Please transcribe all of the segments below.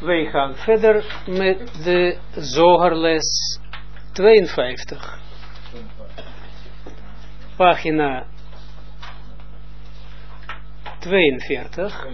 Wij gaan verder met de Zoharles 52. Pagina 42.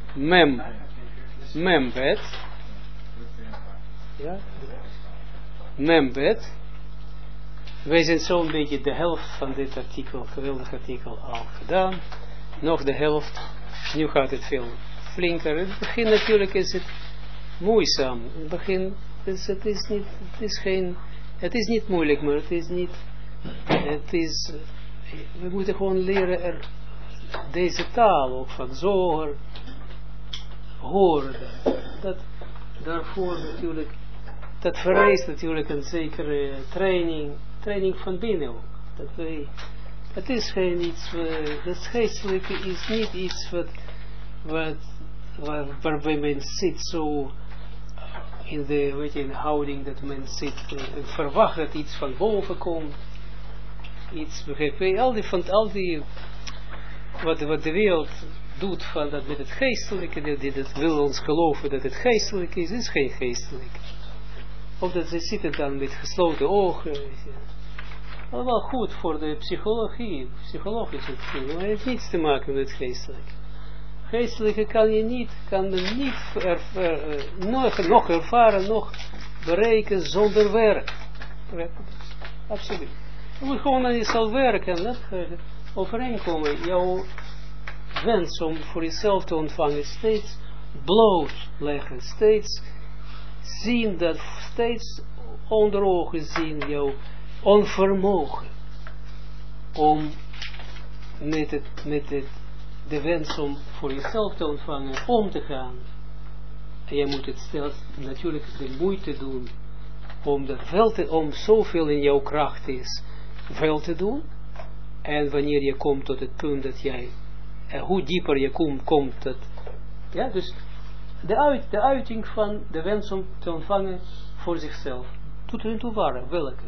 Membet. Ja. Membet. Wij zijn zo'n beetje de helft van dit artikel, geweldig artikel, al gedaan. Nog de helft. Nu gaat het veel flinker. In het begin natuurlijk is het moeizaam. In het begin is het is niet moeilijk, maar we moeten gewoon leren deze taal ook van Zohar horen. Daarvoor natuurlijk, dat vereist natuurlijk een zekere training van binnen ook. Het is geen iets, het geestelijke is niet iets waarbij men zit zo in de houding dat men zit en verwacht dat iets van boven komt. Iets, begrijp je, wat de wereld doet van dat met het geestelijke, dat wil ons geloven dat het geestelijk is geen geestelijk. Of dat ze zitten dan met gesloten ogen. Allemaal goed voor de psychologie, psychologisch het maar het heeft niets te maken met het geestelijke. Geestelijke kan men niet nog ervaren, nog bereiken zonder werk. Absoluut. Je moet gewoon aan jezelf werken en overeenkomen. Jouw wens om voor jezelf te ontvangen steeds blootleggen, steeds zien dat, steeds onder ogen zien jouw onvermogen om de wens om voor jezelf te ontvangen, om te gaan. En je moet het zelfs natuurlijk de moeite doen om zoveel in jouw kracht is, veel te doen. En wanneer je komt tot het punt dat jij, hoe dieper je komt dat, ja, dus de uiting van de wens om te ontvangen voor zichzelf. Doet er niet toe waar, welke.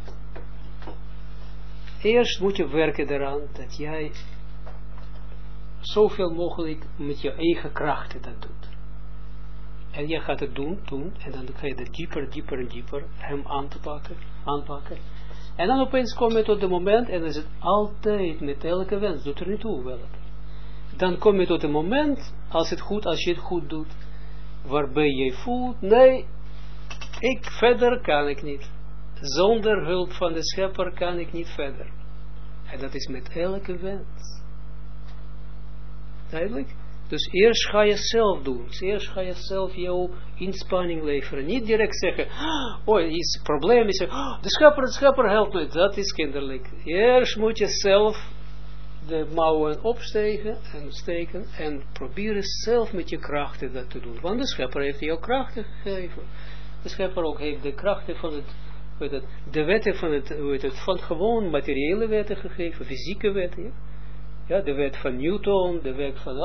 Eerst moet je werken eraan dat jij zoveel mogelijk met je eigen krachten dat doet. En je gaat het doen, en dan ga je het dieper hem aanpakken. En dan opeens kom je tot het moment, en dan is het altijd met elke wens, doet er niet toe welke. Dan kom je tot het moment, als je het goed doet, waarbij je voelt, nee, verder kan ik niet. Zonder hulp van de schepper kan ik niet verder. En dat is met elke wens. Duidelijk? Dus eerst ga je zelf doen. Eerst ga je zelf jouw inspanning leveren. Niet direct zeggen, is probleem is, de schepper helpt me. Dat is kinderlijk. Eerst moet je zelf de mouwen opsteken en proberen zelf met je krachten dat te doen. Want de schepper heeft jou krachten gegeven. De schepper ook heeft de krachten van de wetten van gewoon materiële wetten gegeven, fysieke wetten. Ja? Ja, de wet van Newton, de wet van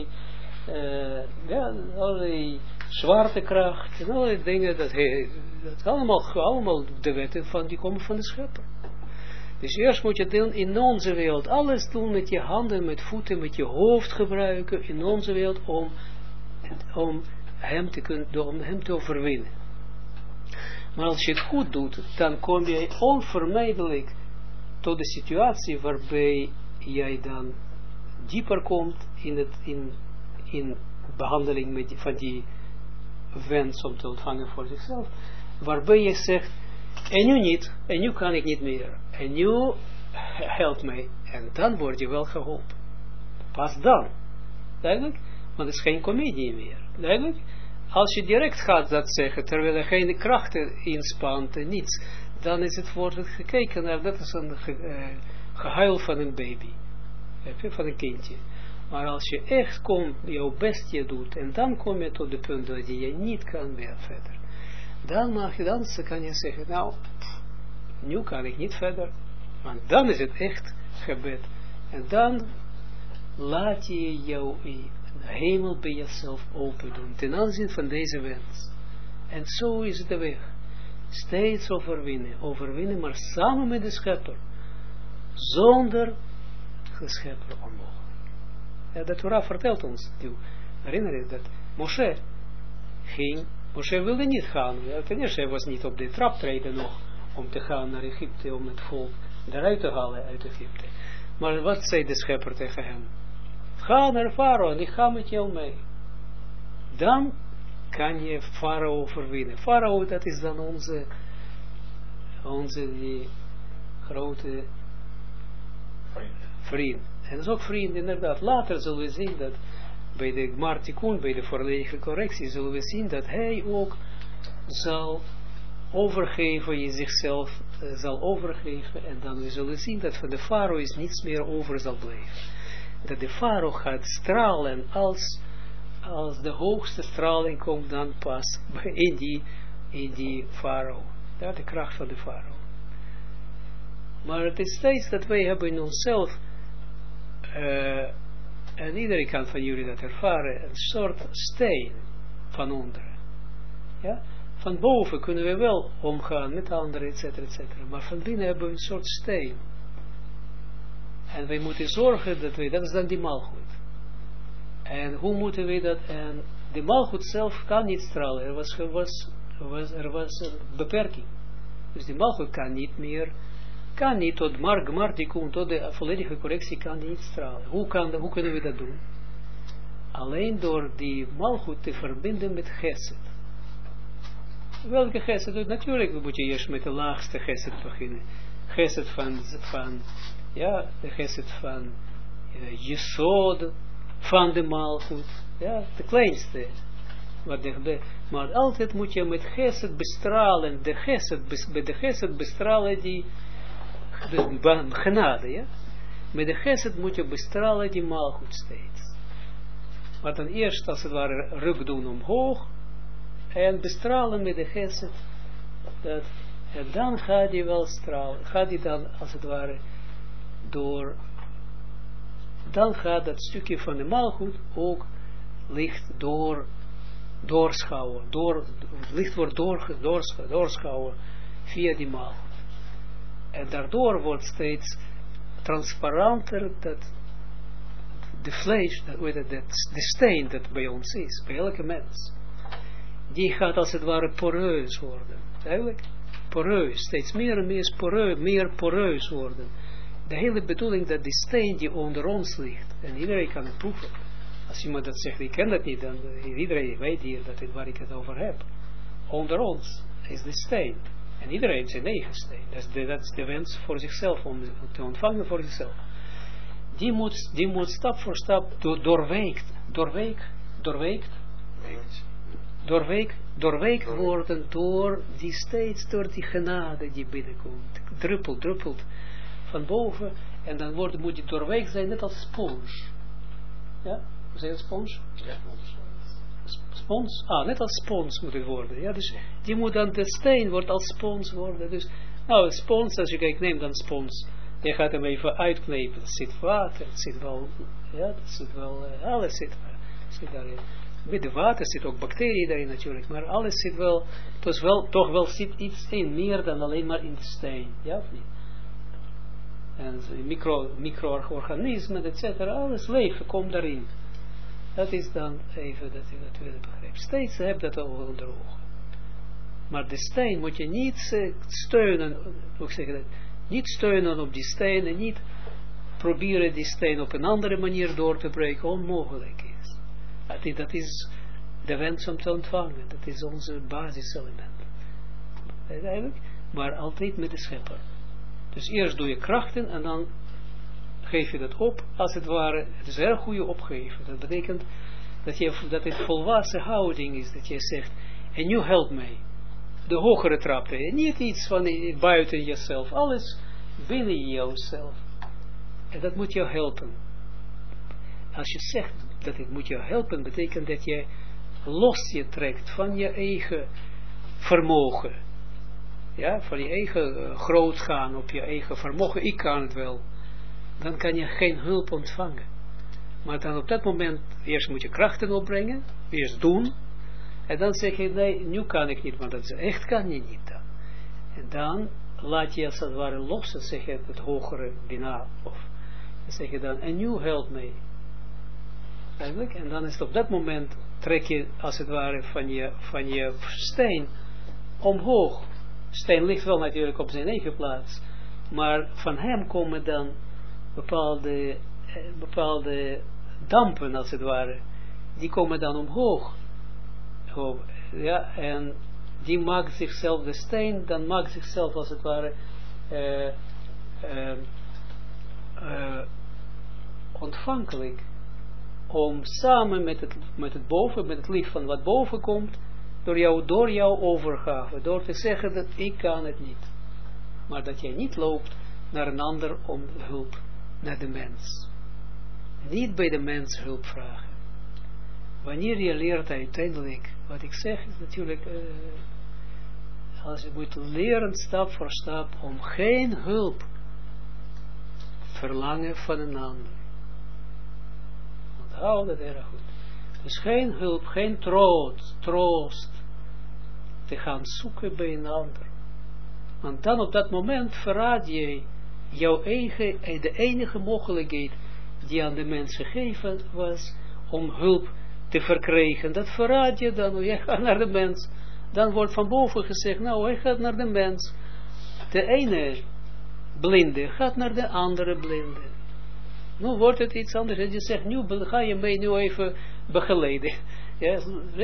allerlei zwaartekracht en allerlei dingen, dat allemaal de wetten die komen van de schepper. Dus eerst moet je in onze wereld alles doen met je handen, met voeten, met je hoofd gebruiken in onze wereld om hem te overwinnen. Maar als je het goed doet, dan kom je onvermijdelijk tot de situatie waarbij jij dan dieper komt in behandeling van die wens om te ontvangen voor zichzelf, waarbij je zegt, en nu niet, en nu kan ik niet meer, en nu help mij, en dan word je wel geholpen. Pas dan. Duidelijk? Want het is geen comedie meer. Duidelijk? Als je direct gaat dat zeggen, terwijl er geen krachten inspant en niets, dan is het wordt gekeken naar, dat is een gehuil van een baby. Van een kindje. Maar als je echt jouw bestje doet, en dan kom je tot het punt dat je niet kan meer verder. Dan kan je zeggen, nou, nu kan ik niet verder. Want dan is het echt gebed. En dan laat je jouw hemel bij jezelf open doen, ten aanzien van deze wens. En zo is het de weg. Steeds overwinnen, maar samen met de schepper. Zonder de schepper onmogelijk. Ja, de Torah vertelt ons, herinner je dat Moshe ging, Moshe wilde niet gaan. Ten eerste, hij was niet op de traptreden nog, om te gaan naar Egypte, om het volk eruit te halen uit Egypte. Maar wat zei de schepper tegen hem? Ga naar Farao en ik ga met jou mee. Dan kan je Farao overwinnen. Farao, dat is dan onze die grote vriend. En dat is ook vriend, inderdaad. Later zullen we zien dat bij de Gmartikun, bij de volledige correctie, zullen we zien dat hij ook zal overgeven, je zichzelf zal overgeven, en dan we zullen zien dat van de Farao is niets meer over zal blijven. Dat de Farao gaat stralen als de hoogste straling komt dan pas in die Farao. Dat is de kracht van de Farao. Maar het is steeds dat wij hebben in onszelf, en iedereen kan van jullie dat ervaren, een soort steen van onderen. Ja? Van boven kunnen we wel omgaan met anderen, etc. Maar van binnen hebben we een soort steen. En wij moeten zorgen dat dat is dan die malgoed. En hoe moeten we dat, en de malgoed zelf kan niet stralen, er was een beperking. Dus die malgoed kan niet tot Gmartikun, tot de volledige correctie kan niet stralen. Hoe kunnen we dat doen? Alleen door die malgoed te verbinden met Gesed. Welke Gesed? Natuurlijk moet je eerst met de laagste Gesed beginnen. Gesed van de Gesed van Jesod, van de malgoed. Ja, de kleinste. Maar altijd moet je met Gesed bestralen, de Gesed bestralen die de genade, ja. Met de Gesed moet je bestralen die malgoed steeds. Maar dan eerst als het ware ruk doen omhoog en bestralen met de Gesed, en dan gaat hij wel stralen, gaat hij dan als het ware dan gaat dat stukje van de malgoed ook licht doorschouwen, licht wordt doorschouwen via die malgoed. En daardoor wordt steeds transparanter dat de vlees, de steen dat bij ons is, bij elke mens, die gaat als het ware poreus worden. Eigenlijk poreus, steeds meer en meer poreus worden. De hele bedoeling dat die steen die onder ons ligt, en iedereen kan het proeven. Als iemand dat zegt, ik ken dat niet, dan iedereen weet hier waar ik het over heb. Onder ons is de steen. En iedereen heeft zijn eigen steen. Dat is de wens voor zichzelf, om te ontvangen voor zichzelf. Die moet stap voor stap doorweekt worden door die genade die binnenkomt. Druppelt van boven, en dan moet die doorweekt zijn, net als spons. Ja? Hoe zeg je spons? Ja. Spons? Net als spons moet het worden. Ja, dus die moet dan, de steen wordt als spons worden. Dus, een spons, als je kijkt, neem dan spons. Je gaat hem even uitknepen. Er zit water, er zit wel, alles zit daarin. Met de water zit ook bacteriën daarin natuurlijk, maar alles zit wel, toch wel zit iets in, meer dan alleen maar in de steen. Ja of niet? En micro-organismen, etc. Alles leven komt daarin. Dat is dan even dat je dat willen begrijpen. Steeds heb dat al onder ogen. Maar de steen moet je niet steunen, hoe zeg ik dat? Niet steunen op die steen en niet proberen die steen op een andere manier door te breken, onmogelijk is. Dat is de wens om te ontvangen. Dat is onze basiselement. Eigenlijk, maar altijd met de schepper. Dus eerst doe je krachten en dan geef je dat op, als het ware. Het is een heel goede opgeven. Dat betekent dat het volwassen houding is, dat je zegt, en nu help mij. De hogere traptreden, niet iets van buiten jezelf, alles binnen jouzelf. En dat moet jou helpen. Als je zegt dat het moet jou helpen, betekent dat je los je trekt van je eigen vermogen. Ja, van je eigen groot gaan op je eigen vermogen. Ik kan het wel. Dan kan je geen hulp ontvangen. Maar dan op dat moment, eerst moet je krachten opbrengen, eerst doen. En dan zeg je, nee, nu kan ik niet, want dat echt kan je niet dan. En dan laat je als het ware los, dan zeg je het hogere bina, of dan zeg je dan, en nu help mij. Eigenlijk, en dan is het op dat moment trek je als het ware van je steen omhoog. Steen ligt wel natuurlijk op zijn eigen plaats, maar van hem komen dan bepaalde dampen als het ware, die komen dan omhoog. Ja, en die maakt zichzelf, de steen, dan maakt zichzelf als het ware ontvankelijk om samen met het licht van wat boven komt, door jouw overgave, door te zeggen dat ik kan het niet. Maar dat jij niet loopt naar een ander om hulp, naar de mens. Niet bij de mens hulp vragen. Wanneer je leert uiteindelijk, wat ik zeg is natuurlijk, als je moet leren stap voor stap om geen hulp verlangen van een ander. Onthoud dat erg goed. Dus geen hulp, geen troost te gaan zoeken bij een ander. Want dan op dat moment verraad je jouw eigen, de enige mogelijkheid die aan de mens gegeven was om hulp te verkrijgen. Dat verraad je dan, jij gaat naar de mens. Dan wordt van boven gezegd, nou, hij gaat naar de mens. De ene blinde gaat naar de andere blinde. Nu wordt het iets anders. En je zegt, nu ga je mij nu even begeleiden. Ja,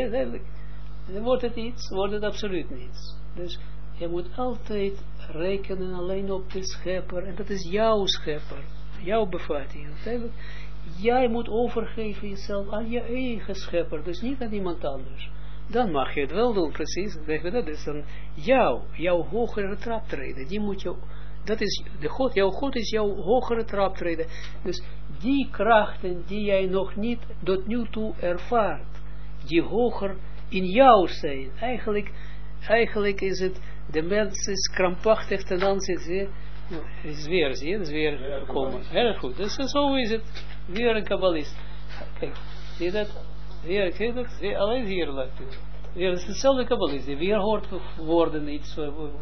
dan wordt het iets, wordt het absoluut niets. Dus je moet altijd rekenen alleen op de schepper. En dat is jouw schepper. Jouw bevatting. Jij moet overgeven jezelf aan je eigen schepper. Dus niet aan iemand anders. Dan mag je het wel doen, precies. Dat is dan jouw hogere traptreden. Die moet je, dat is de God, jouw God is jouw hogere traptreden. Dus die krachten die jij nog niet tot nu toe ervaart, die hoger in jou zijn. Eigenlijk is het, de mens is krampachtig ten aanzien, is weer gekomen. Heel goed, dus zo is het. Weer een kabbalist. Kijk, zie je dat? Weer, alleen hier laat je. Weer is hetzelfde kabbalist. Weer hoort worden iets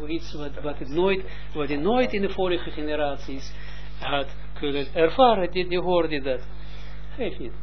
wat je nooit in de vorige generaties had kunnen ervaren. Die hoorde dat. Geef niet.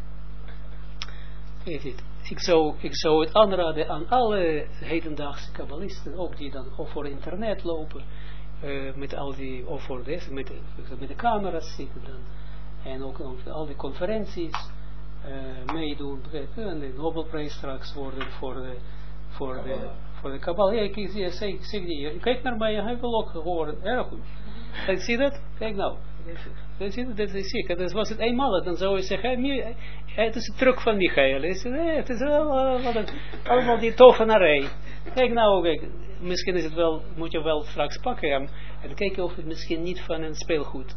Ik zou het aanraden aan alle hedendaagse kabbalisten, ook die dan voor internet lopen, met al die, of voor deze, met de camera's zitten dan. En ook al die conferenties meedoen. En de Nobelprijs straks worden voor de Kabbalah. Ja, ik zeg die hier. Kijk naar mij, hij wil ook horen. Erg goed. Kijk, zie dat? Kijk nou. Dat is zeker. Dat was het eenmalig. Dan zou je zeggen, het is een truc van Michael. Het is allemaal die tovenarij. Kijk nou, kijk. Misschien is het wel, moet je wel straks pakken hem. En kijken of het misschien niet van een speelgoed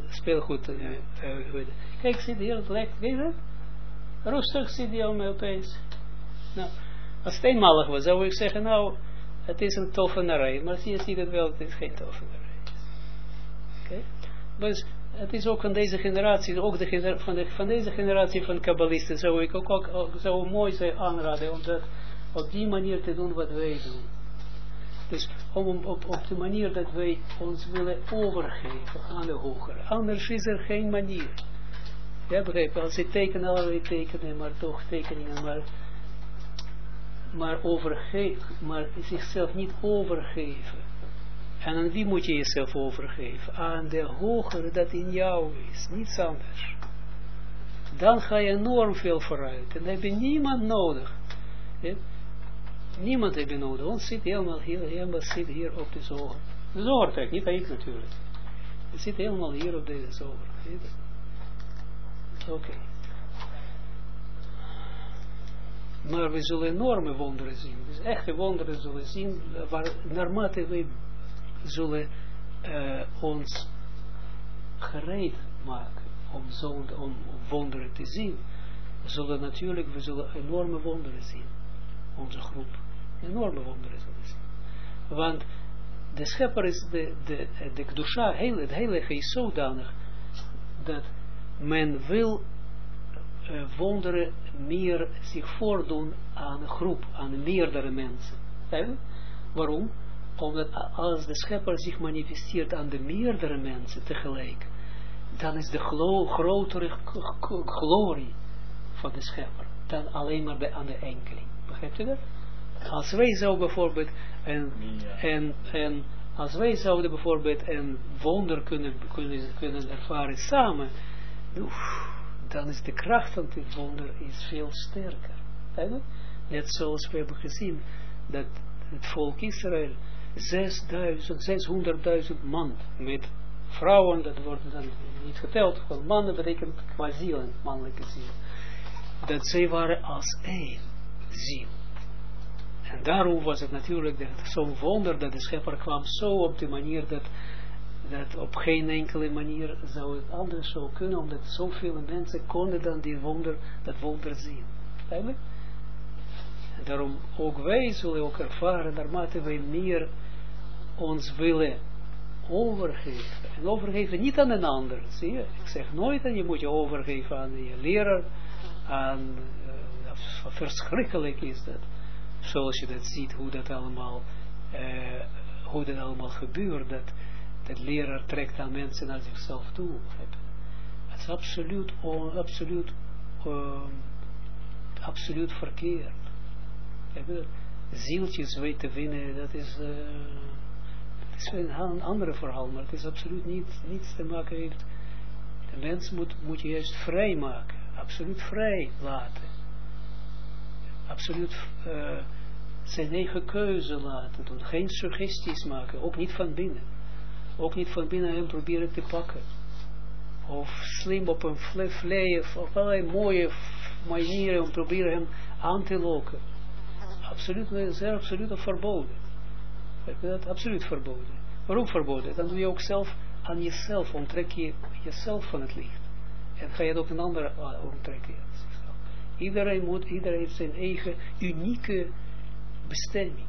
kijk, zit hier, het lijkt, weet je dat? Rustig zit hij al mee opeens. Nou, als het eenmalig was, zou ik zeggen, nou, het is een tovenarij. Maar je ziet het wel, het is geen tovenarij. Oké? Dus het is ook van deze generatie, ook van deze generatie van kabbalisten, zou ik ook zou mooi zijn aanraden, om dat op die manier te doen wat wij doen. Dus op de manier dat wij ons willen overgeven aan de hogere. Anders is er geen manier. Ja, begrijp je? Als ze tekenen, allerlei tekenen, maar toch tekeningen, maar zichzelf niet overgeven. En aan wie moet je jezelf overgeven? Aan de hogere dat in jou is, niets anders. Dan ga je enorm veel vooruit. En dan heb je niemand nodig. Ja? Niemand heb je nodig. Ons zit helemaal hier op de zoger. De zoger trekt, niet ik natuurlijk. Het zit helemaal hier op deze zoger. Oké. Maar we zullen enorme wonderen zien. Dus echte wonderen zullen zien, naarmate we zullen ons gereed maken om wonderen te zien. We zullen enorme wonderen zien. Onze groep. Enorme wonderen zullen zien. Want de schepper is de Kedusha, het heilige is zodanig dat men wil wonderen meer zich voordoen aan een groep, aan meerdere mensen. Waarom? Omdat als de schepper zich manifesteert aan de meerdere mensen tegelijk, dan is de grotere glorie van de schepper. dan alleen maar aan de enkeling. Begrijpt u dat? Als wij zouden bijvoorbeeld en als wij zouden bijvoorbeeld een wonder kunnen ervaren samen, dan is de kracht van dit wonder is veel sterker. Net zoals we hebben gezien dat het volk Israël 600.000 man met vrouwen, dat wordt dan niet geteld, van mannen betekent qua zielen, mannelijke ziel. Dat zij waren als één ziel. En daarom was het natuurlijk zo'n wonder dat de schepper kwam zo op de manier dat op geen enkele manier zou het anders zo kunnen, omdat zoveel mensen konden dan dat wonder zien. Eigenlijk? En daarom ook wij zullen ook ervaren, naarmate wij meer ons willen overgeven. En overgeven niet aan een ander, zie je? Ik zeg nooit dat je moet je overgeven aan je leraar, verschrikkelijk is dat. Zoals je dat ziet, hoe dat allemaal gebeurt, dat leraar trekt aan mensen naar zichzelf toe. Het is absoluut verkeerd. Zieltjes weten winnen, dat is een andere verhaal, maar het is absoluut niets te maken heeft. De mens moet je juist vrij maken, absoluut vrij laten. Absoluut zijn eigen keuze laten doen, geen suggesties maken, ook niet van binnen. Ook niet van binnen hem proberen te pakken. Of slim op een vleien, of allerlei mooie manieren om proberen hem aan te lokken. Absoluut, zeer absoluut verboden. Dat absoluut verboden. Waarom verboden? Dan doe je ook zelf aan jezelf, onttrek je jezelf van het licht. En ga je het ook een ander onttrekken. Iedereen heeft zijn eigen unieke bestemming.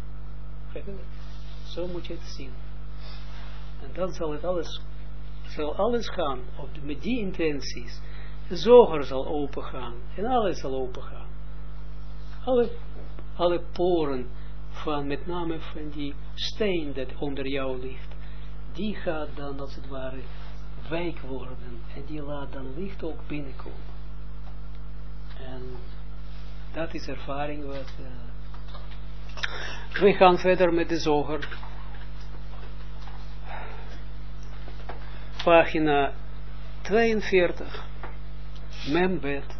Zo moet je het zien. En dan zal alles gaan, met die intenties. De zoger zal open gaan. En alles zal open gaan. Alle poren van, met name van die steen dat onder jou ligt, die gaat dan als het ware wijk worden. En die laat dan licht ook binnenkomen. En dat is ervaring wat... We gaan verder met de zoger. Pagina 42. Membed.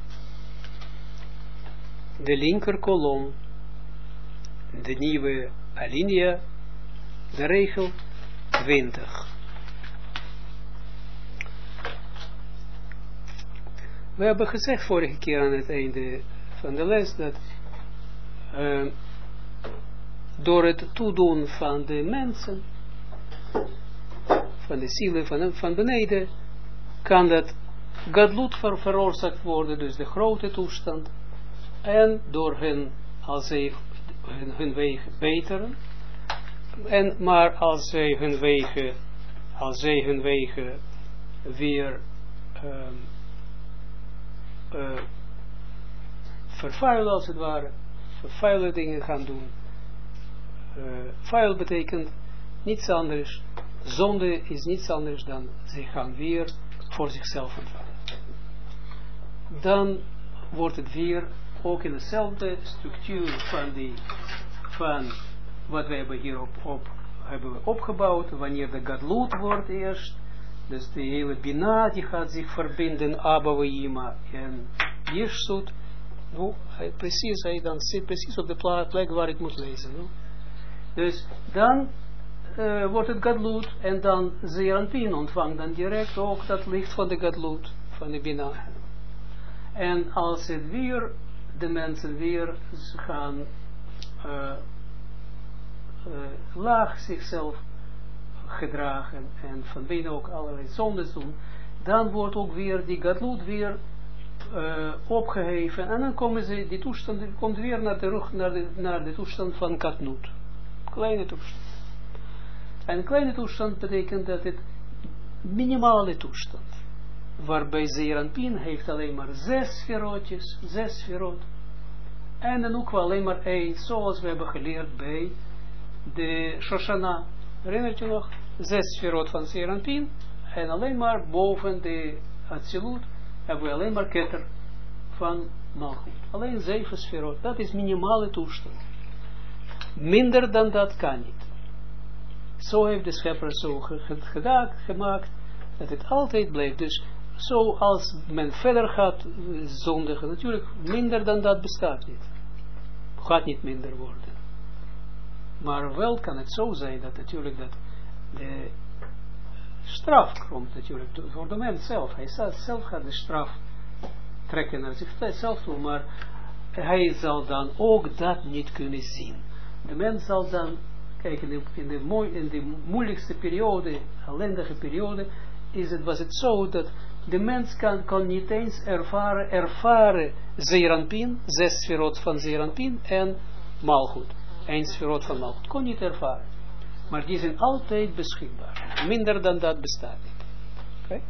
De linker kolom. De nieuwe alinea. De regel 20. We hebben gezegd vorige keer aan het einde van de les dat door het toedoen van de mensen, van de zielen van beneden, kan dat gadlut veroorzaakt worden, dus de grote toestand, en door hen, als zij hun wegen beteren, maar als zij hun wegen weer vervuilen als het ware, vervuilen dingen gaan doen. Vuil betekent niets anders, zonde is niets anders dan ze gaan weer voor zichzelf ontvangen. Dan wordt het weer ook in dezelfde structuur van wat we hebben hier hebben we opgebouwd, wanneer de gadlut wordt eerst, dus de hele bina die gaat zich verbinden, Abba Weima en Jirsut. Precies, hij dan zit precies op de plek waar ik moet lezen. No? Dus dan wordt het gadlut en dan Zeranpin ontvangt dan direct ook dat licht van de gadlut, van de bina. En als het weer, de mensen weer gaan laag zichzelf gedragen en van binnen ook allerlei zondes doen, dan wordt ook weer die gadlut weer opgeheven en dan komen ze, die toestand komt weer naar de toestand van katnut. Kleine toestand. En kleine toestand betekent dat het minimale toestand. Waarbij Zeranpin heeft alleen maar 6 sferot. En dan ook wel alleen maar 1, zoals we hebben geleerd bij de Shoshana. Herinnert je nog? 6 sferot van Zeranpin. En alleen maar boven de Atsilut hebben we alleen maar Keter van Malchut. Alleen 7 sferot. Dat is minimale toestand. Minder dan dat kan niet. Zo heeft de schepper zo gemaakt, dat het altijd blijft. Dus zoals men verder gaat zondigen, natuurlijk minder dan dat bestaat niet. Gaat niet minder worden. Maar wel kan het zo zijn dat natuurlijk dat de straf komt natuurlijk voor de mens zelf. Hij zelf gaat de straf trekken naar zichzelf toe, maar hij zal dan ook dat niet kunnen zien. De mens zal dan, kijk, in de moeilijkste periode, ellendige periode, was het zo dat de mens kan niet eens ervaren Zeranpin, 6 sferot van Zeranpin en Malchut. 1 sferot van Malchut. Kon niet ervaren. Maar die zijn altijd beschikbaar. Minder dan dat bestaat niet. Okay?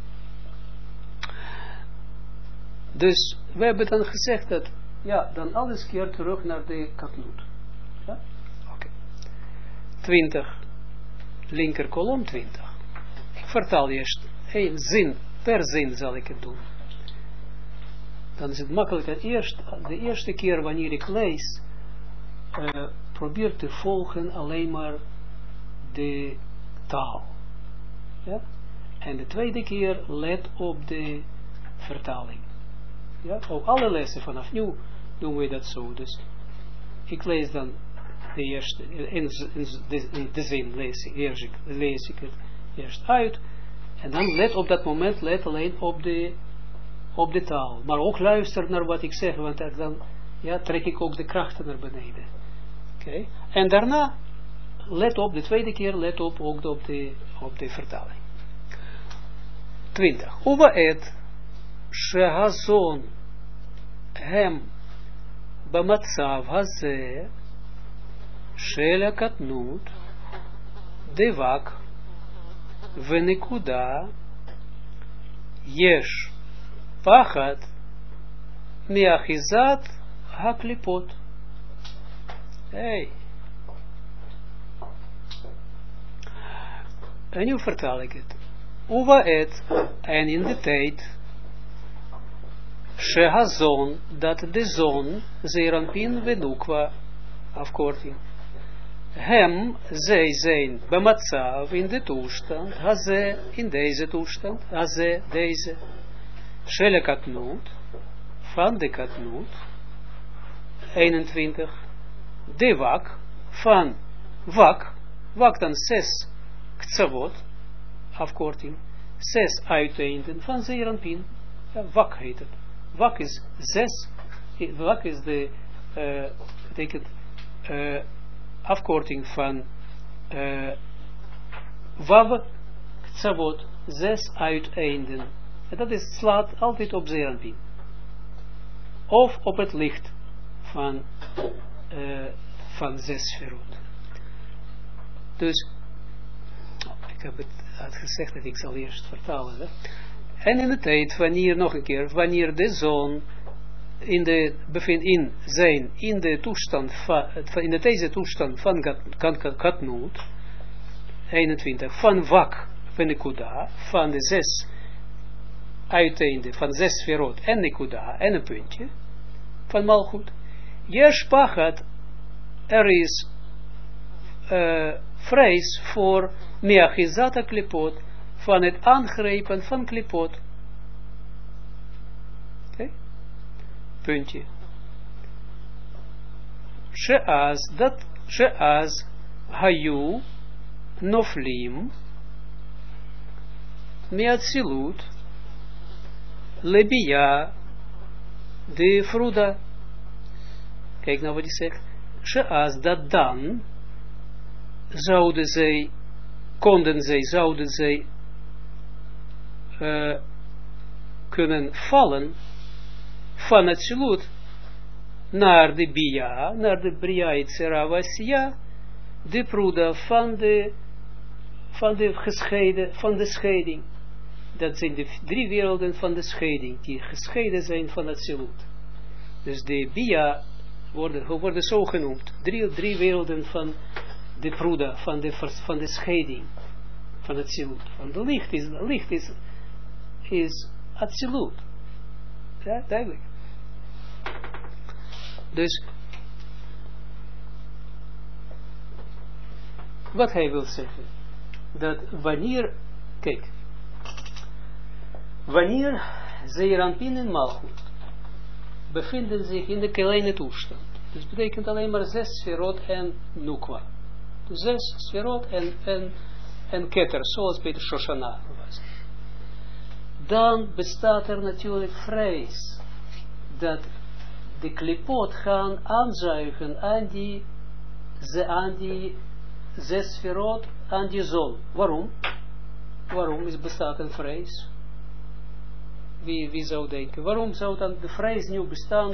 Dus we hebben dan gezegd dat, ja, dan alles keer terug naar de Katnut. Ja? Oké. 20. Linker kolom 20. Ik vertaal eerst één zin. Per zin zal ik het doen. Dan is het makkelijker. De eerste keer wanneer ik lees, probeer te volgen alleen maar de taal. Ja? En de tweede keer let op de vertaling. Ja? Op alle lessen vanaf nu doen we dat zo. Dus ik lees dan de eerste, in de zin lees ik het eerst uit. En dan let op dat moment, let alleen op de taal. Maar ook luister naar wat ik zeg, want dan trek ik ook de krachten naar beneden. Okay. En daarna, let op, de tweede keer, let op ook op de vertaling. 20. Uva et, shehazon, hem, bamatsav haze, shela katnut, devak, ונקודה יש פחד מאחיזת הקליפות. En nu vertaal ik het. Uva et, en in de tijd, shehazon, dat de zon, Zeranpin venukwa, afkorting, hem, zij zijn, bematzav, in de toestand, haze, in deze toestand, haze, deze, shele katnut, van de katnut, 21, de wak, van wak, wak dan 6, ktsavot, afkorting, 6 uiteinden van Zeranpin, ja, wak heet het, wak is 6, wak is de, betekent, afkorting van wav tzavot, 6 uiteinden. En dat slaat altijd op Zeranpin. Of op het licht van 6 sferot. Dus, ik heb het gezegd dat ik zal eerst vertalen. Hè? En in de tijd, wanneer de zon in deze toestand van Katnut, 21, van Wak, van Nekuda, van de 6 uiteinden, van 6 sferot en Nekuda, en een puntje, van Malchut, Yesh Pachat, er is vrees voor Meachizata Klipot, van het aangrijpen van Klipot. Puntje. Sheaz hayu noflim meatzilut lebia de fruda. Kijk nou wat hij zegt. Sheaz dat dan zouden zij kunnen vallen van het zilut naar de bia, naar de bria itzera wasya, de pruda van de scheiding. Dat zijn de 3 werelden van de scheiding, die gescheiden zijn van het zilut. Dus de bia worden zo genoemd, 3 werelden van de pruda, van de scheiding, van het zilut. Van de licht is het zilut. Ja, duidelijk. Dus, wat hij wil zeggen, dat wanneer, kijk, wanneer Zeeranpin en Malchut bevinden zich in de kleine toestand, dus betekent alleen maar 6 sferot en Nukwa, dus 6 sferot en Keter, zoals bij de Shoshana was. Dan bestaat er natuurlijk vrees dat de klipot gaan aanzuigen aan die 6 sferot, aan die zon. Waarom? Waarom bestaat een vrees? Wie zou denken? Waarom zou dan de vrees nu bestaan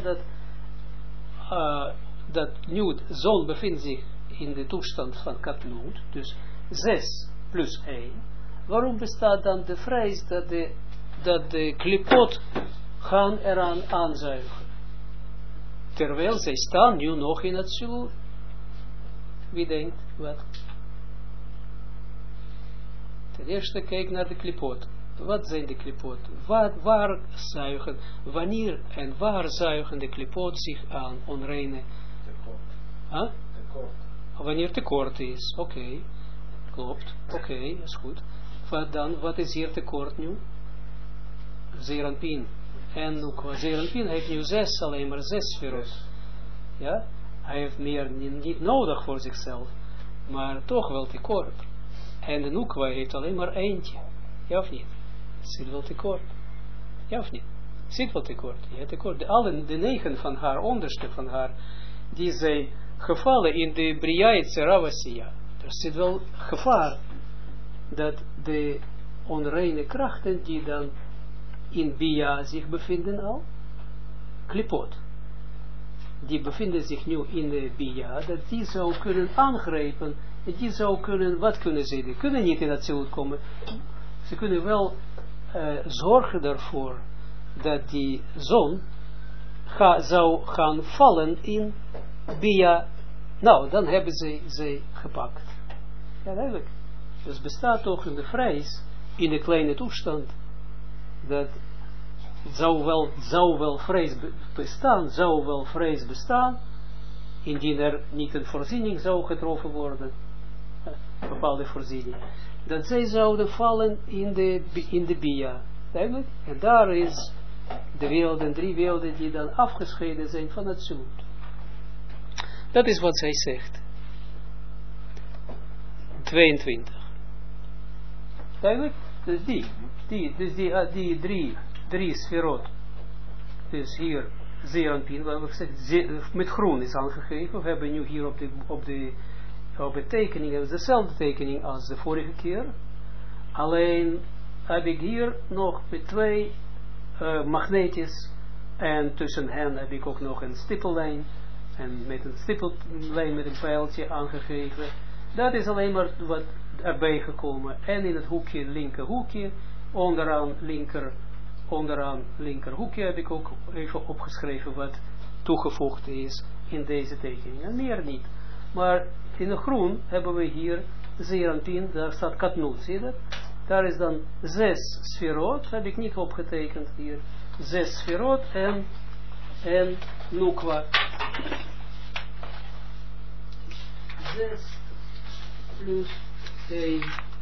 dat nu de zon bevindt zich in de toestand van katnoot, dus 6 plus 1. Waarom bestaat dan de vrees dat de klipot gaan eraan aanzuigen? Terwijl zij staan nu nog in het zuur. Wie denkt wat? Ten eerste kijk naar de klipot. Wat zijn de klipot? Waar zuigen, wanneer en waar zuigen de klipot zich aan onreine? Tekort. Huh? Tekort. Wanneer tekort is, oké. Klopt, oké, is goed. Wat is hier tekort nu? Zeeranpin. En Zeeranpin heeft nu 6, alleen maar 6 sferot. Ja? Hij heeft meer niet nodig voor zichzelf, maar toch wel tekort. En de Nukwa heeft alleen maar eentje. Ja of niet? Zit wel tekort. Ja of niet? Zit wel tekort. Ja, tekort. De 9 van haar, onderste van haar, die zijn gevallen in de Briaitse Ravasiya. Er zit wel gevaar dat de onreine krachten die dan in Bia zich bevinden al, klipot, die bevinden zich nu in de Bia, dat die zou kunnen aangrijpen, die zou kunnen, wat kunnen ze? Die kunnen niet in het ziel komen. Ze kunnen wel zorgen ervoor dat die zon zou gaan vallen in Bia. Nou, dan hebben ze gepakt. Ja, duidelijk. Dus bestaat toch in de vrees, in de kleine toestand, dat zou wel vrees bestaan, indien er niet een voorziening zou getroffen worden, een bepaalde voorziening, dat zij zouden vallen in de Bia. Duidelijk? En daar is de werelden, 3 werelden die dan afgescheiden zijn van het zoet. Dat is wat zij zegt. 22. Duidelijk? Dus die drie sferot. Dus hier Zeeranpin, wat we gezegd, met groen is aangegeven. We hebben nu hier op de tekening, hebben we dezelfde tekening als de vorige keer. Alleen heb ik hier nog met 2 magneetjes en tussen hen heb ik ook nog een stippellijn. En met een stippellijn met een pijltje aangegeven. Dat is alleen maar wat erbij gekomen. En in het hoekje, linker hoekje, onderaan linker hoekje heb ik ook even opgeschreven wat toegevoegd is in deze tekening. En meer niet. Maar in de groen hebben we hier Zeeranpin, daar staat Katnoot, zie je dat? Daar is dan 6 sferot, heb ik niet opgetekend hier. 6 sferot en Nukwa. 6 plus 1.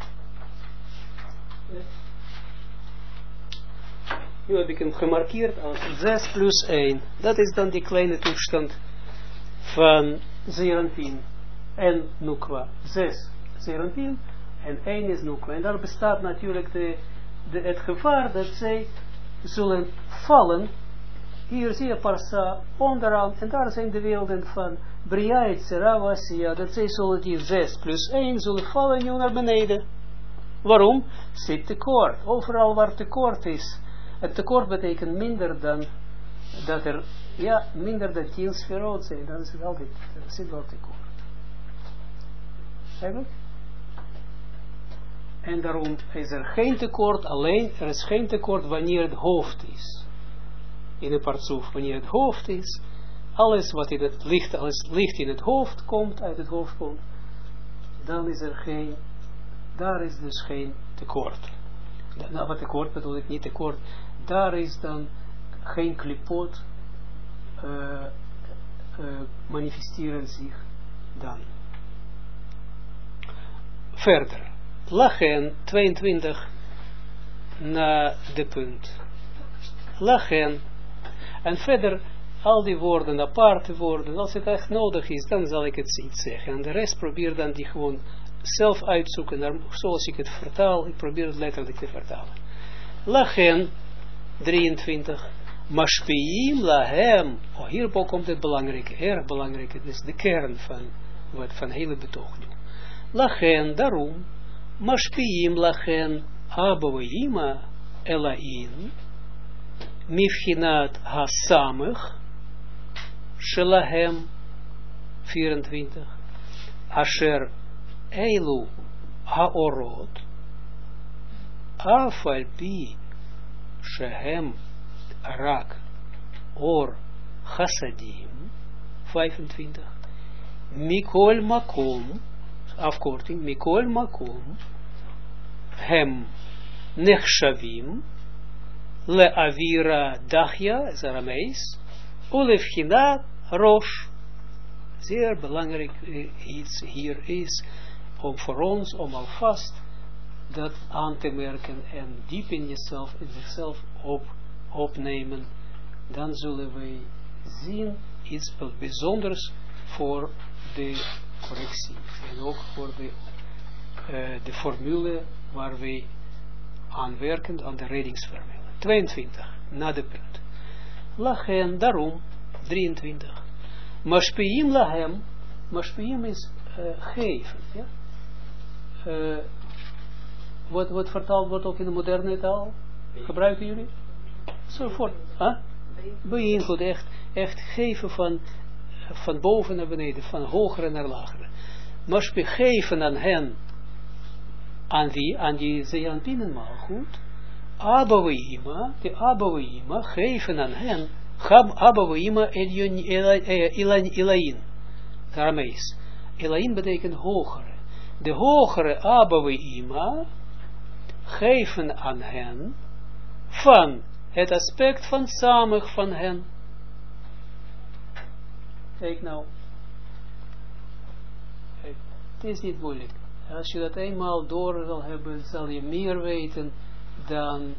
Nu heb ik hem gemarkeerd als 6 plus 1. Dat is dan die kleine toestand van Zeeranpin en Nukwa. 6 Zeeranpin en 1 is Nukwa. En daar bestaat natuurlijk het gevaar dat zij zullen vallen. Hier zie je Parsa onderaan, en daar zijn de werelden van Briaitse Ravasiya, dat zij zullen die 6 plus 1 zullen vallen nu naar beneden. Waarom? Zit tekort. Overal waar tekort is. Het tekort betekent minder dan dat er, ja, minder dan 10 sferot zijn. Dan is het altijd, er zit wel tekort. Eigenlijk? En daarom is er geen tekort, alleen er is geen tekort wanneer het hoofd is. In de partsoef, wanneer het hoofd is, alles wat in het licht, als licht in het hoofd komt, uit het hoofd komt, dan is er geen, daar is dus geen tekort. Nou, wat tekort bedoel ik niet tekort, daar is dan geen klipot manifesteren zich dan. Verder. Lachen 22 na de punt. Lachen. En verder al die woorden, aparte woorden, als het echt nodig is, dan zal ik het iets zeggen. En de rest probeer dan die gewoon zelf uitzoeken, zoals ik het vertaal. Ik probeer het letterlijk te vertalen. Lachen 23. Mashpiim lahem. Oh, hierop komt het belangrijke, erg belangrijke. Het is de kern van hele betoog nu. Lachen, daarom. Mashpiim lachen. Abouima elain. Mifchinat hasamech. Shelahem. 24. Asher eilu haorot. Afalpi. Shehem. Rak, or, chassadim, 25, Mikol makom, afkorting, Mikol makom, hem nechshavim, le avira dachia, is Aramees, ulefchina rosh. Zeer belangrijk iets hier is, om voor ons, om alvast dat aan te merken en diep in jezelf, in zichzelf opnemen, dan zullen wij zien iets bijzonders voor de correctie en ook voor de formule waar wij aan werken, aan de redingsformule. 22, na de punt. Lachen, daarom, 23. Mashpiim lahem, mashpiim is geven, ja? Wat vertaald wordt ook in de moderne taal? Gebruiken jullie? Zo voort. Beïnvloed, echt geven van boven naar beneden, van hogere naar lagere. Maar geven aan hen, aan wie? Aan die zeeranpinen maar goed. Abouima, de Abouima, geven aan hen, Abouima Elain. Aramees. Elain betekent hogere. De hogere Abouima geven aan hen van het aspect van samig van hen. Kijk nou. Kijk, het is niet moeilijk. Als je dat eenmaal door zal hebben, zal je meer weten dan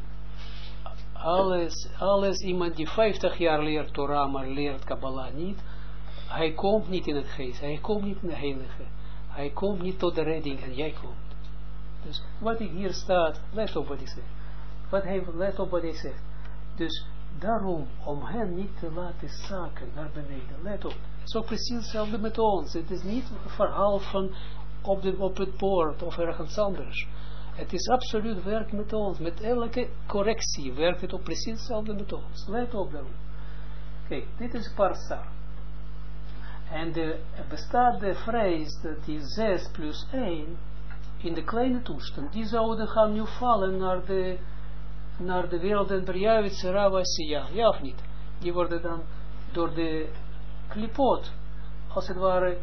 alles. Iemand die 50 jaar leert Torah, maar leert Kabbalah niet. Hij komt niet in het geest. Hij komt niet in de heilige. Hij komt niet tot de redding en jij komt. Dus wat ik hier staat, let op wat ik zeg. Let op wat hij zegt. Dus daarom, om hen niet te laten zakken naar beneden. Let op. Het is ook precies hetzelfde met ons. Het is niet een verhaal van op het bord of ergens anders. Het is absoluut werk met ons. Met elke correctie werkt het ook precies hetzelfde met ons. Let op daarom. Kijk, dit is parsa. En er bestaat de vrees dat die 6 plus 1 in de kleine toestand, die zouden gaan nu vallen naar de wereld en Briavitse Ravasiya, ja of niet? Die worden dan door de klipot, als het ware,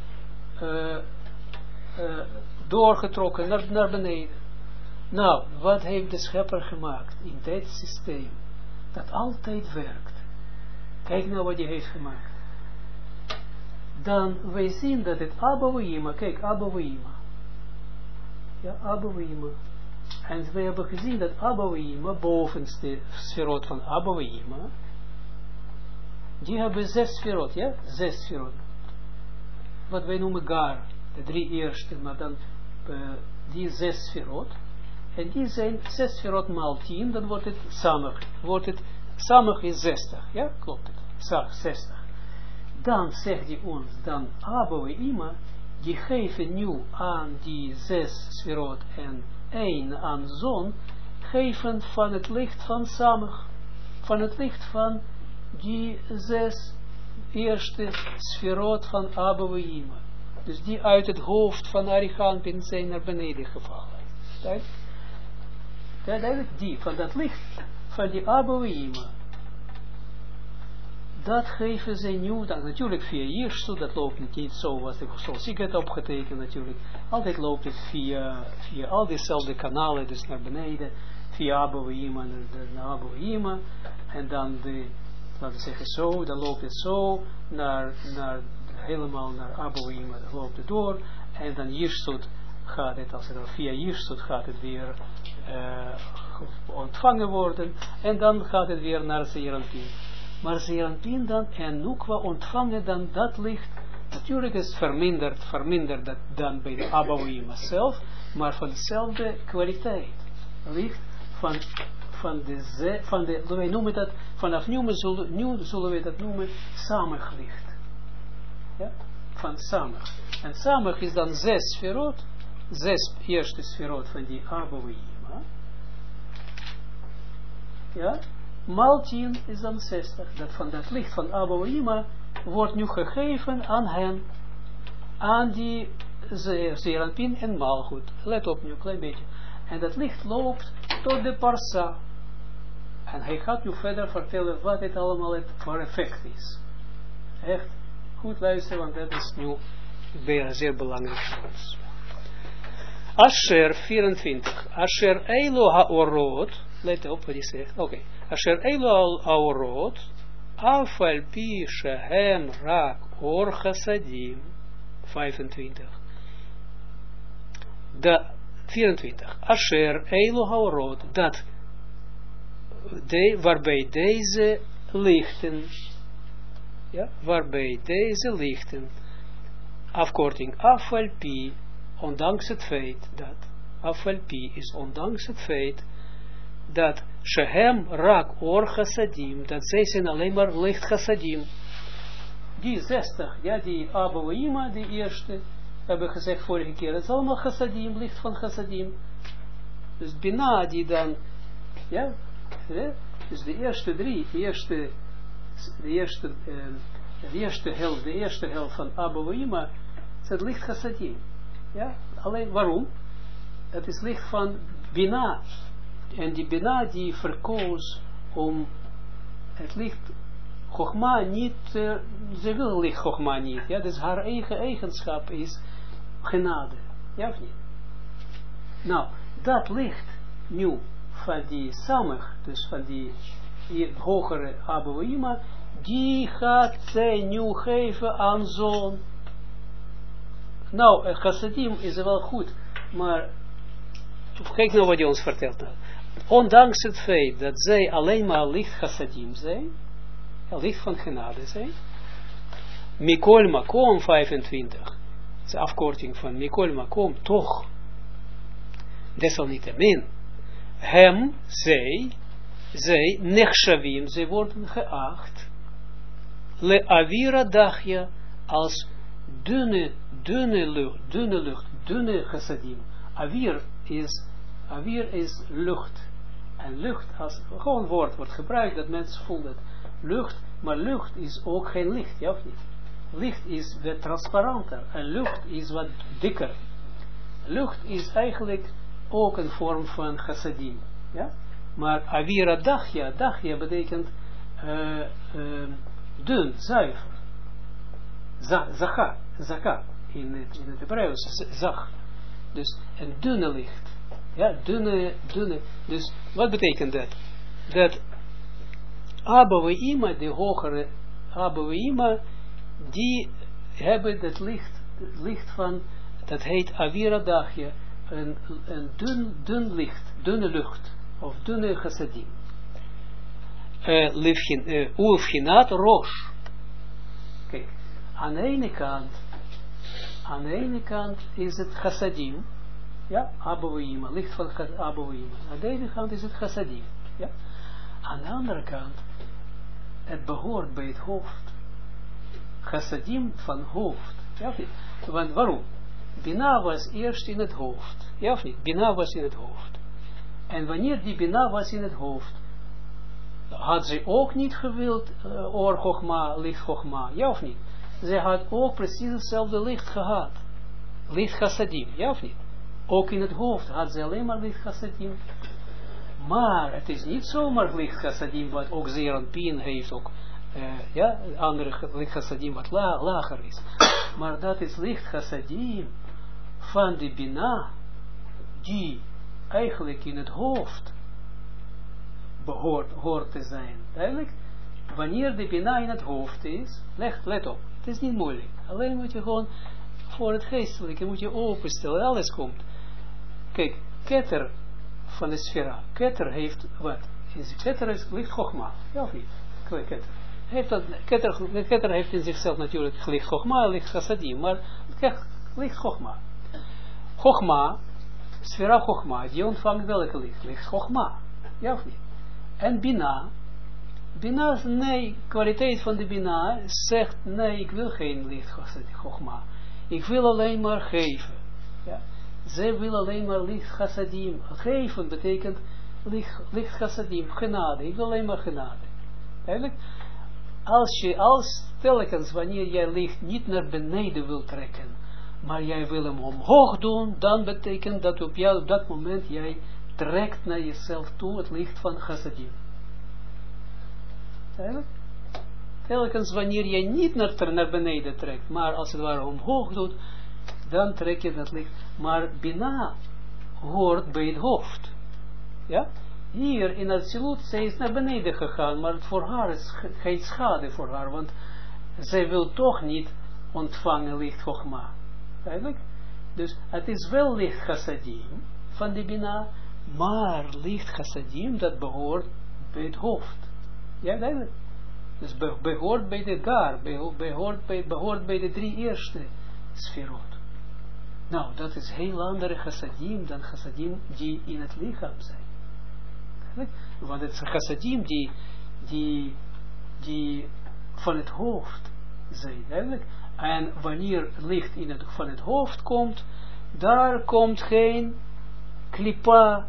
doorgetrokken naar beneden. Nou, wat heeft de schepper gemaakt in dit systeem, dat altijd werkt? Kijk nou wat hij heeft gemaakt. Dan wij zien dat het Abouima, kijk, Abouima. Ja, Abouima. En we hebben gezien dat Abouima, bovenste sferot van Abouima, die hebben 6 sferot, ja? 6 sferot. Wat wij noemen Gar, de 3 eerste, maar dan die 6 sferot. En die zijn 6 sferot maal 10, dan wordt het samig. Samig is 60, ja? Klopt het. 60. Dan zegt hij ons, dan Abouima, die geven nu aan die 6 sferot en 1 aan zon, geven van het licht van samig, van het licht van die 6 eerste sferot van Abouima. Dus die uit het hoofd van Arichaanpin zijn naar beneden gevallen. Duidelijk, die van dat licht van die Abouima. Dat geven ze nu, dan natuurlijk via Jirsut, dat loopt niet zoals ik het opgetekend natuurlijk. Altijd loopt het via al diezelfde kanalen, dus naar beneden, via Abouima naar Abouima, en dan laten we zeggen zo, dan loopt het zo, helemaal naar Abouima loopt het door, en dan Jirsut gaat het, als het dan via Jirsut gaat het weer ontvangen worden, en dan gaat het weer naar Zeeranpien. Maar Zeeranpien dan en Nukwa ontvangen dan dat licht. Natuurlijk is verminderd dat dan bij de Abouima zelf, maar van dezelfde kwaliteit. Licht wij noemen dat, vanaf nu zullen we dat noemen samig licht. Ja? Van samig. En samig is dan 6 sferot, 6 eerste sferot van die Abouima. Ja? Maal 10 is dan 60. Dat van dat licht van Abouima wordt nu gegeven aan hen, aan die Zeeranpien en Malchut. Let op nu, een klein beetje. En dat licht loopt tot de Parsa. En hij gaat nu verder vertellen wat het allemaal voor effect is. Echt goed luisteren, want dat is nu zeer belangrijk voor ons. Asher 24. Asher Elo Haorot. Let op wat hij zegt. Oké. Asher Elo Haorot. Afal pi shehem rak or chasadim. 25. 24. Asher Elo Haorot. Dat waarbij deze lichten, ja, waarbij deze lichten, afkorting afvalpi, ondanks het feit dat, afvalpi is ondanks het feit dat shehem rak or chassadim, dat zij zijn alleen maar licht chassadim. Die 60, ja, die Abouima, die eerste, hebben we gezegd vorige keer, het is allemaal chassadim, licht van chassadim. Dus Bina die dan, ja, dus de eerste drie, de eerste helft van Abouima, is het licht chassadim. Ja, alleen waarom? Het is licht van Bina. En die Bina die verkoos om het licht Chogma niet, ze wil licht Chogma niet. Ja, dus haar eigen eigenschap is genade. Ja of niet? Nou, dat licht nu van die samig, dus van die hogere Abouima, die gaat zij nu geven aan zoon. Nou, chassadim is wel goed, maar kijk nou wat hij ons vertelt. Ondanks het feit dat zij alleen maar licht chassadim zijn, licht van genade zijn, Mikol Makom 25, de afkorting van Mikol Makom, toch, desalniettemin, hem, zij, nechshavim, zij worden geacht, le avira dachia, als dunne lucht, dunne chassadim. Avir is lucht. En lucht, als gewoon woord wordt gebruikt, dat mensen voelen het lucht, maar lucht is ook geen licht, ja of niet? Licht is wat transparanter en lucht is wat dikker. Lucht is eigenlijk ook een vorm van chassadim, ja? Maar avira dachia betekent dun, zuiver. Zaka, in het Hebreeuws, zag. Dus een dunne licht. Ja, dunne. Dus wat betekent dat? Dat Abouima, de hogere Abouima, die hebben dat licht van, dat heet Avira Dachia, een dun licht, dunne lucht, of dunne chassadim. Ulfchinat rosh. Kijk, aan de ene kant is het chassadim, ja, Abouima, licht van Abouima. Aan de ene kant is het chassadim, ja. Aan de andere kant, het behoort bij het hoofd. Chassadim van hoofd. Ja of niet? Want waarom? Bina was eerst in het hoofd. Ja of niet? Bina was in het hoofd. En wanneer die Bina was in het hoofd, had ze ook niet gewild oor Chogma, licht Chogma. Ja of niet? Ze had ook precies hetzelfde licht gehad. Licht chassadim. Ja of niet? Ook in het hoofd had ze alleen maar licht chassadim. Maar het is niet zomaar licht chassadim, wat ook Zeeranpien heeft, ook ja, andere licht chassadim wat lager is. Maar dat is licht chassadim van de Bina, die eigenlijk in het hoofd hoort te zijn. Duidelijk? wanneer de Bina in het hoofd is, let op, het is niet moeilijk. Alleen moet je gewoon voor het geestelijke, moet je openstellen, alles komt. Kijk, Keter van de sfera, Keter heeft wat? Keter is licht Chogma, ja of niet? Keter heeft in zichzelf natuurlijk licht Chogma, licht Chassadim, maar licht Chogma. Chogma, sfera Chogma, die ontvangt welke licht? Licht Chogma, ja of niet? En Bina, nee, kwaliteit van de Bina zegt, nee, ik wil geen licht Chogma. Ik wil alleen maar geven. Ja? Zij wil alleen maar licht chassadim. Geven betekent licht chassadim, genade. Ik wil alleen maar genade. Eigenlijk, als telkens wanneer jij licht niet naar beneden wil trekken, maar jij wil hem omhoog doen, dan betekent dat op dat moment jij trekt naar jezelf toe het licht van chassadim. Eigenlijk, telkens wanneer jij niet naar beneden trekt, maar als het ware omhoog doet, dan trek je dat licht. Maar Bina hoort bij het hoofd. Ja? Hier in Atsilut, zij is naar beneden gegaan, maar voor haar is geen schade voor haar, want zij wil toch niet ontvangen licht Chogma. Eigenlijk? Dus het is wel licht chassadim van de Bina, maar licht chassadim dat behoort bij het hoofd. Ja, duidelijk. Dus behoort bij de gar, behoort bij de 3 eerste sferot. Nou, dat is heel andere chassadim dan chassadim die in het lichaam zijn. Want het is chassadim die van het hoofd zijn. Eigenlijk. En wanneer licht van het hoofd komt, daar komt geen klipa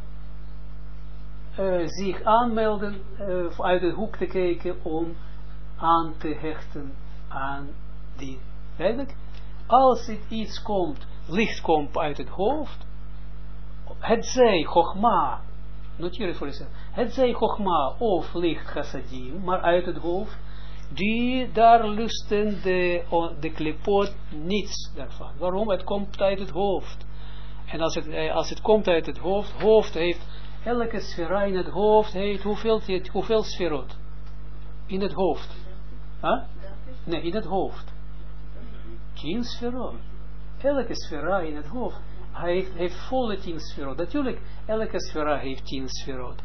zich aanmelden, uit de hoek te kijken om aan te hechten aan die. Eigenlijk, als het iets komt, licht komt uit het hoofd, het zij Chogma, noteer het voor jezelf, het zij Chogma of licht chassadim, maar uit het hoofd, daar lusten de klipot niets daarvan. Waarom? Het komt uit het hoofd. En als het komt uit het hoofd heeft, elke sfera in het hoofd heeft, hoeveel sferot? In het hoofd. Huh? Nee, in het hoofd. 10 sferot. Elke sfera in het hoofd heeft volle 10 sferot. Natuurlijk, elke sfera heeft 10 sferot.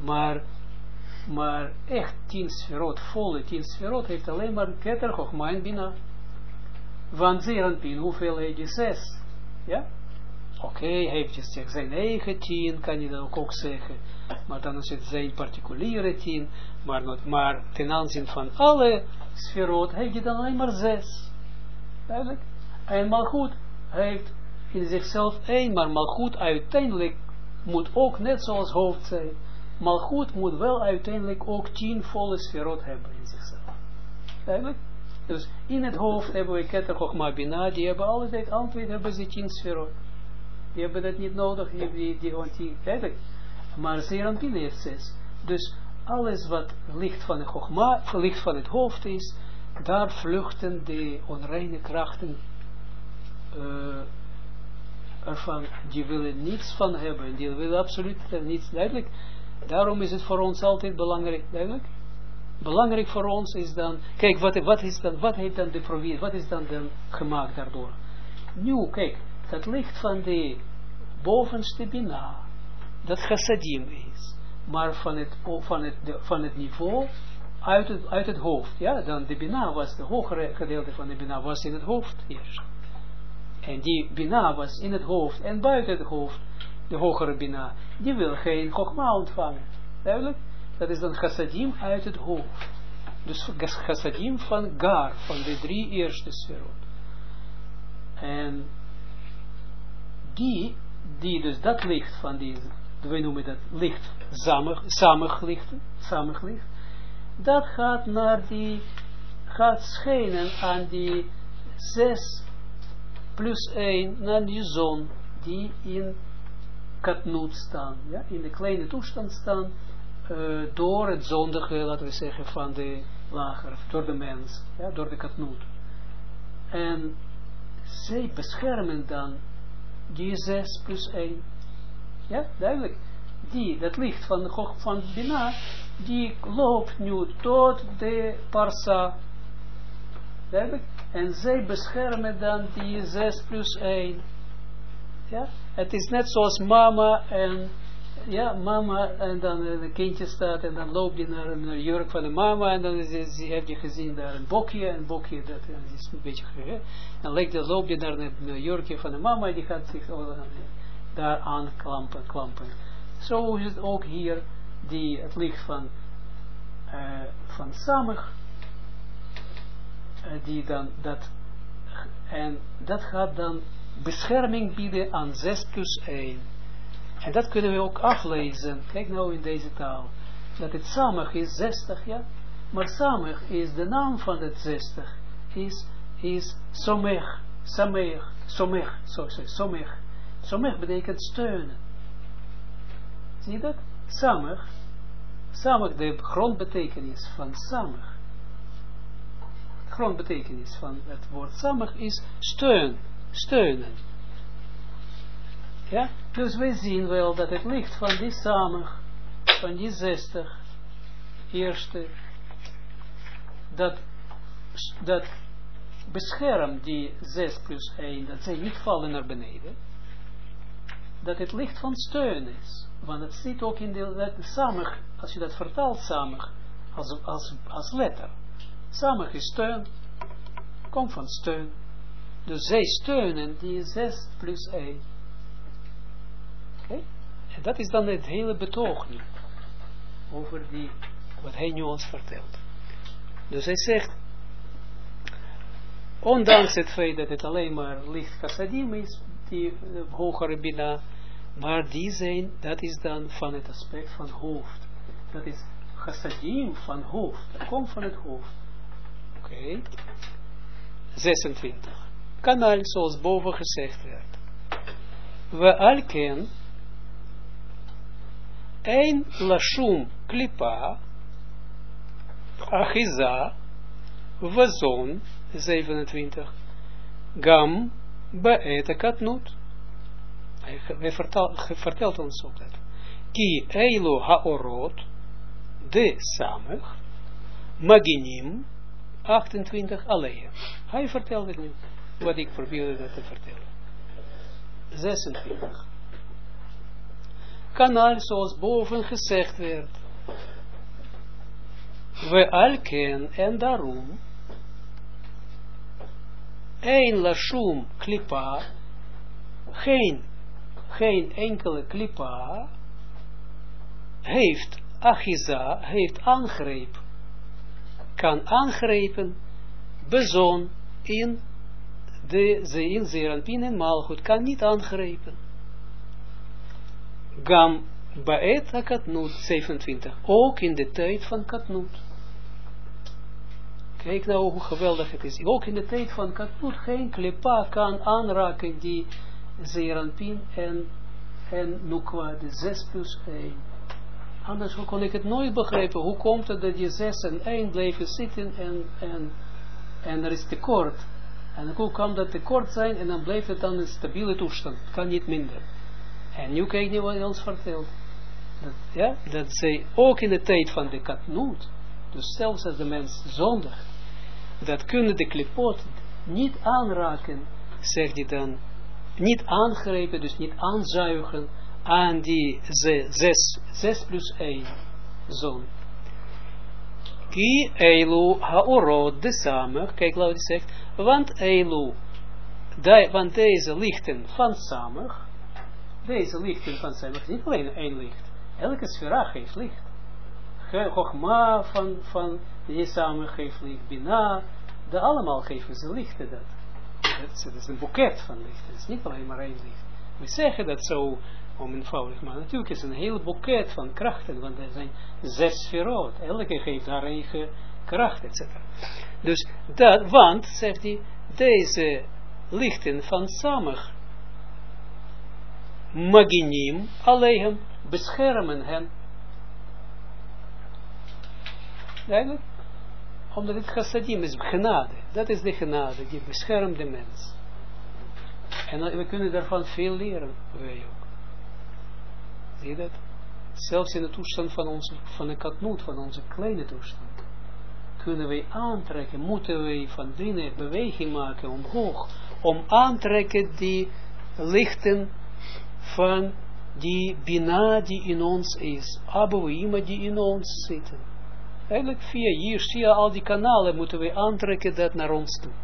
Maar echt 10 sferot, volle 10 sferot, heeft alleen maar Keter, Chogma en Bina. Want Zeranpin, hoeveel heeft je? 6. Ja? Oké, heeft je zijn eigen 10, kan je dan ook zeggen. Maar dan is het zijn particuliere 10. Maar ten aanzien van alle sferot, heeft je dan alleen maar 6. Duidelijk? En Malchut heeft in zichzelf 1, maar Malchut uiteindelijk moet ook net zoals hoofd zijn. Malchut moet wel uiteindelijk ook 10 volle sferot hebben in zichzelf. Duidelijk? Dus in het hoofd hebben we Keter, Chogma, Bina, die hebben altijd hebben ze 10 sferot. Die hebben dat niet nodig, duidelijk. Maar Zeranpin heeft 6. Dus alles wat licht van de Chogma, licht van het hoofd is, daar vluchten de onreine krachten ervan. Die willen niets van hebben. Die willen absoluut niets. Duidelijk. Daarom is het voor ons altijd belangrijk. Duidelijk. Belangrijk voor ons is dan. Kijk, wat heeft dan de provincie? Wat is dan gemaakt daardoor? Nu, kijk. Dat licht van de bovenste Bina. Dat chassadim is. Maar van het niveau. Uit het hoofd, ja, dan de Bina was, de hogere gedeelte van de Bina was in het hoofd eerst. En die Bina was in het hoofd en buiten het hoofd, de hogere Bina, die wil geen Chogma ontvangen. Duidelijk? Dat is dan chassadim uit het hoofd. Dus chassadim van Gar, van de 3 eerste sferot. En die dus dat licht van die, we noemen dat licht, samig licht, dat gaat schijnen aan die 6 plus 1 naar die zon die in katnoot staan, ja, in de kleine toestand staan, door het zondige, laten we zeggen, van de lager, door de mens, ja, door de katnoot. En zij beschermen dan die 6 plus 1. Ja, duidelijk. Dat licht van Bina die loopt nu tot de parsa. En zij beschermen dan die 6 plus 1. Ja? Het is net zoals mama en dan een kindje staat en dan loopt die naar een jurk van de mama en dan heeft je gezien daar een bokje dat is een beetje gegeven. Dan loopt je naar een jurkje van de mama en die gaat zich daar aan klampen. Zo is het ook hier, het licht van Samig, die dan dat gaat dan bescherming bieden aan 6 plus 1. En dat kunnen we ook aflezen. Kijk nou in deze taal. Dat het Samig is 60, ja. Maar Samig is de naam van het 60. Is Somech. Somech. Somech betekent steunen. Zie je dat? Samig, de grondbetekenis van Samig. De grondbetekenis van het woord Samig is steunen. Ja? Dus wij zien wel dat het licht van die Samig, van die 60, eerste, dat beschermt die 6 plus 1, dat zij niet vallen naar beneden, dat het licht van steun is. Want het zit ook in de Samig, als je dat vertaalt Samig, als letter. Samig is steun, komt van steun. Dus zij steunen die 6 plus 1. Okay? En dat is dan het hele betoog nu. Over wat hij nu ons vertelt. Dus hij zegt, ondanks het feit dat het alleen maar licht chassadim is, die hogere bina, maar dat is dan van het aspect van hoofd. Dat is chassadim van hoofd. Dat komt van het hoofd. Oké. 26. Kanaal zoals boven gezegd werd. We alken een lashum klipa achiza wazon 27 gam ba'et katnut. Hij vertelt ons ook dat. Ki eilu haorot de samech maginim 28 alleen. Hij vertelt het nu. Wat ik probeerde dat te vertellen. 26. Kanaal zoals boven gezegd werd. We alken en daarom een lashum klipa, geen enkele klipa heeft achiza, heeft aangreep, kan aangrepen, bezon in Zeranpin en Malchut, kan niet aangrepen. Gam Baet HaKatnut 27, ook in de tijd van Katnut. Kijk nou hoe geweldig het is. Ook in de tijd van Katnut geen klipa kan aanraken die Zeranpin en Nukwa, de 6 plus 1. Anders kon ik het nooit begrijpen. Hoe komt het dat die 6 en 1 blijven zitten en er is tekort. En hoe kan dat tekort zijn en dan blijft het dan een stabiele toestand. Het kan niet minder. En nu kijk je wat hij ons vertelt. Dat zij ook in de tijd van de katnoot, dus zelfs als de mens zondigt, dat kunnen de klipot niet aanraken, zegt hij dan, niet aangrijpen, dus niet aanzuigen aan die 6 plus 1 zon. Ki eilu haorot de samech, kijk wat hij zegt, want eilu, want deze lichten van samech, deze lichten van samech, niet alleen één licht, elke sfera geeft licht. Chogma van die samech geeft licht, bina, allemaal geven ze lichten dat. Het is een boeket van lichten, het is niet alleen maar één licht. We zeggen dat zo eenvoudig, maar natuurlijk is het een heel boeket van krachten, want er zijn 6 sferot, elke geeft haar eigen kracht, etc. Dus dat, want, zegt hij, deze lichten van samech, maginim, alleen beschermen hen. Eigenlijk, omdat het chassadim is genade, dat is de genade, die beschermt de mens. En we kunnen daarvan veel leren, wij ook. Zie je dat? zelfs in de toestand van een katnoot, van onze kleine toestand, kunnen wij aantrekken, moeten wij van binnen beweging maken omhoog, om aantrekken die lichten van die Bina die in ons is, Abouima die in ons zitten. Eigenlijk via al die kanalen moeten wij aantrekken dat naar ons toe.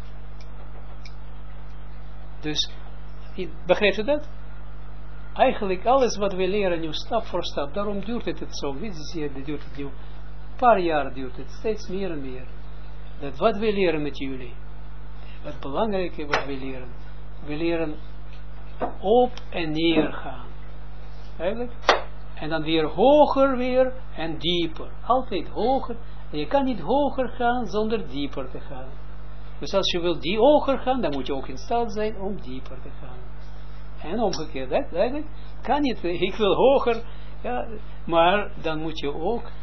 Dus, begrijpt u dat? Eigenlijk alles wat we leren nu stap voor stap, daarom duurt het zo, duurt het nu, een paar jaar duurt het, steeds meer en meer. Dat wat we leren met jullie, wat belangrijk is wat we leren op en neer gaan. Eigenlijk. En dan weer hoger weer en dieper. Altijd hoger. En je kan niet hoger gaan zonder dieper te gaan. Dus als je wil hoger gaan, dan moet je ook in staat zijn om dieper te gaan. En omgekeerd, eigenlijk kan niet. Ik wil hoger, ja, maar dan moet je ook.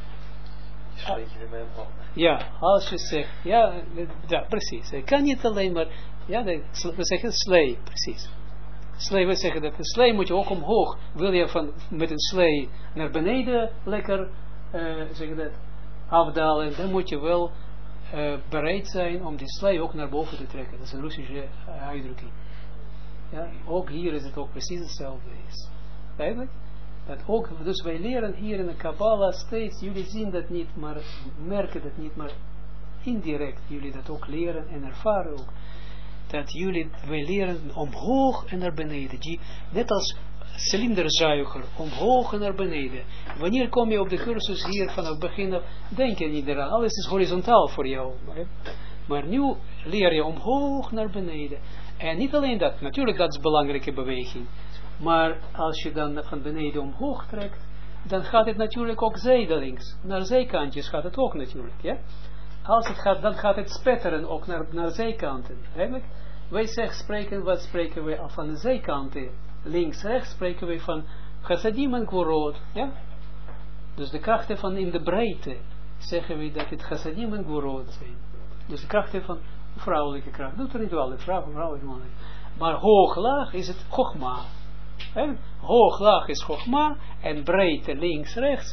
Ja, als je zegt, ja, precies. Je kan niet alleen maar, ja, we zeggen slee, precies. Slee, we zeggen dat een slee moet je ook omhoog. Wil je met een slee naar beneden lekker zeg dat, afdalen, dan moet je wel bereid zijn om die slee ook naar boven te trekken. Dat is een Russische uitdrukking. Ja, ook hier is het ook precies hetzelfde. Eigenlijk. Dat ook, dus wij leren hier in de Kabbalah steeds, jullie zien dat niet, maar merken dat niet, maar indirect jullie dat ook leren en ervaren ook. Dat wij leren omhoog en naar beneden. Net als cilinderzuiger, omhoog en naar beneden. Wanneer kom je op de cursus hier vanaf het begin af, denk je niet eraan. Alles is horizontaal voor jou. Maar nu leer je omhoog naar beneden. En niet alleen dat, natuurlijk dat is een belangrijke beweging. Maar als je dan van beneden omhoog trekt, dan gaat het natuurlijk ook zijdelings. Naar zijkantjes gaat het ook natuurlijk, ja. Als het gaat, dan gaat het spetteren ook naar zijkanten. Eigenlijk, wij spreken we van de zijkanten. Links, rechts spreken we van chassadim en gvorot. Ja? Dus de krachten van in de breedte zeggen we dat het chassadim en gvorot zijn. Dus de krachten van vrouwelijke kracht. Doet er niet wel, vrouwelijke man. Maar hoog-laag is het chogma. Hoog-laag is chogma en breedte links-rechts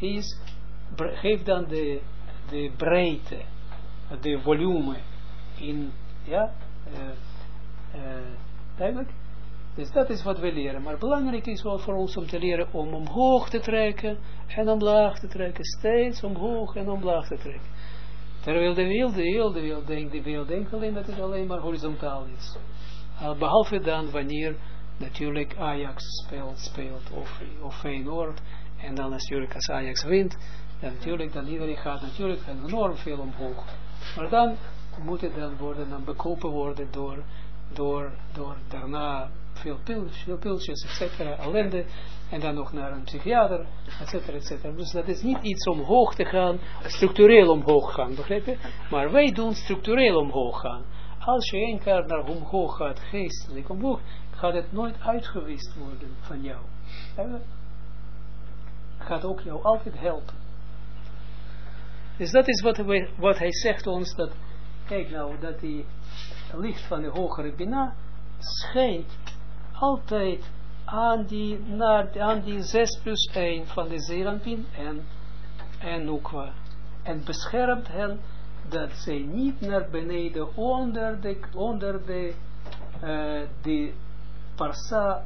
geeft dan de breedte, de volume in, ja, duidelijk. Dus dat is wat we leren. Maar belangrijk is wel voor ons om te leren om omhoog te trekken en omlaag te trekken. Steeds omhoog en omlaag te trekken. Terwijl de wereld denkt alleen dat het alleen maar horizontaal is. Behalve dan wanneer natuurlijk Ajax speelt of Feyenoord. En dan natuurlijk als Ajax wint, dan iedereen gaat natuurlijk enorm veel omhoog. Maar dan moet het dan bekopen worden door daarna veel pilsjes, etc. ellende. En dan nog naar een psychiater, etc. Dus dat is niet iets om omhoog te gaan, structureel omhoog gaan, begrijp je? Maar wij doen structureel omhoog gaan. Als je één keer naar omhoog gaat, geestelijk omhoog, gaat het nooit uitgewist worden van jou. Gaat ook jou altijd helpen. Dus dat is wat hij zegt ons, dat, kijk nou, dat die licht van de hogere Bina schijnt altijd aan die 6 plus 1 van de Zeranpin en Nukwa. En beschermt hen dat zij niet naar beneden onder de Parsa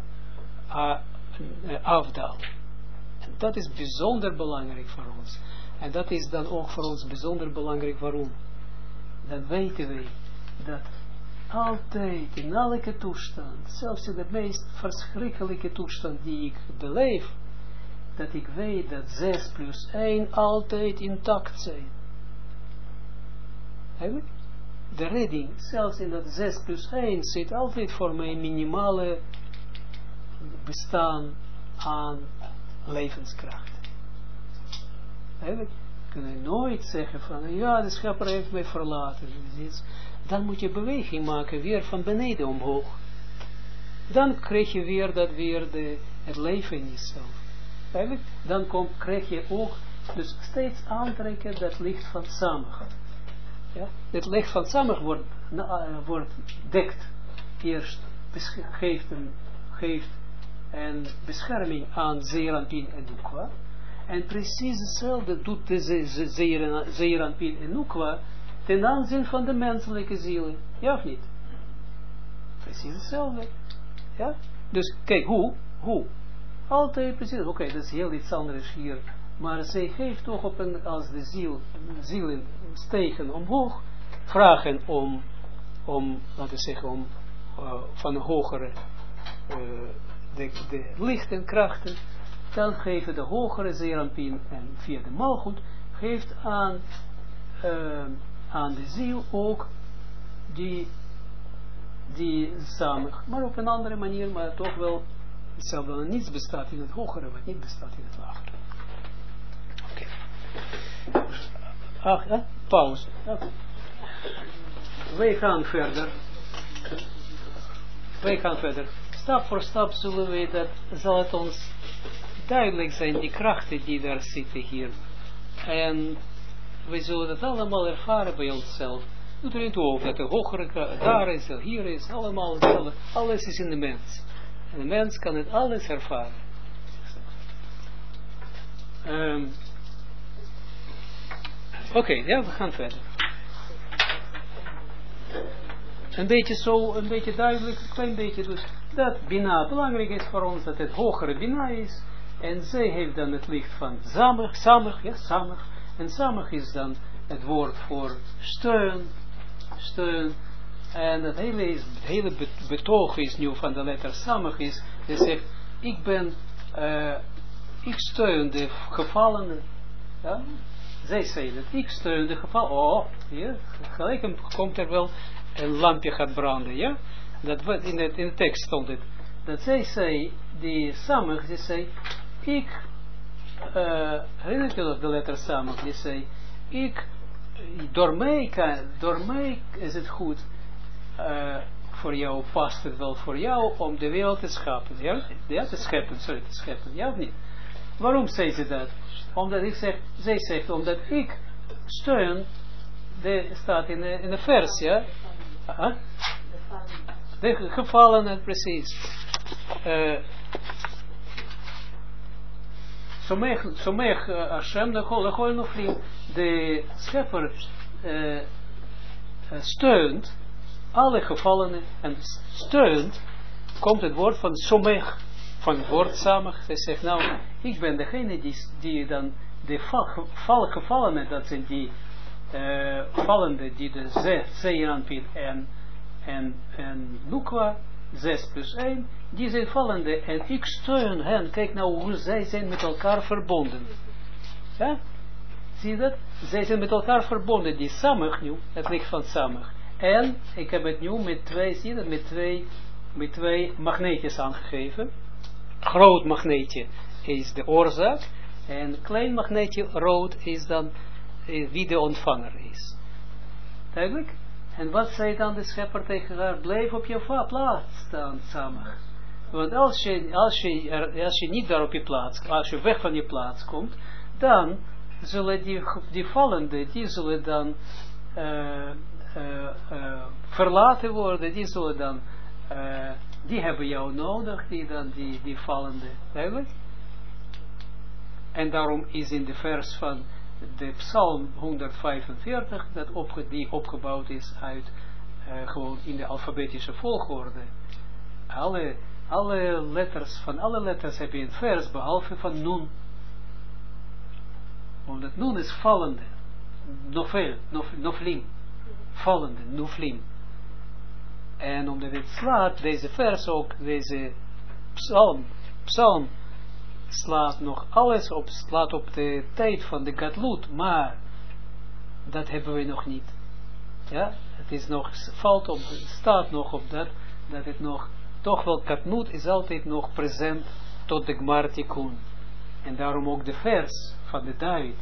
afdalen. En dat is bijzonder belangrijk voor ons. En dat is dan ook voor ons bijzonder belangrijk. Waarom? Dan weten wij dat altijd in elke toestand, zelfs in de meest verschrikkelijke toestand die ik beleef, dat ik weet dat 6 plus 1 altijd intact zijn. Eigenlijk? De redding, zelfs in dat 6 plus 1 zit altijd voor mij minimale bestaan aan levenskracht. Eigenlijk kun je nooit zeggen van, ja, de schepper heeft mij verlaten. Dan moet je beweging maken, weer van beneden omhoog. Dan krijg je weer het leven in jezelf. Eigenlijk, dan krijg je ook, dus steeds aantrekken dat licht van Samach. Ja? Het licht van Samach wordt dekt, eerst geeft en bescherming aan Zeeranpin en Nukwa. En precies hetzelfde doet de Zeeranpin en Nukwa ten aanzien van de menselijke zielen. Ja of niet? Precies hetzelfde. Ja? Dus kijk, hoe? Altijd precies, oké, dat is heel iets anders hier. Maar zij geeft toch op als de zielen stegen omhoog, vragen om laten we zeggen, van een hogere, de lichten, krachten, dan geven de hogere Zeeranpin en via de Malchut, geeft aan de ziel ook die samen, maar op een andere manier, maar toch wel hetzelfde. Niets bestaat in het hogere, wat niet bestaat in het lagere. Oké. Pauze. Wij gaan verder. Stap voor stap zullen we zal het ons duidelijk zijn, die krachten die daar zitten hier. En we zullen dat allemaal ervaren bij onszelf. Doet er niet toe of dat de hogere kracht daar is, of hier is, allemaal hetzelfde. Alles is in de mens. En de mens kan het alles ervaren. Oké, ja, we gaan verder. Een beetje duidelijk, een klein beetje dus, dat Bina belangrijk is voor ons, dat het hogere Bina is, en zij heeft dan het licht van Samach, en Samach is dan het woord voor steun, en het hele betoog is nu van de letter Samach is, die zegt, ik steun de gevallenen, ja. Zij zei dat ik steun de geval. Hier, gelijk komt er wel een lampje gaat branden, ja? Dat wat in de tekst stond het. Dat zij zei, die Samach, die zei, herinner je de letter Samach, die zei, door mij is het goed, voor jou past het wel voor jou, om de wereld te scheppen, ja? Te scheppen, ja of niet? Waarom zei ze dat? Omdat zij zegt, omdat ik steun, staat in de vers, ja? De gevallenen, precies. Somech Hashem, de Noflim, de schepper steunt alle gevallenen, en steunt, komt het woord van Somech, van het woord Samach. Zij zegt, nou, ik ben degene die dan de gevallenen, dat zijn die vallenden, die de Zeeranpin en Nukwa, 6+1, die zijn vallende, en ik steun hen. Kijk nou hoe zij zijn met elkaar verbonden. Ja? Zie je dat? Zij zijn met elkaar verbonden, die Samach nu, het licht van Samach. En ik heb het nu met twee magneetjes aangegeven. Groot magneetje is de oorzaak, en klein magneetje rood is dan wie de ontvanger is. Duidelijk? En wat zei dan de schepper tegen haar? Blijf op je plaats staan, Samach. Want als je niet daar op je plaats, als je weg van je plaats komt, dan zullen die vallende, die zullen dan verlaten worden, die zullen dan die hebben jou nodig, die vallende, duidelijk? En daarom is in de vers van de Psalm 145, die opgebouwd is uit, gewoon in de alfabetische volgorde. Alle letters heb je een vers, behalve van Nun. Omdat Nun is vallende, Noflim, vallende, Noflim. En omdat het slaat, deze vers ook, deze psalm slaat nog alles op, slaat op de tijd van de Gadlut, maar dat hebben we nog niet. Ja, het is nog, staat nog op dat het nog, toch wel Gadlut is altijd nog present tot de Gmar Tikkun. En daarom ook de vers van de David.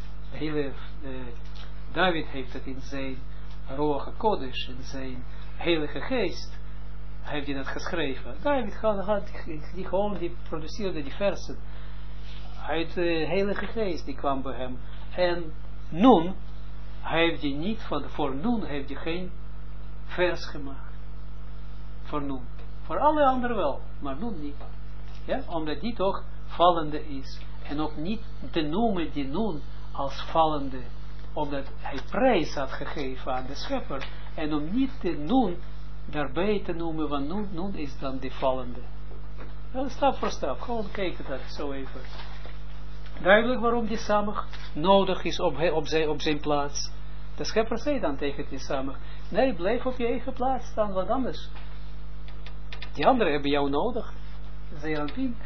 David heeft het in zijn Ruach HaKodesh, in zijn Heilige Geest, heeft hij dat geschreven. David die produceerde die versen uit de Heilige Geest, die kwam bij hem. En Nun heeft hij niet, voor Nun heeft hij geen vers gemaakt. Voor Nun. Voor alle anderen wel, maar Nun niet. Ja, omdat die toch vallende is. En ook niet te noemen die nun als vallende, omdat hij prijs had gegeven aan de schepper. En om niet de nun daarbij te noemen, want nun is dan de vallende. Wel, stap voor stap, gewoon kijken dat zo even. Duidelijk waarom die samach nodig is op zijn plaats. De schepper zei dan tegen die samach, nee, blijf op je eigen plaats staan, wat anders. Die anderen hebben jou nodig. Zeranpin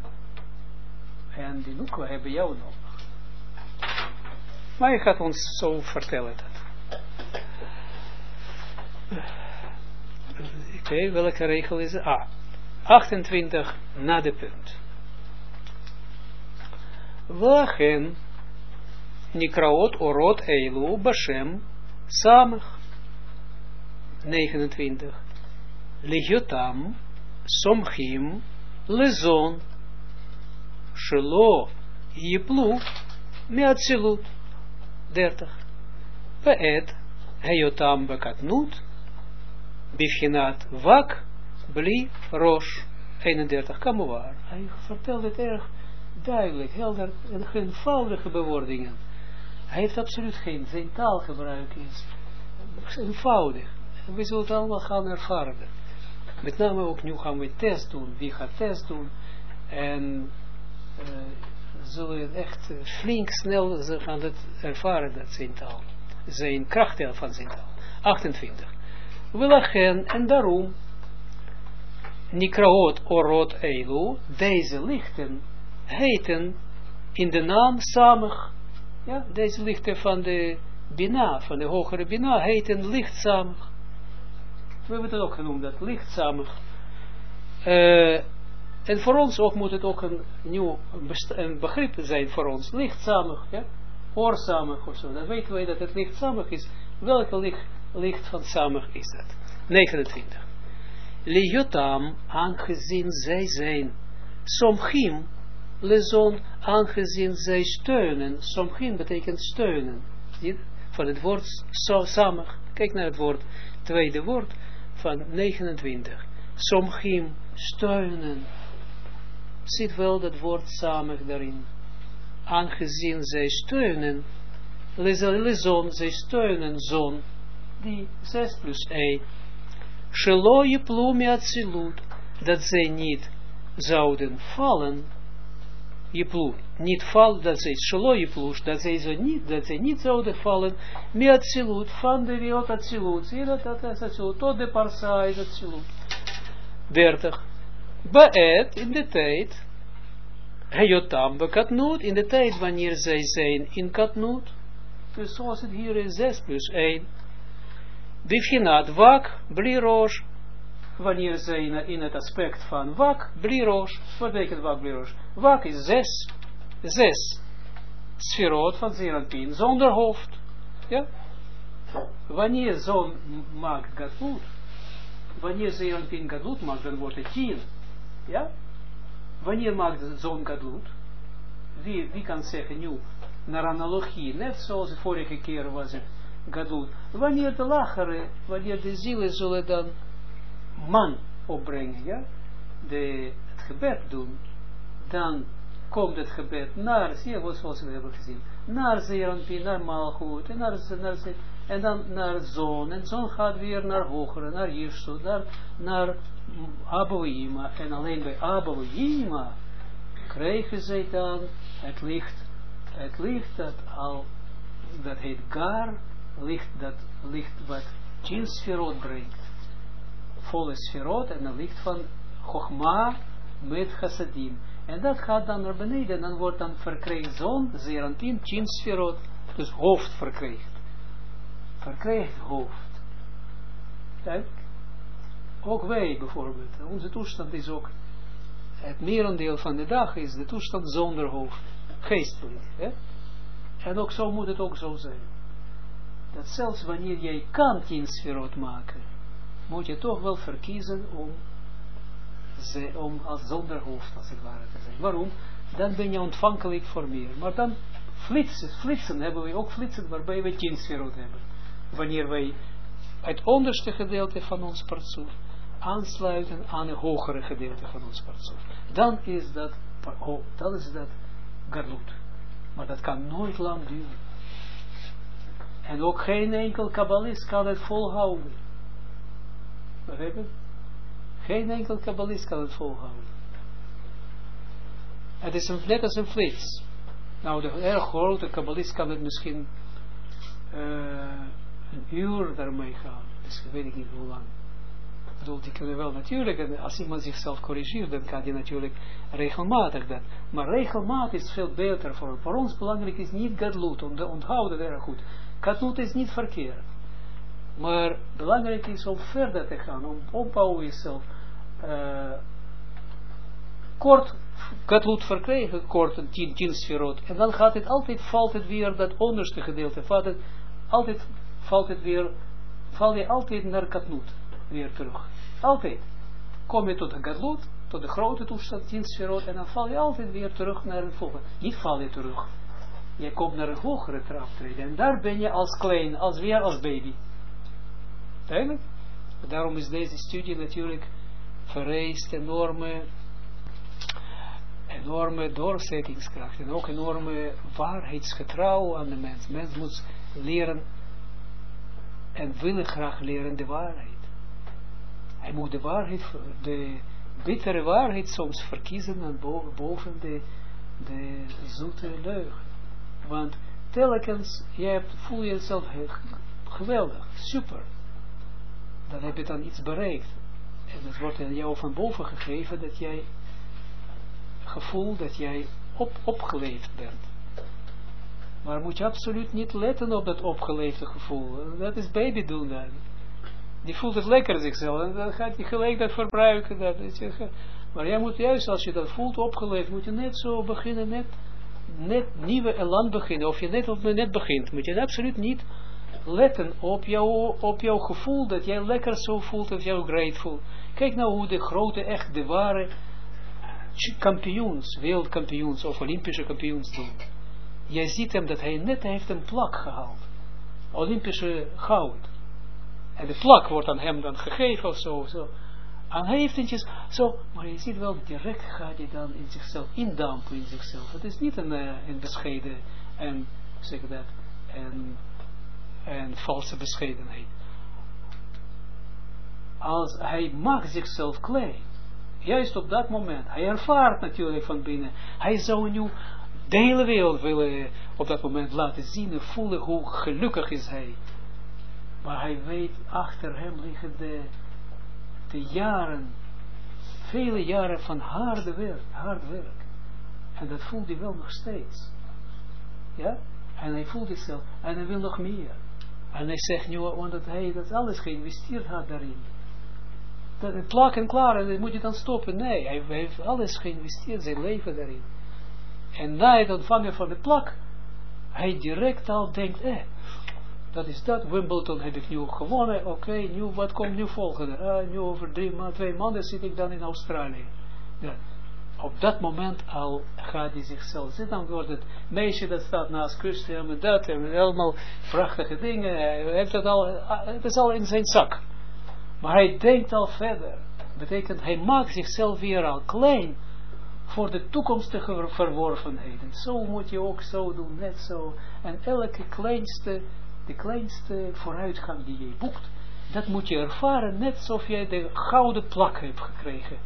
en die Nukwa hebben jou nodig. Maar je gaat ons zo vertellen dat. Oké, welke regel is het? 28 na de punt. Wachen Nikraot orot eilu bashem samach. 29. Ligiotam somchim lezon shelo yiplu meatzilut. 30. Ve'et heyotam bekatnut bifhinat vak bli rosh. 31. Kamuar. Hij vertelt het erg duidelijk, helder en eenvoudige bewoordingen. Hij heeft absoluut geen, zijn taalgebruik is eenvoudig. We zullen het allemaal gaan ervaren. Met name ook nu gaan we test doen. Wie gaat test doen? En zullen het echt flink snel gaan het ervaren, dat zijn taal. Zijn kracht van zijn taal. 28. Wilachen en daarom Nikraot orot eilu, deze lichten heten in de naam samach. Ja, deze lichten van de Bina, van de hogere Bina, heten lichtsamach. We hebben het ook genoemd, dat lichtsamach. En voor ons ook moet het ook een nieuw begrip zijn voor ons. Lichtsamach, ja, oorsamach of zo. Dan weten wij dat het lichtsamach is. Welke licht van samach is dat? 29. Liyotam, aangezien zij zijn, somchim, lezon, aangezien zij steunen. Somchim betekent steunen. Van het woord samach. Kijk naar het woord, tweede woord van 29. Somchim, steunen. Ziet wel dat woord samach daarin. Aangezien zij steunen. Lezon, zij steunen zon. Die 6 plus 1. Shelo yiplu meatzilut, dat zij niet zouden vallen, yiplu, niet vallen, dat zij shelo yiplu, dat zij niet zouden vallen, meatzilut, van de wereld atzilut, zie je dat is atzilut, tot de parsa is atzilut. 30. Baet, in de tijd, heyotam bekatnut, in de tijd wanneer zij zijn in katnut, dus zoals het hier is, 6 plus 1. Bifhinat wak, bli rosh, wanneer zij in het aspect van wak, bli rosh, wat betekent wak, bli rosh? Wak is 6 sferot van Zeranpin, zonder hoofd. Ja? Wanneer zon maakt gadlut, wanneer Zeranpin gadlut maakt, dan wordt het 10. Ja? Wanneer maakt de zon gadlut? Wie kan zeggen nu, naar analogie, net zoals de vorige keer was het, gadlut. Wanneer de lagere, wanneer de zielen zullen dan man opbrengen, ja, het gebed doen, dan komt het gebed naar, zie je zoals we hebben gezien, naar Zeranpin, naar Malchut, en dan naar zon, en zon gaat weer naar hogere, naar Jirsut, naar Abouima, en alleen bij Abouima krijgen zij dan het licht dat heet Gar, licht wat 10 sferot brengt. Volle sferot en een licht van Chochma met Chassadim. En dat gaat dan naar beneden. Dan wordt dan verkrijgt zon, Zeranpin, 10 sferot. Dus hoofd verkrijgt. Verkrijgt hoofd. Kijk. Ook wij bijvoorbeeld. Onze toestand is ook, het merendeel van de dag is de toestand zonder hoofd. Geestelijk. Hè? En ook zo moet het ook zo zijn. Dat zelfs wanneer jij kan 10 sferot maken, moet je toch wel verkiezen om als zonder hoofd als het ware te zijn. Waarom? Dan ben je ontvankelijk voor meer. Maar dan flitsen hebben we ook flitsen waarbij we 10 sferot hebben. Wanneer wij het onderste gedeelte van ons partsoef aansluiten aan een hogere gedeelte van ons partsoef. Dan is dat gadlut. Maar dat kan nooit lang duren. En ook geen enkel kabbalist kan het volhouden. Begrijp je? Geen enkel kabbalist kan het volhouden. Het is net als een flits. Nou, de erg grote kabbalist kan het misschien een uur daarmee gaan. Dus weet ik niet hoe lang. Ik bedoel, die kunnen wel natuurlijk, en als iemand zichzelf corrigeert, dan kan die natuurlijk regelmatig dat. Maar regelmatig is veel beter voor. Voor ons belangrijk is niet gadlut, onthoud het erg goed. Gadlut is niet verkeerd. Maar belangrijk is om verder te gaan, om opbouwen jezelf. Kort gadlut verkrijgen, kort een 10 sferot. En dan gaat het altijd, valt het weer, dat onderste gedeelte, val je altijd naar gadlut weer terug. Altijd. Kom je tot de gadlut, tot de grote toestand, 10 sferot, en dan val je altijd weer terug naar het volgende. Niet val je terug. Je komt naar een hogere traptreden. En daar ben je als klein, als baby. Duidelijk? Daarom is deze studie natuurlijk vereist enorme doorzettingskracht en ook enorme waarheidsgetrouw aan de mens. Mens moet leren en willen graag leren de waarheid. Hij moet de waarheid, de bittere waarheid soms verkiezen en boven de zoete leugen. Want telkens, voel je jezelf geweldig, super. Dan heb je dan iets bereikt. En het wordt aan jou van boven gegeven dat jij gevoel dat jij opgeleefd bent. Maar moet je absoluut niet letten op dat opgeleefde gevoel. Dat is baby doen dan. Die voelt het lekker zichzelf. En dan gaat hij gelijk dat verbruiken. Maar jij moet juist, als je dat voelt opgeleefd, moet je net zo beginnen, net nieuwe elan beginnen. Of je net begint. Moet je absoluut niet letten op jouw gevoel, dat jij lekker zo voelt, of jou great voelt. Kijk nou hoe de grote, echt de ware kampioens, wereldkampioens of Olympische kampioens doen. Jij ziet hem dat hij net heeft een plak gehaald. Olympische goud. En de plak wordt aan hem dan gegeven of zo. En hij heeft eentjes zo, maar je ziet wel, direct gaat hij dan in zichzelf indampen in zichzelf. Het is niet een bescheiden en, zeg dat, en valse bescheidenheid. Als hij maakt zichzelf klein, juist op dat moment, hij ervaart natuurlijk van binnen, hij zou nu de hele wereld willen op dat moment laten zien en voelen hoe gelukkig is hij. Maar hij weet, achter hem liggen de jaren, vele jaren van hard werk. En dat voelt hij wel nog steeds. Ja? En hij voelt het zelf, en hij wil nog meer. En hij zegt nu, omdat hij dat alles geïnvesteerd had daarin. Dat het plak en klaar, en dat moet je dan stoppen. Nee, hij heeft alles geïnvesteerd, zijn leven daarin. En na het ontvangen van de plak, hij direct al denkt, dat is dat, Wimbledon heb ik nu gewonnen, oké, nu, wat komt nu volgende? Nu over 2 maanden zit ik dan in Australië. Ja. Op dat moment al gaat hij zichzelf zitten, dan wordt het meisje dat staat naast Christian en dat, en allemaal prachtige dingen, hij heeft het is al in zijn zak. Maar hij denkt al verder. Betekent, hij maakt zichzelf weer al klein voor de toekomstige verworvenheden. Zo moet je ook zo doen, net zo. En de kleinste vooruitgang die je boekt, dat moet je ervaren, net alsof jij de gouden plak hebt gekregen.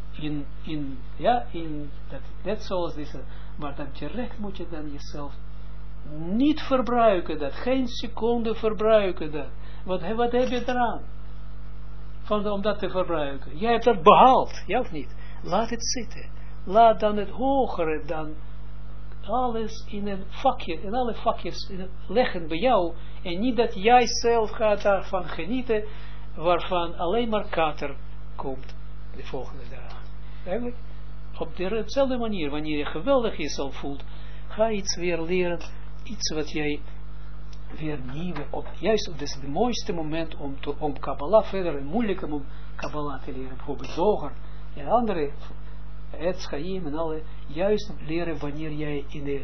Net zoals deze. Maar dan direct moet je dan jezelf niet verbruiken, dat geen seconde verbruiken dat. Wat heb je eraan? Om dat te verbruiken. Jij hebt dat behaald, ja of niet? Laat het zitten. Laat dan het hogere dan alles in een vakje, in alle vakjes leggen bij jou. En niet dat jij zelf gaat daarvan genieten, waarvan alleen maar kater komt de volgende dagen. Eigenlijk, op dezelfde manier, wanneer je geweldig jezelf voelt, ga iets weer leren, iets wat jij weer nieuwe, juist op het mooiste moment om Kabbalah verder, een moeilijke om Kabbalah te leren, bijvoorbeeld Zoger en andere, het Chaim en alle, juist leren wanneer jij in de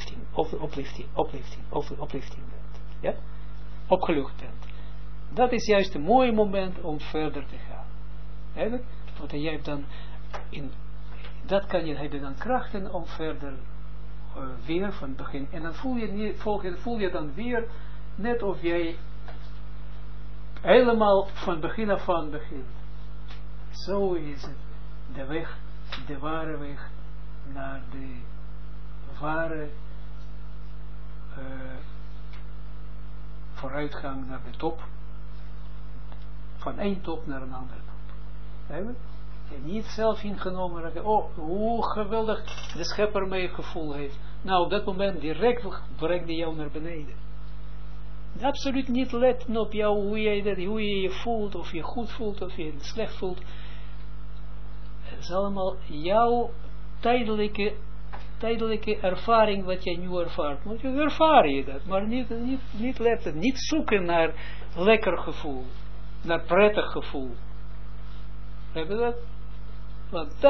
oplichting bent, ja, opgelucht bent. Dat is juist een mooi moment om verder te gaan. Want jij hebt dan, dat kan je hebben dan krachten om verder weer van het begin. En dan voel je dan weer, net of jij helemaal van begin af aan begint. Zo is het de weg, de ware weg naar de ware vooruitgang naar de top. Van één top naar een andere top. En niet zelf ingenomen raken. Oh, hoe geweldig de schepper mij gevoel heeft. Nou, op dat moment direct brengt hij jou naar beneden. Absoluut niet letten op jou, hoe je je voelt, of je goed voelt, of je slecht voelt. Het is allemaal jouw tijdelijke ervaring, wat jij nu ervaart. Want je ervaar je dat, maar niet letten, niet zoeken naar lekker gevoel, naar prettig gevoel. Heb je dat? Want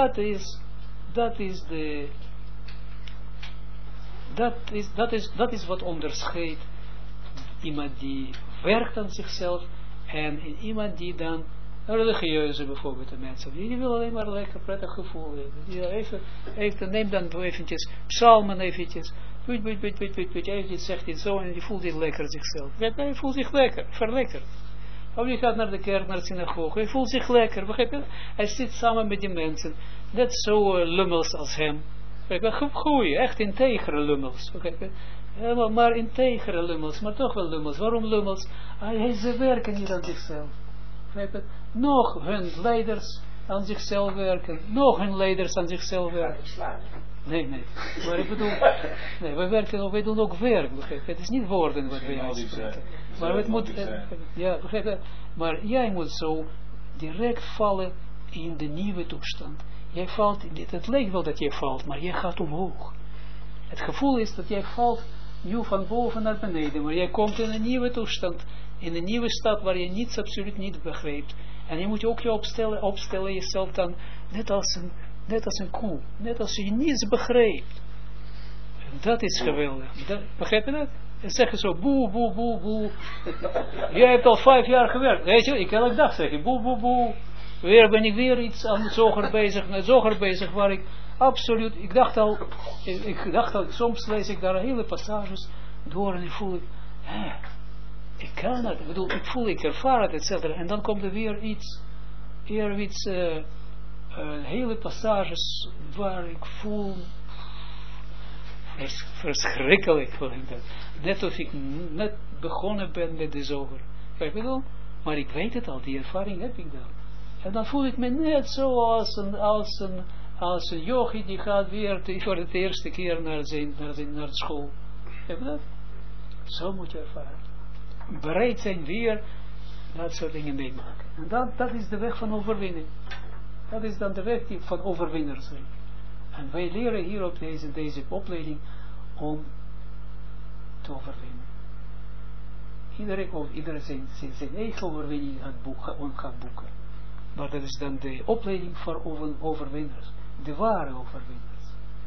dat is wat onderscheidt iemand die werkt aan zichzelf en iemand die dan religieuze bijvoorbeeld mensen, die wil alleen maar lekker prettig gevoel hebben. Neem dan eventjes psalmen eventjes, eventjes zegt hij zo en die voelt zich lekker zichzelf. Hij voelt zich lekker, verlekkerd. Of je gaat naar de kerk, naar de synagoge, hij voelt zich lekker, begrijp je? Hij zit samen met die mensen, net zo lummels als hem. Goeie, echt integere lummels, begrijp je? Maar integere lummels, maar toch wel lummels. Waarom lummels? Ze werken niet aan zichzelf. Nog hun leiders aan zichzelf werken. Nog hun leiders aan zichzelf werken. Nee. Maar ik bedoel, wij doen ook werk. Begrijp. Het is niet woorden wat wij uitspreken. Maar het moet, begrijp je? Maar jij moet zo direct vallen in de nieuwe toestand. Jij valt, het lijkt wel dat jij valt, maar jij gaat omhoog. Het gevoel is dat jij valt nu van boven naar beneden, maar jij komt in een nieuwe toestand, in een nieuwe stad waar je niets absoluut niet begrijpt. En je moet je ook opstellen jezelf dan, net als een koe, net als je niets begrijpt. En dat is geweldig. Begrijp je dat? En zeggen zo, boe, boe, boe, boe. Jij hebt al 5 jaar gewerkt. Weet je, ik elke dag zeg je, boe, boe, boe. Weer ben ik weer iets aan het zoger bezig, waar ik absoluut, ik dacht al, soms lees ik daar hele passages door en ik voel, ik kan het, ik ervaar het, etc. En dan komt er weer iets, hele passages waar ik voel, verschrikkelijk voel ik dat. Net of ik net begonnen ben met de zoger. Maar ik weet het al, die ervaring heb ik dan. En dan voel ik me net zo als een yogi die gaat weer voor de eerste keer naar de school. Heb je dat? Zo moet je ervaren. Bereid zijn weer dat soort dingen meemaken. En dat is de weg van overwinning. Dat is dan de weg van overwinners zijn. En wij leren hier op deze opleiding om te overwinnen. Iedereen zijn eigen overwinning gaat boeken. Maar dat is dan de opleiding voor overwinners. De ware overwinners.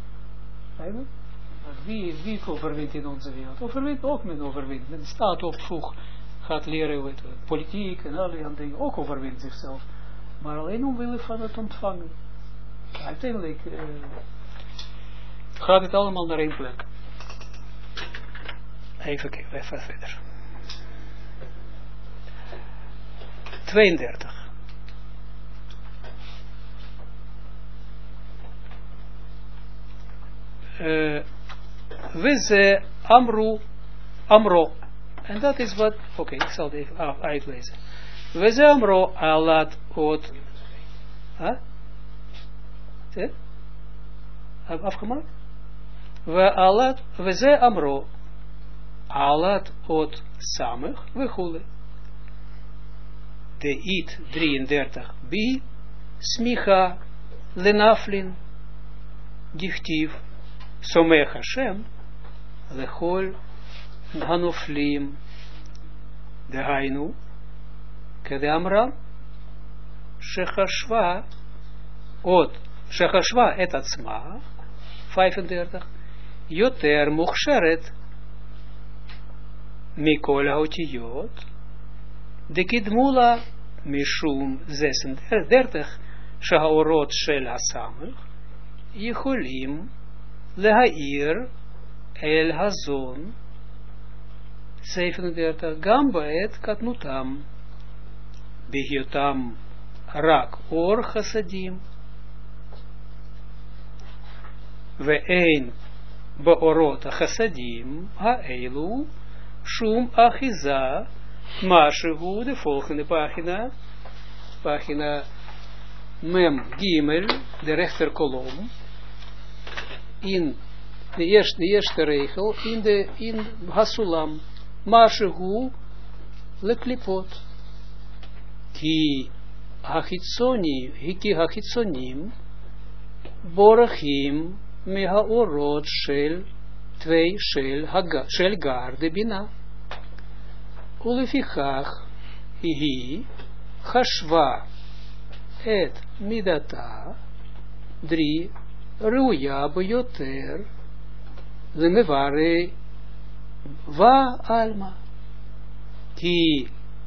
Wie overwint in onze wereld? Overwint ook met overwinning. Men staat op vroeg, gaat leren wat politiek en allerlei dingen. Ook overwint zichzelf. Maar alleen omwille van het ontvangen. Uiteindelijk gaat het allemaal naar één plek. Even kijken, even verder. 32. We Amro. En dat is wat, oké, ik zal het even uitlezen. We Amro alat ot. Afgemaakt? We Amro alat ot samig we goele. De it 33 bi smicha lenaflin dichtief Somech Hashem lechol hanoflim de hainu kede amra shechashva et atzma 35 yoter muchsheret mikol haotiyot de kidmula Mishum 36, Shaorot Shel Hasamech, Yecholim, Lehair, El Hazon, 37, Gamba et Katnutam, Behiotam, Rak Or Chasadim, Ve'ein, Baorot Chasadim, Ha'elu, Shum Achiza, Mashehu, de volgende pagina, pagina Mem Gimel, de rechterkolom, in de eerste regel, in Hasulam, Mashehu, Leklipot, Ki Hachitzonim, Borachim, Mehaorot Shel, Twee Shel Gar de Bina. Ulefichach hi chashva et midata 3 ruya beyoter lemevare va alma ki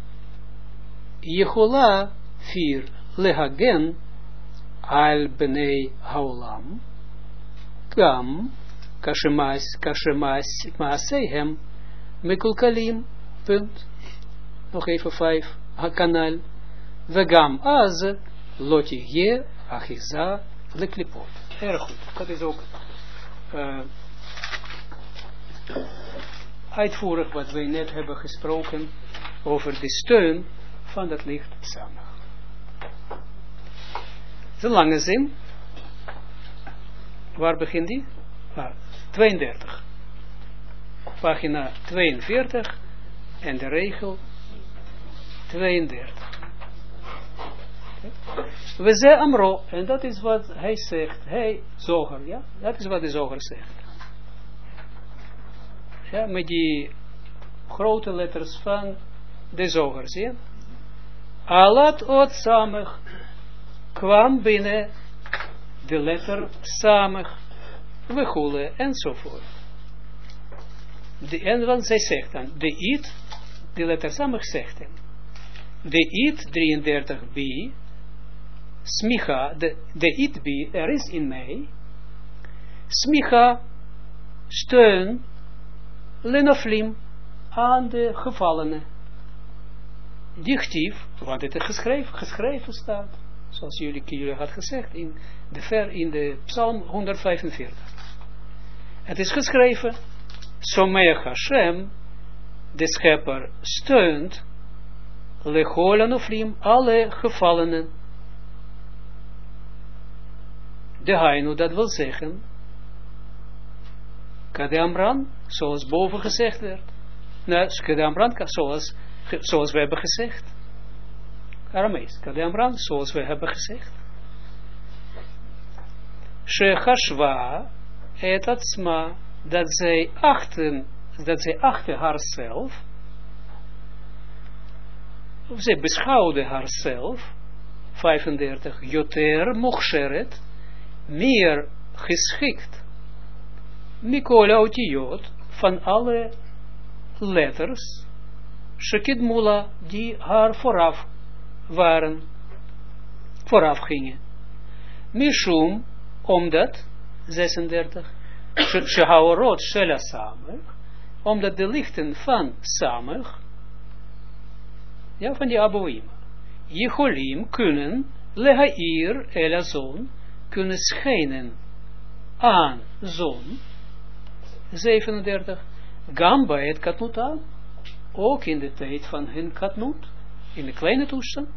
yechola 4 lehagen al bnei haolam gam kashemas maasehem mekulkalim. Punt. Nog even 5. Hakanal. Vegam az. Loti je. Achiza. Leklipot. Erg goed. Dat is ook uitvoerig wat wij net hebben gesproken over de steun van dat licht samen. Het is een lange zin. Waar begint die? 32. Pagina 42. En de regel 32. We zeggen Amro, en dat is wat hij zegt, hij Zoger, ja, dat is wat de Zoger zegt. Ja, met die grote letters van de Zoger, zie je? Alat ot samig kwam binnen de letter samig, we goelen enzovoort. En wat zij zegt dan, de it, de letter samig zegt hem. De it 33b, smicha, de it b, er is in mij, smicha, steun, lenoflim, aan de gevallenen. Dichtief, want het geschreven staat, zoals jullie had gezegd, in de Psalm 145. Het is geschreven, Someach Hashem, de schepper, steunt, lechol anoflim, alle gevallenen. De Hainu, dat wil zeggen, Kade Amran, zoals boven gezegd werd. Nou, Kade Amran, zoals we hebben gezegd. Aramees, Kade Amran, zoals we hebben gezegd. Shechashva, et atzma, dat zij achten haarzelf, of zij beschouwde haarzelf, 35, Joter Mochsheret, meer geschikt, Mikol Autiot, van alle letters, Shekidmula, die haar vooraf gingen. Mishum, omdat, 36, Shehaorot Shela Samech, omdat de lichten van Samech, ja, van die Aboim, Yecholim kunnen, Lehair El Zon, kunnen schijnen aan zon, 37, Gamba et Katnuta, ook in de tijd van hun Katnut, in de kleine toestand,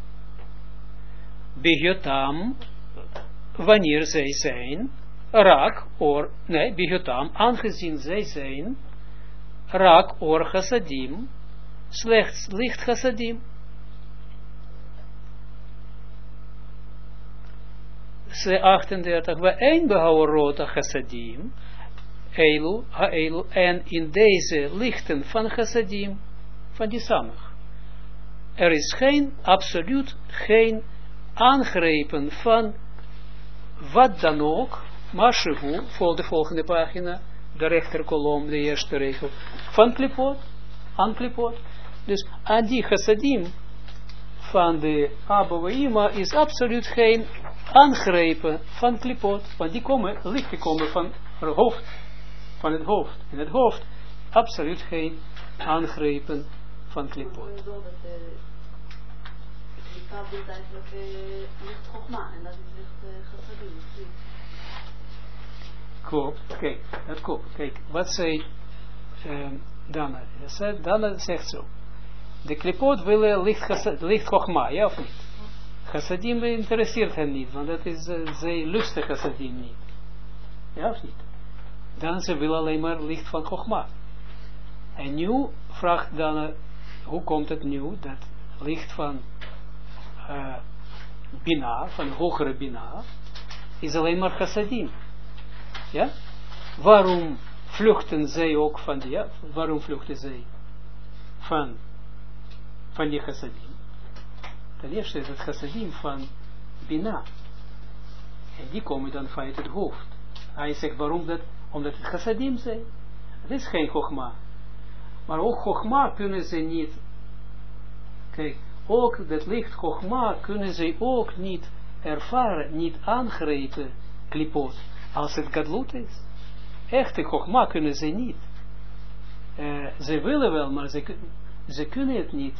Behiotam, wanneer zij zijn, Rak, or, nee, Behiotam, aangezien zij zijn, Rak, or, Chassadim, slechts licht Chassadim. Ze 38, we een behouden Chassadim, Eilu, Haeilu, en in deze lichten van Chassadim, van die Samach. Er is absoluut geen aangrepen van wat dan ook, Mashehu, voor de volgende pagina, de rechterkolom, de eerste regel, van Klipot, aan Klipot. Dus aan die Chassadim van de Abouima is absoluut geen aangrepen van klipot, want die lichten komen van het hoofd. In het hoofd absoluut geen aangrepen van klipot. Klipa bedoelt eigenlijk licht Chogma en dat is licht Chassadim. Klopt, kijk, dat klopt. Kijk, wat zei Dana? Dana zegt zo. De klipot willen licht Chogma, ja of niet? Chassadim interesseert hen niet, want dat is, zij lusten Chassadim niet. Ja of niet? Dan ze willen alleen maar licht van Chogma. En nu vraagt Dana, hoe komt het nu dat licht van Bina, van hogere Bina, is alleen maar Chassadim. Ja? Waarom vluchten zij ook van die, ja? Waarom vluchten zij van die Chassadim? Ten eerste is het Chassadim van Bina. En die komen dan vanuit het hoofd. Hij zegt waarom dat? Omdat het Chassadim zijn. Het is geen Chogma. Maar ook Chogma kunnen ze niet, kijk, ook dat licht Chogma kunnen ze ook niet ervaren, niet aangrijpen, klipot, als het gadlut is. Echte Chogma kunnen ze niet. Ze willen wel, maar ze kunnen het niet.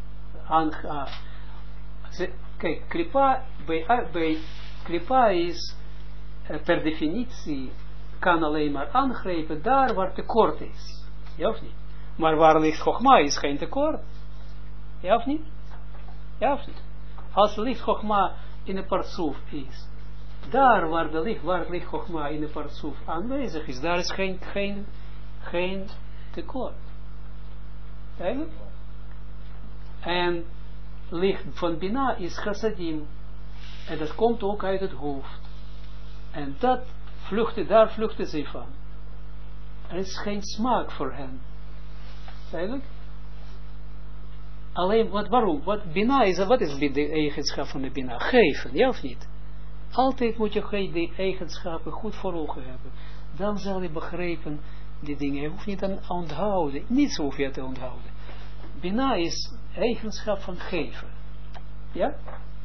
Kijk, bij klipa is per definitie kan alleen maar aangrijpen daar waar tekort is. Ja of niet? Maar waar licht Chogma is geen tekort. Ja of niet? Ja of niet? Als licht Chogma in een partsoef is, daar waar het licht Chogma in een partsoef aanwezig is, daar is geen tekort. Eigenlijk? En licht van Bina is Chassadim. En dat komt ook uit het hoofd. En daar vluchten ze van. Er is geen smaak voor hen. Eigenlijk? Alleen, waarom? Wat Bina is, wat is de eigenschap van de Bina? Geven, ja of niet? Altijd moet je die eigenschappen goed voor ogen hebben. Dan zal je begrijpen die dingen. Je hoeft niet aan onthouden. Niets hoef je te onthouden. Bina is eigenschap van geven. Ja?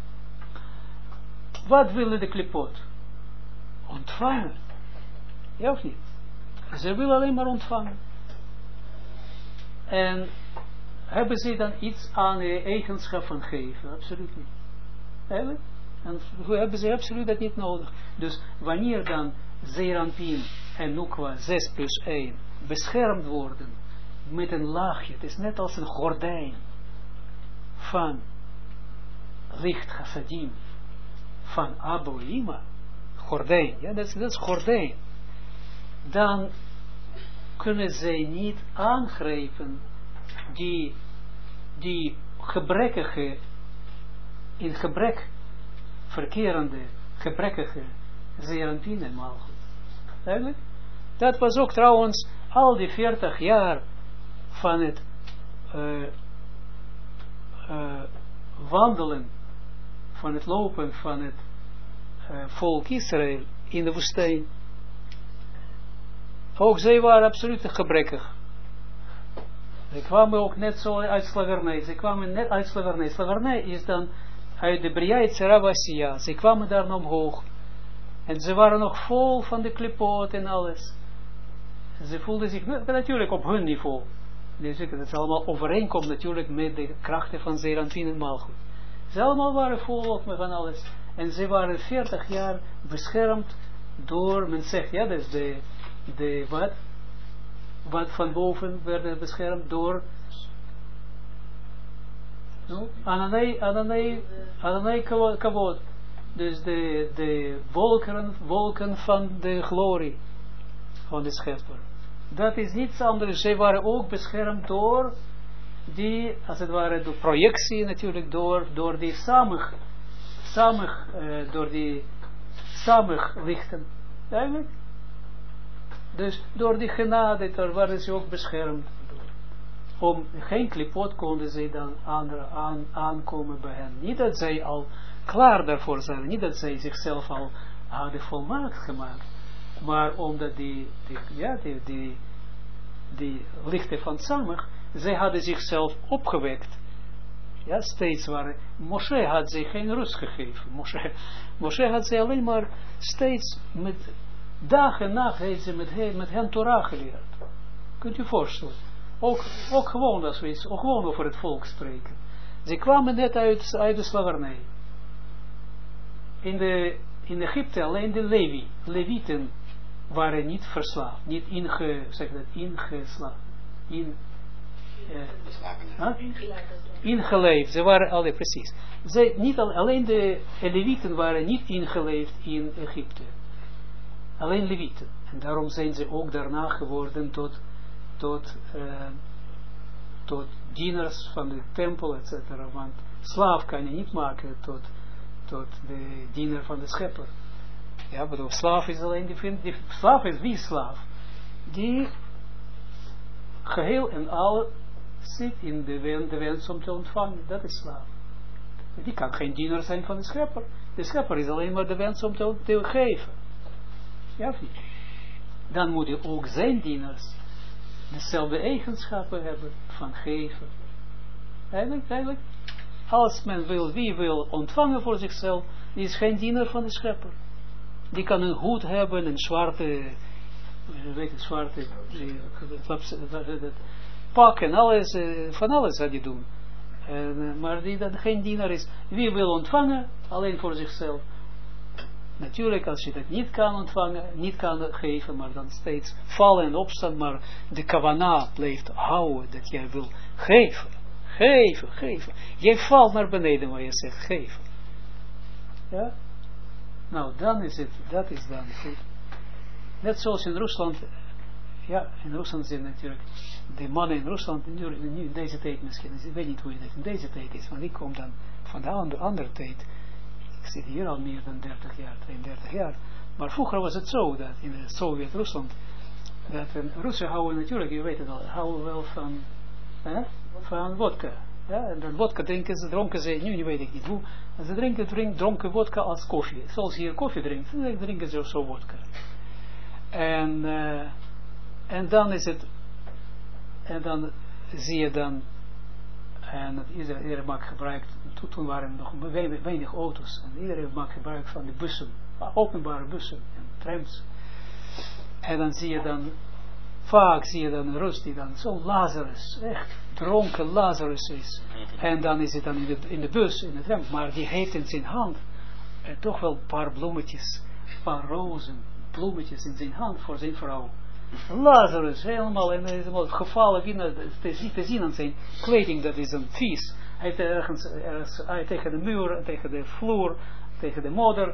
Wat willen de klipot? Ontvangen. Ja of niet? Ze willen alleen maar ontvangen. En hebben ze dan iets aan de eigenschap van geven? Absoluut niet. Eigenlijk? En hebben ze absoluut dat niet nodig. Dus wanneer dan Zeranpin en Nukwa 6+1 beschermd worden met een laagje, het is net als een gordijn van licht Chassadim van Abouima, gordijn, ja, dat is gordijn, dan kunnen zij niet aangrijpen die gebrekkige, in gebrek verkerende, gebrekkige Zeranpin en Malchut. Duidelijk? Dat was ook trouwens al die 40 jaar van het wandelen, van het lopen van het volk Israël in de woestijn. Ook zij waren absoluut gebrekkig. Ze kwamen ook net zo uit slavernij. Ze kwamen net uit slavernij. Slavernij is dan uit de Bria Yetzira Vasiya. Ze kwamen daar nog omhoog. En ze waren nog vol van de klipot en alles. Ze voelden zich natuurlijk op hun niveau. Dus het is allemaal overeenkomt natuurlijk met de krachten van Zeranpin en Malchut. Ze allemaal waren vol van alles. En ze waren 40 jaar beschermd door, men zegt, ja, dat is wat van boven werden beschermd door Ananei Kavod. Dus de wolken van de glorie van de schepper. Dat is niets anders. Zij waren ook beschermd door die, als het ware, de projectie natuurlijk, door die samenlichten. Eigenlijk? Dus door die genade, daar waren ze ook beschermd. Om geen klipot konden ze dan aankomen bij hen. Niet dat zij al klaar daarvoor zijn, niet dat zij zichzelf al hadden volmaakt gemaakt. Maar omdat die lichten van Samach, zij hadden zichzelf opgewekt Ja, steeds waren. Moshe had ze geen rust gegeven. Moshe had ze alleen maar steeds met dag en nacht heeft ze met hen Torah geleerd. Kunt u voorstellen? Ook gewoon als we ook gewoon over het volk spreken. Ze kwamen net uit de slavernij. In Egypte alleen de Levieten waren niet verslaafd, niet ingeleefd. Ze waren alle precies. Alleen de Levieten waren niet ingeleefd in Egypte. Alleen Levieten. En daarom zijn ze ook daarna geworden tot dieners van de tempel, etc. Want slaaf kan je niet maken tot de diener van de schepper. Ja, bedoel, slaaf is alleen slaaf is wie slaaf? Die geheel en al zit in de wens om te ontvangen. Dat is slaaf. Die kan geen diener zijn van de schepper. De schepper is alleen maar de wens om te geven. Ja of niet? Dan moet je ook zijn dieners dezelfde eigenschappen hebben van geven. Eigenlijk, als men wie wil ontvangen voor zichzelf, die is geen diener van de schepper. Die kan een hoed hebben, een zwarte pak en alles, van alles gaat hij doen. Maar die dat geen diener is, wie wil ontvangen, alleen voor zichzelf. Natuurlijk, als je dat niet kan ontvangen, niet kan geven, maar dan steeds vallen en opstaan, maar de kavana blijft houden, dat jij wil geven. Geven. Jij valt naar beneden, maar je zegt geven. Ja? Nou, dan is het, dat is dan goed. Net zoals in Rusland, ja, in Rusland zijn natuurlijk, de mannen in Rusland, nu in deze tijd misschien, ik weet niet hoe het in deze tijd is, want ik kom dan van de andere tijd. Ik zit hier al meer dan 30 jaar, 32 jaar. Maar vroeger was het zo, dat in Sovjet-Rusland, dat Russen houden natuurlijk, je weet het al, houden wel van vodka. Ja, en dan vodka dronken ze, nu weet ik niet hoe, ze dronken vodka als koffie. Zoals hier koffie drinken ze zo vodka. En dan is het, en dan zie je dan, en iedereen maakt gebruik, toen waren er nog weinig auto's, en iedereen maakt gebruik van de bussen, openbare bussen en trams. En dan zie je dan, vaak zie je dan een Rus die dan zo'n Lazarus, echt dronken Lazarus is. En dan is het dan in de bus, in de tram, maar die heeft in zijn hand toch wel een paar bloemetjes, een paar rozen, bloemetjes in zijn hand voor zijn vrouw. Lazarus, helemaal, en hij is helemaal gevallen, te zien aan zijn kleding, dat is een vies. Hij heeft ergens tegen de muur, tegen de vloer, tegen de modder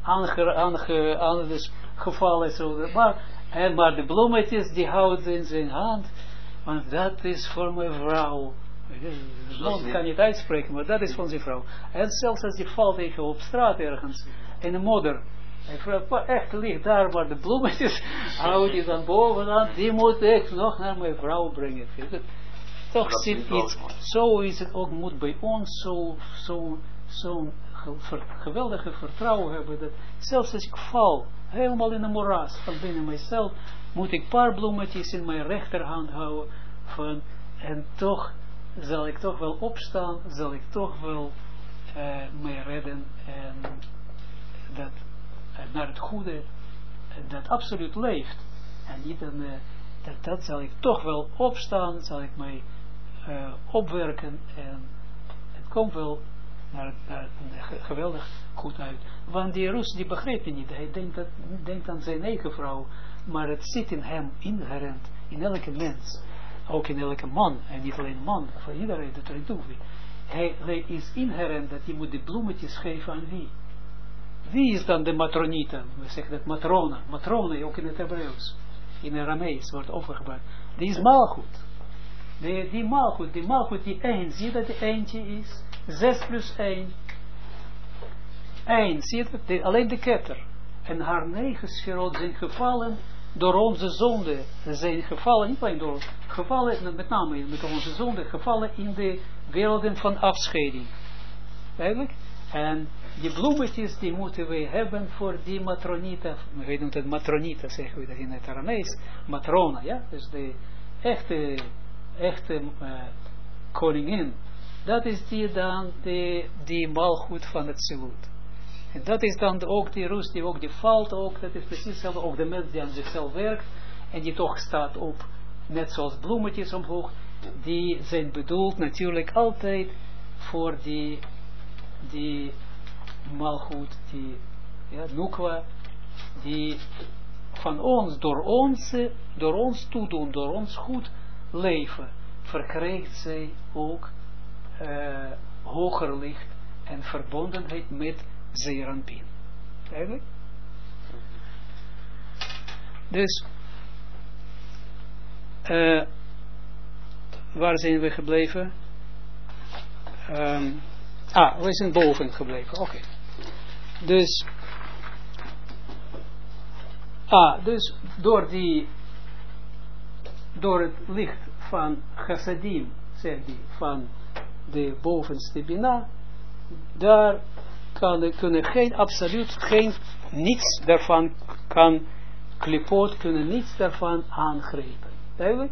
dus gevallen. Zo. Maar de bloemetjes, die houdt in zijn hand, want dat is voor mijn vrouw. De man kan niet uitspreken, maar dat is van zijn vrouw. En zelfs als die valt even op straat ergens, in de modder, echt ligt daar, maar de bloemetjes houdt hij dan bovenaan, die moet ik nog naar mijn vrouw brengen. Toch zit iets, zo is het ook, moet bij ons zo'n geweldige vertrouwen hebben, dat zelfs als ik val, helemaal in een moeras van binnen mijzelf, moet ik een paar bloemetjes in mijn rechterhand houden, en toch zal ik toch wel opstaan, zal ik toch wel mij redden, en dat naar het goede, dat absoluut leeft. En niet dat zal ik toch wel opstaan, zal ik mij opwerken, en het komt wel naar geweldig goed uit. Want die Rus, die begreep het niet. Hij denkt aan zijn eigen vrouw, maar het zit in hem inherent, in elke mens, ook in elke man, en niet alleen man, voor iedereen dat er toe wil. Hij is inherent dat hij moet de bloemetjes geven aan wie? Wie is dan de matronita? We zeggen dat matrona. Matrona, ook in het Hebreeuws. In Aramees wordt overgebruikt. Die is maalgoed. Die maalgoed die 1. Zie je dat die eentje is? 6 plus 1. 1. Zie je dat? Alleen de ketter. En haar 9 sferot zijn gevallen door onze zonde. Ze zijn gevallen, niet alleen door ons. Gevallen, met name met onze zonde. Gevallen in de werelden van afscheiding. Eigenlijk? En die bloemetjes die moeten wij hebben voor die matronita. We noemen het matronita, zeggen we dat in het Aramees. Matrona, ja. Dus de echte koningin Dat is die dan, die malgoed van het zilut. En dat is dan ook die rust, die ook die valt ook, dat is precies hetzelfde, ook de mens die aan zichzelf werkt, en die toch staat op, net zoals bloemetjes omhoog, die zijn bedoeld natuurlijk altijd voor die malgoed, die nukwa, die van ons, door ons toedoen, door ons goed leven, verkrijgt zij ook hoger licht en verbondenheid met Zeeranpin. Eigenlijk? Dus, waar zijn we gebleven? We zijn boven gebleven, oké. Dus, dus door het licht van chassadim, zegt hij, van de bovenste bina, daar kunnen geen, absoluut geen, niets daarvan kan, klipot kunnen niets daarvan aangrijpen. Duidelijk?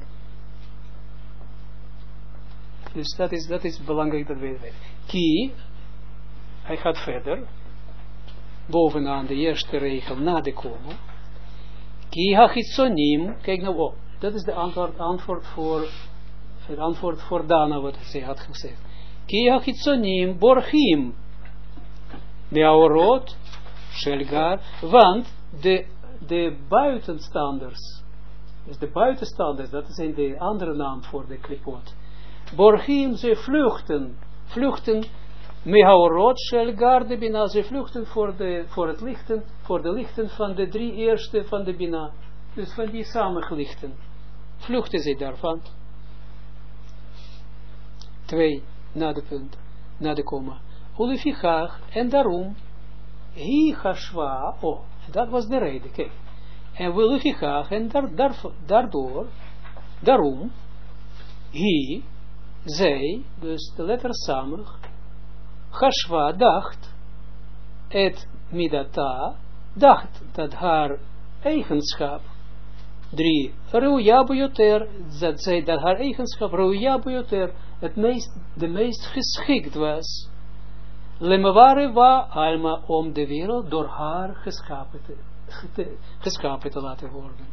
Dus dat is belangrijk dat we weten. Ki, hij gaat verder, bovenaan de eerste regel, na de komma. Ki hachitsonim, kijk nou op, dat is de antwoord voor Dana, wat zij had gezegd. Ki hachitsonim borchim, meaorot, shelgar, want de buitenstanders, dus de buitenstanders, dat is de andere naam voor de klipot, borchim, ze vluchten, meaorot, shelgar, de bina, ze vluchten voor de lichten van de 3 eerste van de bina, dus van die samengelichten, vluchten ze daarvan. 2, na de punt, na de komma. Ulefichach, en daarom, hi hashwa, dat was de reden, kijk. En ulefichach, en daarom, hi, zij, dus de letter samig, hashwa dacht, et midata, dacht dat haar eigenschap, 3, Reuja Boyoter, dat haar eigenschap, Reuja Boyoter, de meest geschikt was, Lemeware wa alma, om de wereld door haar geschapen te laten worden.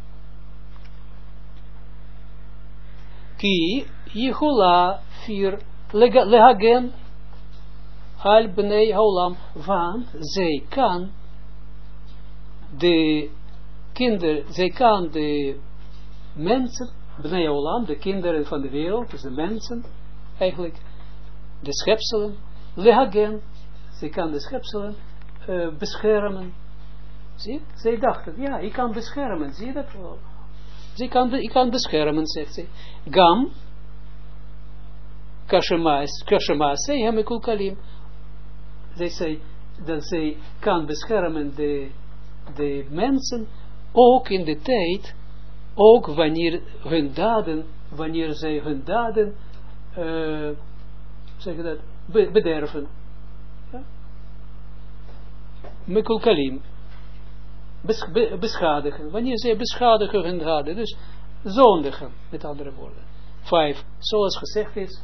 Ki, Yehola, 4, lehagen, al bnei haolam, want zij kan de mensen, bnei haolam, de kinderen van de wereld, dus de mensen, eigenlijk, de schepselen, lehagen, zij kan de schepselen beschermen. Zie, zij dachten, ja, ik kan beschermen, zie je dat wel? Ik kan beschermen, zegt ze. Gam, kashemaasei hamikulkalim. Zij zei dat zij kan beschermen de mensen, ook in de tijd, ook wanneer zij hun daden, zeg je dat, bederven. Ja? Mikulkalim. Beschadigen. Wanneer zij beschadigen hun daden, dus zondigen, met andere woorden. 5. Zoals gezegd is,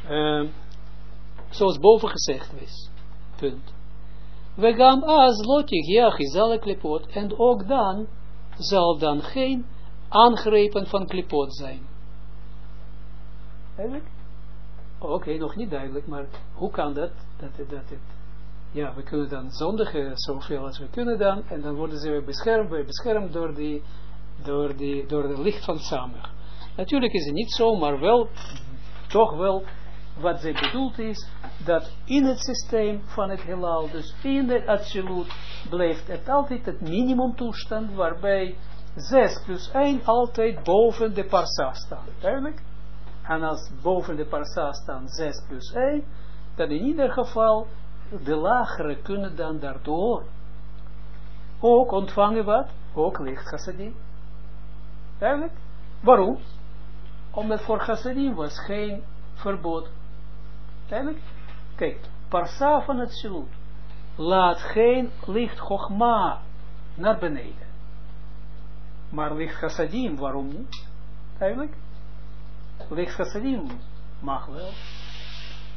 zoals boven gezegd is. Punt. We gaan als lotig, ja, gizale klipot, en ook dan zal dan geen aangrepen van klipot zijn. Duidelijk? Oké, nog niet duidelijk, maar hoe kan dat? Ja, we kunnen dan zondigen zoveel als we kunnen dan, en dan worden ze beschermd door het licht van Samech. Natuurlijk is het niet zo, maar wel, toch wel, wat zij bedoeld is, dat in het systeem van het heelal, dus in de absolute, blijft het altijd het minimumtoestand, waarbij 6 plus 1 altijd boven de parsa staan. Duidelijk? En als boven de parsa staan 6 plus 1, dan in ieder geval, de lagere kunnen dan daardoor ook ontvangen wat? Ook licht chassadim. Duidelijk? Waarom? Omdat voor chassadim was geen verbod. Duidelijk? Kijk, parsa van het zilut laat geen licht chogma naar beneden. Maar licht chassadim, waarom niet? Duidelijk? Licht chassadim mag wel.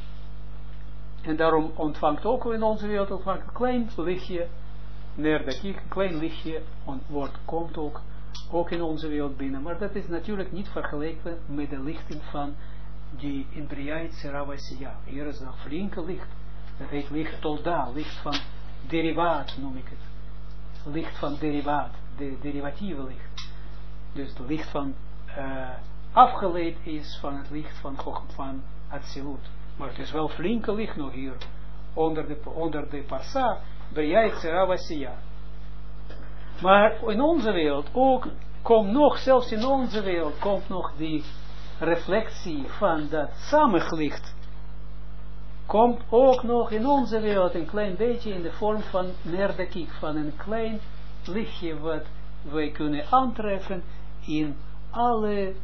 En daarom ontvangt ook in onze wereld een klein lichtje, een klein lichtje komt ook in onze wereld binnen. Maar dat is natuurlijk niet vergeleken met de lichten van die in Briait Seravasiya. Hier is nog flinke licht. Dat heet licht Tolda, licht van derivaat noem ik het. Licht van derivaat, de derivatieve licht. Dus het licht van afgeleid is van het licht van Atsilut. Maar het is wel flinke licht nog hier, onder de Parsa, Briait Seravasiya. Maar in onze wereld ook, komt nog, zelfs in onze wereld, komt nog die reflectie van dat samenglicht. Komt ook nog in onze wereld een klein beetje in de vorm van nerdekik, van een klein lichtje wat wij kunnen aantreffen in alle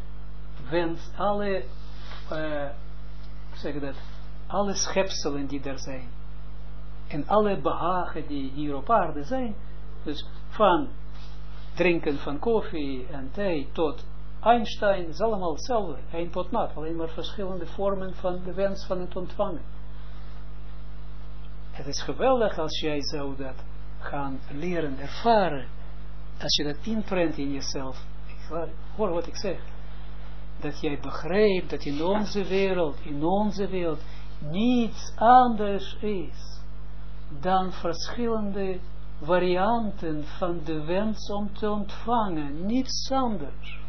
alle schepselen die er zijn. En alle behagen die hier op aarde zijn. Dus van drinken van koffie en thee tot Einstein is allemaal hetzelfde. Eén pot nat, alleen maar verschillende vormen van de wens van het ontvangen. Het is geweldig als jij zou dat gaan leren, ervaren. Als je dat inprent in jezelf. Hoor wat ik zeg. Dat jij begrijpt dat in onze wereld niets anders is dan verschillende varianten van de wens om te ontvangen. Niets anders.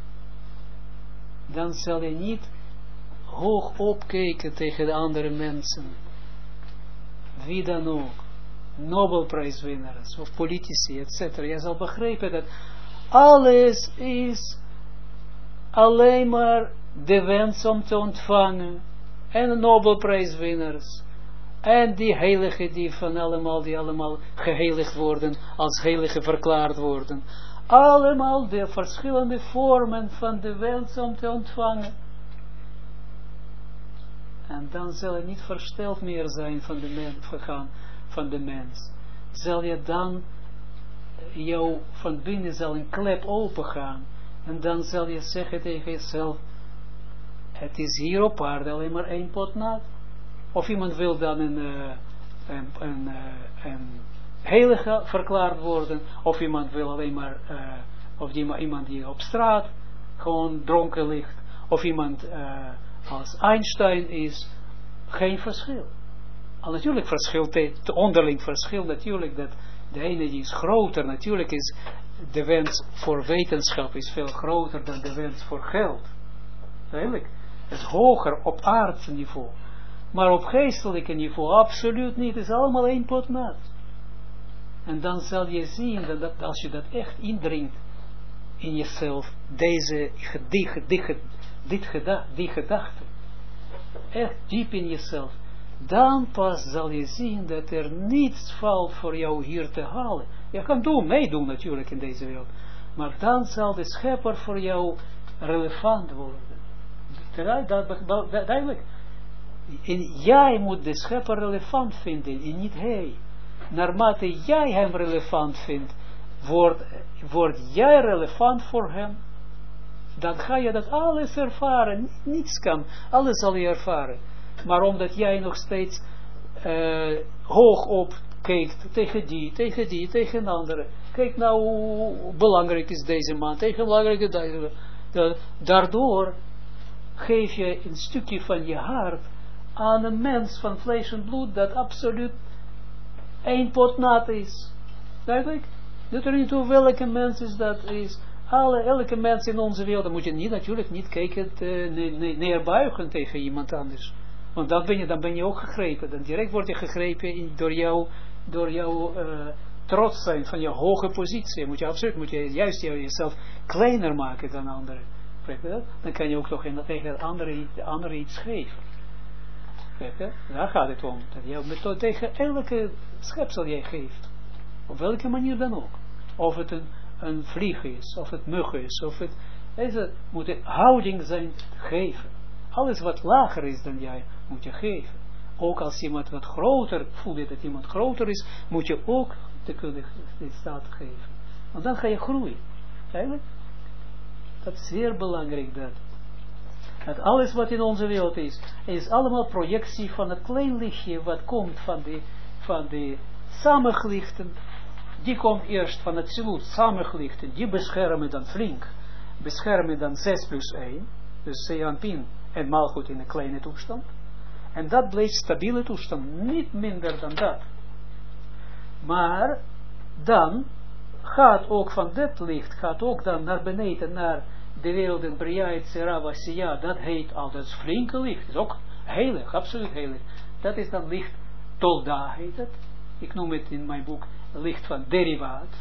Dan zal je niet hoog opkijken tegen de andere mensen. Wie dan ook. Nobelprijswinnaars of politici, etc. Je zal begrijpen dat alles is alleen maar de wens om te ontvangen. En Nobelprijswinnaars. En die heiligen die allemaal geheiligd worden, als heiligen verklaard worden. Allemaal de verschillende vormen van de wens om te ontvangen. En dan zal je niet versteld meer zijn van de mens. Zal je dan, jou van binnen zal een klep open gaan. En dan zal je zeggen tegen jezelf, het is hier op aarde alleen maar één pot nat. Of iemand wil dan een heilige verklaard worden. Of iemand wil alleen maar, iemand die op straat gewoon dronken ligt. Of iemand als Einstein is. Geen verschil. Al natuurlijk verschilt het onderling verschil. Natuurlijk dat de ene die is groter. Natuurlijk is de wens voor wetenschap is veel groter dan de wens voor geld. Eigenlijk. Het is hoger op aardse niveau. Maar op geestelijke niveau absoluut niet. Het is allemaal één pot nat. En dan zal je zien dat als je dat echt indringt in jezelf, die gedachte, echt diep in jezelf, dan pas zal je zien dat er niets valt voor jou hier te halen. Je kan meedoen natuurlijk in deze wereld. Maar dan zal de schepper voor jou relevant worden. Duidelijk. En jij moet de schepper relevant vinden en niet hij. Naarmate jij hem relevant vindt, word jij relevant voor hem. Dan ga je dat alles ervaren. Niets kan. Alles zal je ervaren. Maar omdat jij nog steeds hoog op kijkt tegen die, tegen een andere. Kijk nou hoe belangrijk is deze man. Tegen belangrijke deze. Daardoor geef je een stukje van je hart aan een mens van vlees en bloed dat absoluut één pot nat is. Duidelijk? Doet er niet toe welke mens is dat is. Elke mens in onze wereld, dan moet je natuurlijk niet kijken, neerbuigen tegen iemand anders. Want dan ben je ook gegrepen. Dan direct word je gegrepen door jouw trots zijn van je hoge positie. Moet je juist jezelf kleiner maken dan anderen. Dan kan je ook nog tegen de andere iets geven. Daar gaat het om. Dat je tegen elke schepsel jij geeft. Op welke manier dan ook. Of het een vlieg is, of het mug is, of het... Deze moet een houding zijn geven. Alles wat lager is dan jij, moet je geven. Ook als iemand wat groter, voel je dat iemand groter is, moet je ook te kunnen in staat geven. Want dan ga je groeien. Eigenlijk? Dat is zeer belangrijk dat. Dat alles wat in onze wereld is allemaal projectie van het klein lichtje wat komt van de samengelichten. Die komt eerst van het zilut, samengelichten, die beschermen dan flink. Beschermen dan 6+1, dus Seanpin en Malchut in een kleine toestand. En dat blijft stabiele toestand, niet minder dan dat. Maar dan gaat ook van dat licht, gaat ook dan naar beneden, naar de wereld in Bria, Yetzirah, Asiya, dat heet altijd flinke licht. Dat is ook heilig, absoluut heilig. Dat is dan licht Tolda, heet het. Ik noem het in mijn boek licht van derivaat.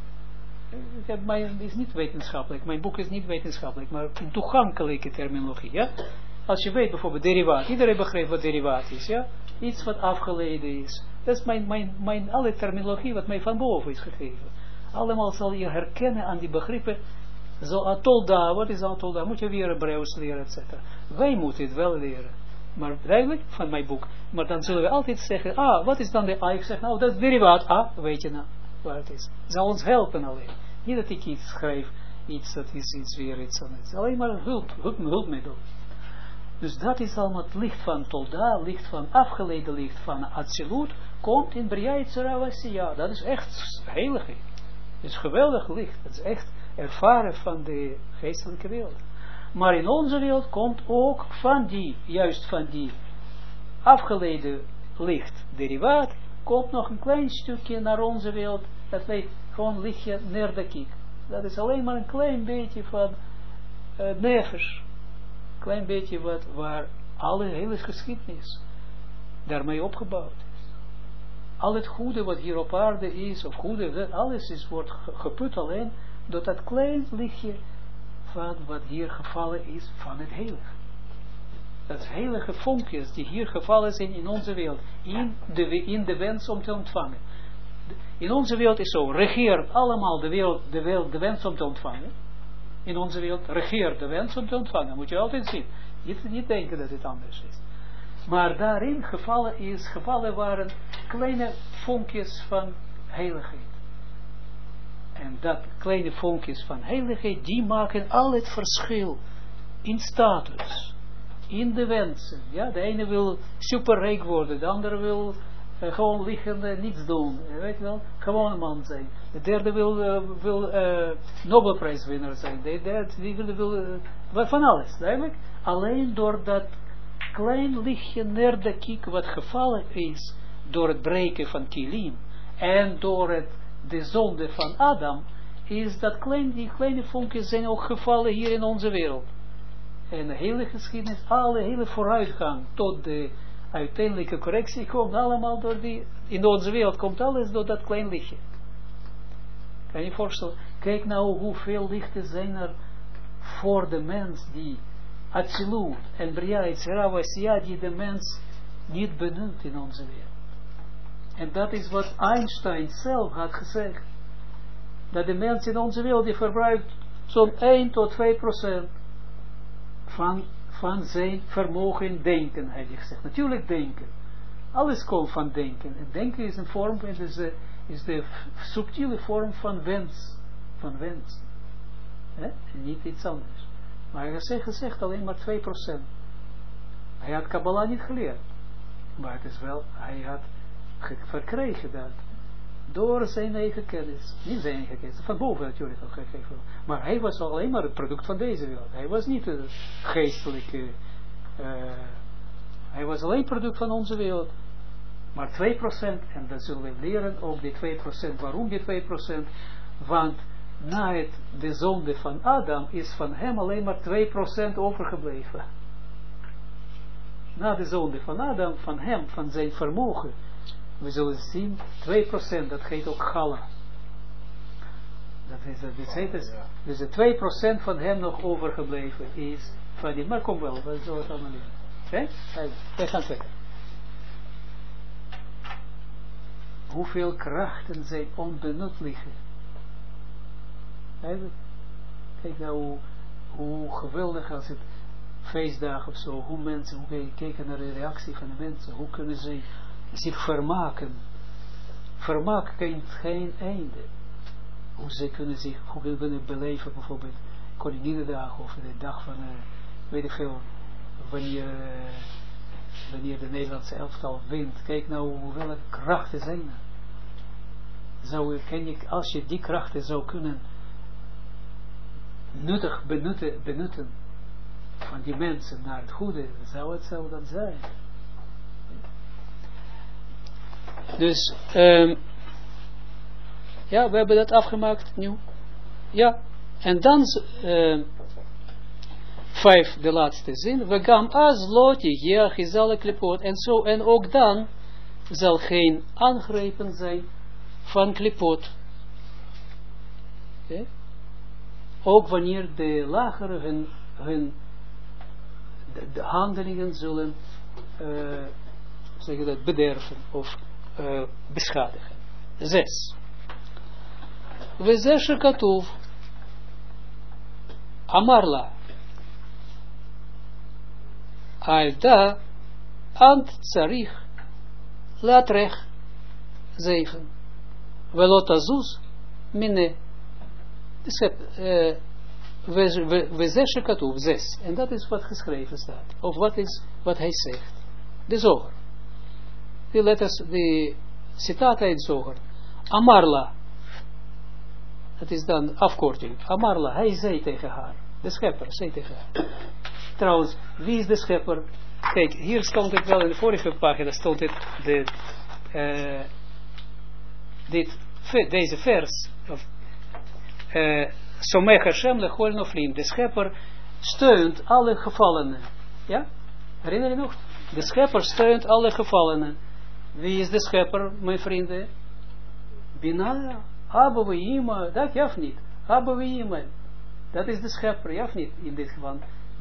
Het is niet wetenschappelijk, mijn boek is niet wetenschappelijk, maar een toegankelijke terminologie. Ja? Als je weet bijvoorbeeld derivaat, iedereen begrijpt wat derivaat is, ja? Iets wat afgeleiden is. Dat is mijn alle terminologie wat mij van boven is gegeven. Allemaal zal je herkennen aan die begrippen. Zo Atolda, wat is Atolda? Moet je weer Hebreeuws leren, etc. Wij moeten het wel leren. Maar duidelijk van mijn boek. Maar dan zullen we altijd zeggen, wat is dan de A? Ik zeg, nou, dat is derivaat. Weet je nou waar het is. Het zal ons helpen alleen. Niet dat ik iets schrijf, dat is iets weer iets anders. Alleen maar een hulpmiddel. Dus dat is allemaal het licht van Tolda, licht van afgeleide licht van Atsilut, komt in Bria Yetzirah Asiya. Dat is echt heilig. Het is geweldig licht. Het is echt ervaren van de geestelijke wereld. Maar in onze wereld komt ook juist van die afgeleide licht, derivaat, komt nog een klein stukje naar onze wereld. Dat heet gewoon lichtje nerdakik. Dat is alleen maar een klein beetje van nefesh. Klein beetje waar alle hele geschiedenis daarmee opgebouwd is. Al het goede wat hier op aarde is, of goede, alles wordt geput alleen door dat klein lichtje van wat hier gevallen is van het heilige. Dat heilige vonkjes die hier gevallen zijn in onze wereld, in de wens om te ontvangen. In onze wereld is zo, regeert allemaal de wens om te ontvangen. In onze wereld regeert de wens om te ontvangen, moet je altijd zien. Niet denken dat het anders is. Maar daarin gevallen waren kleine vonkjes van heiligheid. En dat kleine vonkjes van heiligheid, die maken al het verschil in status, in de wensen. Ja, de ene wil superrijk worden, de andere wil gewoon liggen en niets doen. Weet je wel, gewoon een man zijn. De derde wil Nobelprijswinnaar zijn. De derde wil van alles, duidelijk. Alleen door dat klein lichtje nerdakik wat gevallen is door het breken van kilim en door de zonde van Adam, is dat die kleine vonkjes zijn ook gevallen hier in onze wereld. En de hele geschiedenis, alle hele vooruitgang tot de uiteindelijke correctie komt allemaal door in onze wereld komt alles door dat klein lichtje. Kan je je voorstellen? Kijk nou hoeveel lichten zijn er voor de mens die Atsilut en Bria Yetzirah Asiya die de mens niet benut in onze wereld. En dat is wat Einstein zelf had gezegd. Dat de mens in onze wereld die verbruikt zo'n 1 tot 2% van zijn vermogen denken, heeft hij gezegd. Natuurlijk denken. Alles komt van denken. En denken is een vorm, is de subtiele vorm van wens. Van wens. En niet iets anders. Maar hij heeft gezegd alleen maar 2%. Hij had Kabbalah niet geleerd. Maar het is wel, hij had verkregen dat. Door zijn eigen kennis. Niet zijn eigen kennis. Van boven natuurlijk al gegeven. Maar hij was alleen maar het product van deze wereld. Hij was niet een geestelijke. Hij was alleen product van onze wereld. Maar 2%. En dat zullen we leren ook die 2%. Waarom die 2%? Want na de zonde van Adam is van hem alleen maar 2% overgebleven. Na de zonde van Adam, van hem, van zijn vermogen. We zullen zien, 2%, dat heet ook Chala. Dus de 2% van hem nog overgebleven is van die, maar kom wel, we zullen het allemaal leren. Oké? Wij gaan verder. Hoeveel krachten zijn onbenut liggen. Kijk nou hoe geweldig als het feestdagen of zo, hoe mensen, hoe kijken naar de reactie van de mensen, hoe kunnen ze zich vermaken. Vermaak kent geen einde. Hoe ze kunnen zich, hoe kunnen beleven bijvoorbeeld Koninginnedag of de dag van weet ik veel, wanneer de Nederlandse elftal wint, kijk nou welke krachten zijn er. Als je die krachten zou kunnen nuttig benutten van die mensen naar het goede, zou dat zijn. Dus, ja, we hebben dat afgemaakt nu. Ja, en dan 5, de laatste zin. We gaan als lotie, ja, gizale klipot. En zo, en ook dan zal geen aangrepen zijn van klipot. Okay. Ook wanneer de lagere de handelingen zullen bederven of beschadigen. 6. We zeggen katoef Amarla Alda Ant Tsarich Latrech 7. Velot Azus Mine. We zeggen katoef 6. En dat is wat geschreven staat. Of wat hij zegt. De zoger. Die letters, die citaat uit zoger. Amarla. Dat is dan afkorting. Amarla, hij zei tegen haar. De schepper zei tegen haar. Trouwens, wie is de schepper? Kijk, hier stond het wel in de vorige pagina, stond het deze vers. Somech Hashem lechol noflim. De schepper steunt alle gevallenen. Ja? Herinner je nog? De schepper steunt alle gevallenen. Wie is de schepper, mijn vrienden? Bina. Abba Weima, dat ja of niet? Abba Weima, dat is de schepper, ja of niet? In dit geval.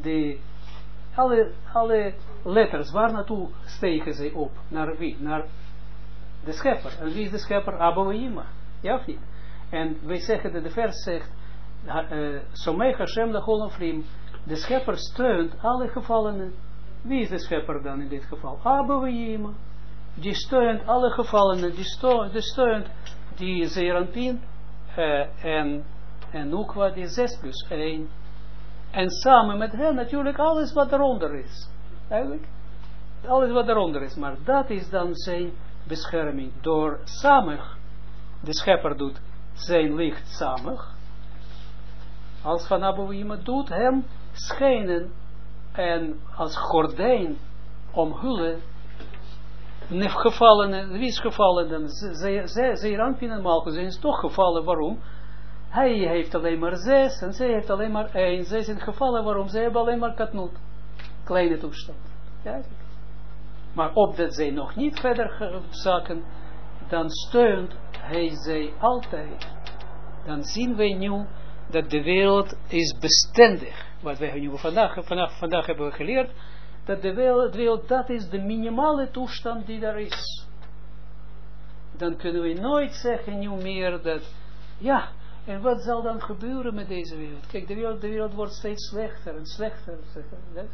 Alle letters, waar naartoe stegen ze op? Naar wie? Naar de schepper. En wie is de schepper? Abba Weima, ja of niet? En wij zeggen dat de vers zegt, Somech Hashem lechol noflim, de schepper steunt alle gevallenen. Wie is de schepper dan in dit geval? Abba Weima. Die steunt alle gevallenen, die steunt die Zeranpin en Nukwa, die 6 plus 1. En samen met hen natuurlijk alles wat eronder is. Eigenlijk. Alles wat eronder is. Maar dat is dan zijn bescherming. Door samig, de schepper doet zijn licht samig. Als van Abouima doet hem schijnen en als gordijn omhullen. Gevallen, wie is gevallen dan? Zeranpin en Malchus zijn toch gevallen. Waarom? Hij heeft alleen maar 6 en zij heeft alleen maar 1. Zij zijn gevallen. Waarom? Zij hebben alleen maar katnoot. Kleine toestand. Ja? Maar opdat zij nog niet verder zaken, dan steunt hij zij altijd. Dan zien wij nu dat de wereld is bestendig. Wat wij nu vandaag hebben we geleerd. Dat de wereld, dat is de minimale toestand die er is. Dan kunnen we nooit zeggen nu meer dat, ja, en wat zal dan gebeuren met deze wereld? Kijk, de wereld wordt steeds slechter en slechter. Het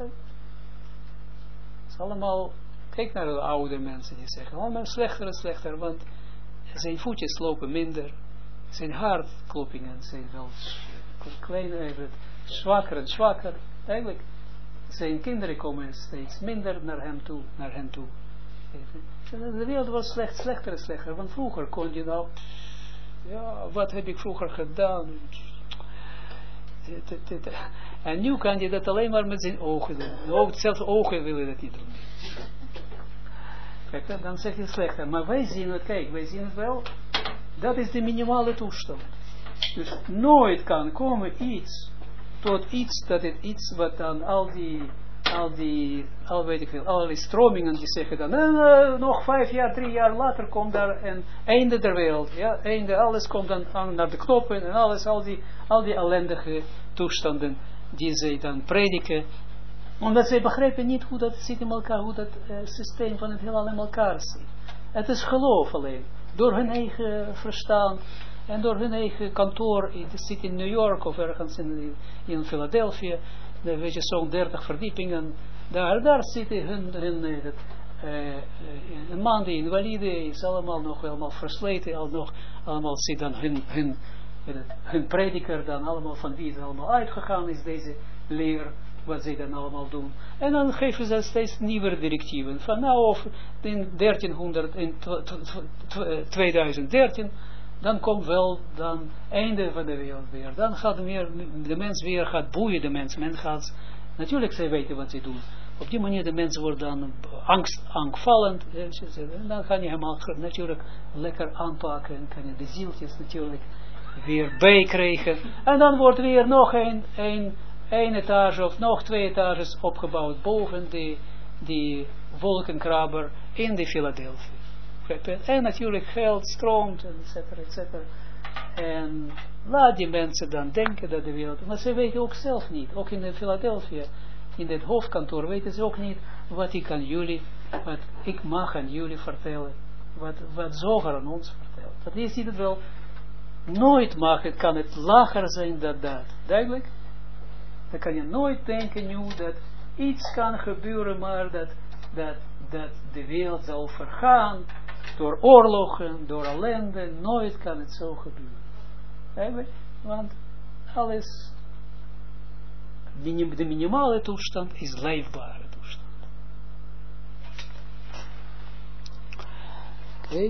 is allemaal, kijk naar de oude mensen die zeggen, allemaal slechter en slechter, want zijn voetjes lopen minder, zijn hartkloppingen zijn wel kleiner, zwakker en zwakker, eigenlijk. Zijn kinderen komen steeds minder naar hen toe. De wereld wordt slechter en slechter. Want vroeger kon je nou, ja, wat heb ik vroeger gedaan? En nu kan je dat alleen maar met zijn ogen doen. Zelfs ogen willen dat niet doen. Kijk, dan zeg je slechter. Maar wij zien het, kijk, wij zien het wel. Dat is de minimale toestand. Dus nooit kan komen iets tot iets, dat het iets wat dan al die stromingen die zeggen dan, nog 5 jaar, 3 jaar later komt daar een einde der wereld, ja, alles komt dan naar de knoppen en alles, al die ellendige toestanden die zij dan prediken, omdat zij begrijpen niet hoe dat zit in elkaar, hoe dat systeem van het heelal in elkaar zit. Het is geloof alleen, door hun eigen verstand. En door hun eigen kantoor, het zit in New York of ergens in Philadelphia, weet je, zo'n 30 verdiepingen, daar zitten een man die invalide is, allemaal nog helemaal versleten, allemaal zit dan hun prediker, dan allemaal van wie het allemaal uitgegaan is, deze leer, wat zij dan allemaal doen. En dan geven ze steeds nieuwe directieven. Van nou, of in 2013, dan komt wel dan einde van de wereld weer. Dan gaat de mens weer gaat boeien de mens. Men gaat, natuurlijk zij weten wat ze doen. Op die manier de mens wordt dan angvallend. En dan kan je hem natuurlijk lekker aanpakken. En kan je de zieltjes natuurlijk weer bijkrijgen. En dan wordt weer nog een etage of nog 2 etages opgebouwd boven die wolkenkrabber in de Philadelphia. En natuurlijk geld stroomt, et cetera. En laat die mensen dan denken dat de wereld... Maar ze weten ook zelf niet. Ook in de Philadelphia, in het hoofdkantoor, weten ze ook niet wat ik mag aan jullie vertellen. Wat Zohar aan ons vertelt. Dat is het wel. Nooit kan het lager zijn dan dat. Duidelijk? Dan kan je nooit denken nu dat iets kan gebeuren, maar dat de wereld zal vergaan door oorlogen, door ellende. Nooit kan het zo gebeuren. Duidelijk? Want alles, de minimale toestand is leefbare toestand. Oké.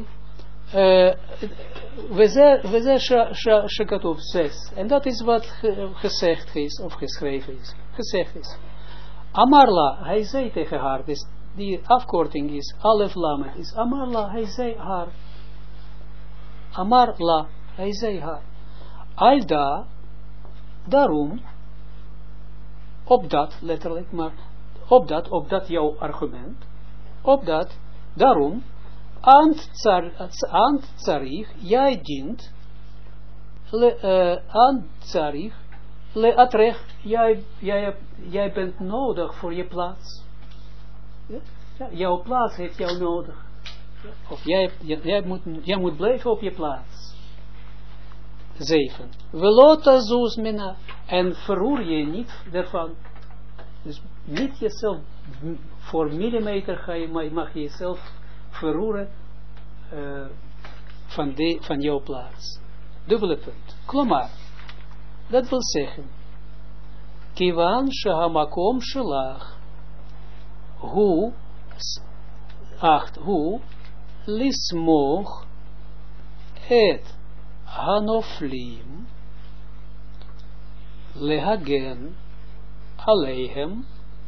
We zijn Shekatov 6. En dat is wat gezegd is, of geschreven is. Gezegd is. Amarla, hij zei tegen haar, dus die afkorting is, Alef Lamed, is Amarla, hij zei haar. Amarla, hij zei haar. Alda, daarom, opdat, letterlijk, maar opdat jouw argument, opdat, daarom, Ant tsarich, jij dient, ant tsarich, le atrech, jij bent nodig voor je plaats. Ja? Ja, jouw plaats heeft jou nodig. Ja? Of jij moet blijven op je plaats. 7. Velota zuzmina, en verroer je niet daarvan. Dus niet jezelf, voor millimeter mag je jezelf verroeren van jouw plaats. Dubbele punt. Klomar. Dat wil zeggen. Kivan shehamakom shelach. Hu 8. Hu lismoch et hanoflim lehagen aleihem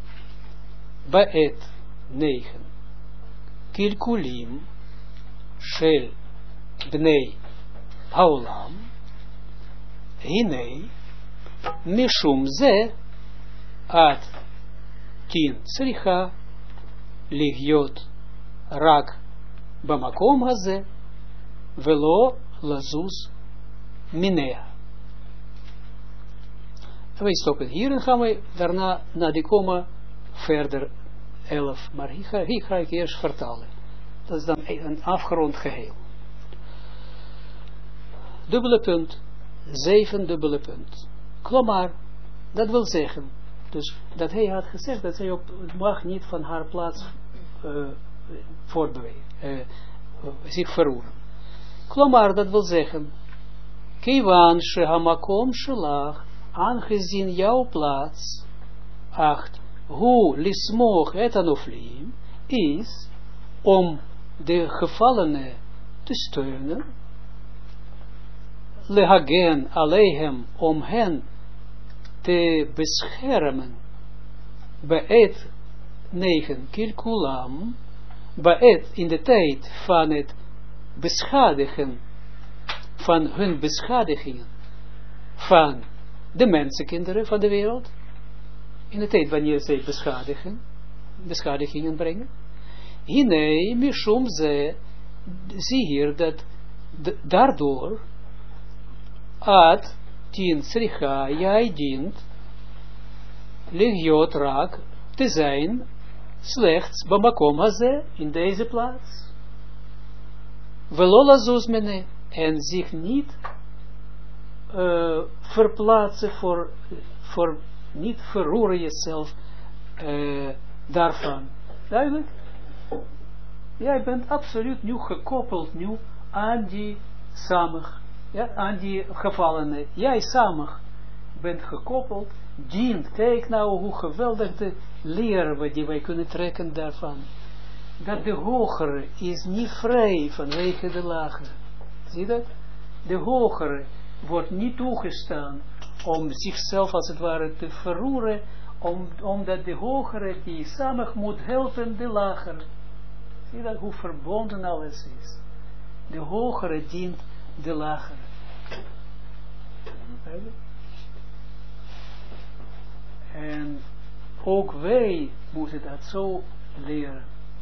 baet 9. Kilkulim shel bnei haolam hinei mishum ze at 10 tsricha ligyot rak bamakom haze velo lazuz minea. Wij stoppen hier en gaan we daarna naar die komma verder 11, maar hier ga ik eerst vertalen. Dat is dan een afgerond geheel. Dubbele punt, 7 dubbele punt. Klomar, dat wil zeggen, dus dat hij had gezegd dat zij mag niet van haar plaats voortbewegen, zich verroeren. Klomar, dat wil zeggen, Kivan shehamakom shelach, aangezien jouw plaats, 8, Hu lismoch et anoflim, is om de gevallenen te steunen, lehagen aleihem, om hen te beschermen, baet 9 kilkulam, baet in de tijd van het beschadigen, van hun beschadigingen, van de mensenkinderen van de wereld, in de tijd wanneer zij beschadigingen brengen. Hinei mishum ze, zie hier dat daardoor at 10 sricha, jij dient legiot rak te zijn slechts bamakom haze, in deze plaats. Velola zuzmene, en zich niet verplaatsen voor niet verroeren jezelf daarvan. Duidelijk? Jij bent absoluut nu gekoppeld aan die samig, ja, aan die gevallenen. Jij samig. bent gekoppeld, dient. Kijk nou hoe geweldig de leer die wij kunnen trekken daarvan. Dat de hogere is niet vrij vanwege de lagere. Zie dat? De hogere wordt niet toegestaan om zichzelf als het ware te verroeren, omdat de hogere die samen moet helpen de lagere. Zie dat hoe verbonden alles is. De hogere dient de lagere. En ook wij moeten dat zo leren.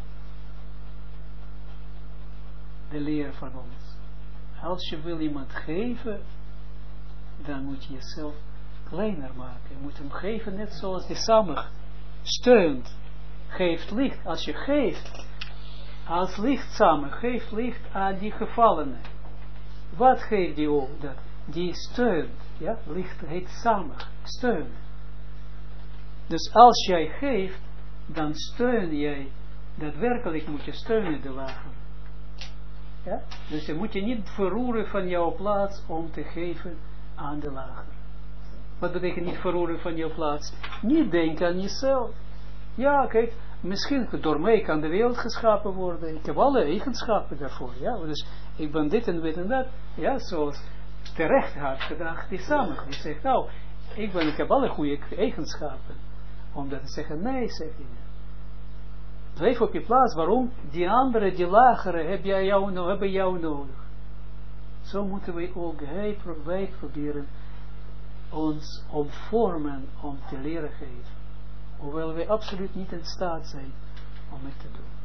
De leer van ons. Als je wil iemand geven, dan moet je jezelf kleiner maken. Je moet hem geven net zoals die samig steunt. Geeft licht. Als je geeft, als licht samen, geeft licht aan die gevallenen. Wat geeft die ook? Dat? Die steunt. Ja? Licht heet samig. Steun. Dus als jij geeft, dan steun jij. Daadwerkelijk moet je steunen de lagen. Ja? Dus je moet je niet verroeren van jouw plaats om te geven aan de lager. Wat betekent niet verroeren van jouw plaats? Niet denken aan jezelf. Ja, kijk, misschien door mij kan de wereld geschapen worden. Ik heb alle eigenschappen daarvoor. Ja? Dus ik ben dit en dit en dat. Ja, zoals terecht had gedacht die samen. Die zegt, nou, ik heb alle goede eigenschappen. Om dat te zeggen, nee, zeg je. Blijf op je plaats. Waarom? Die andere, die lagere, hebben jou nodig. Zo moeten wij ook, wij proberen ons omvormen om te leren geven. Hoewel wij absoluut niet in staat zijn om het te doen.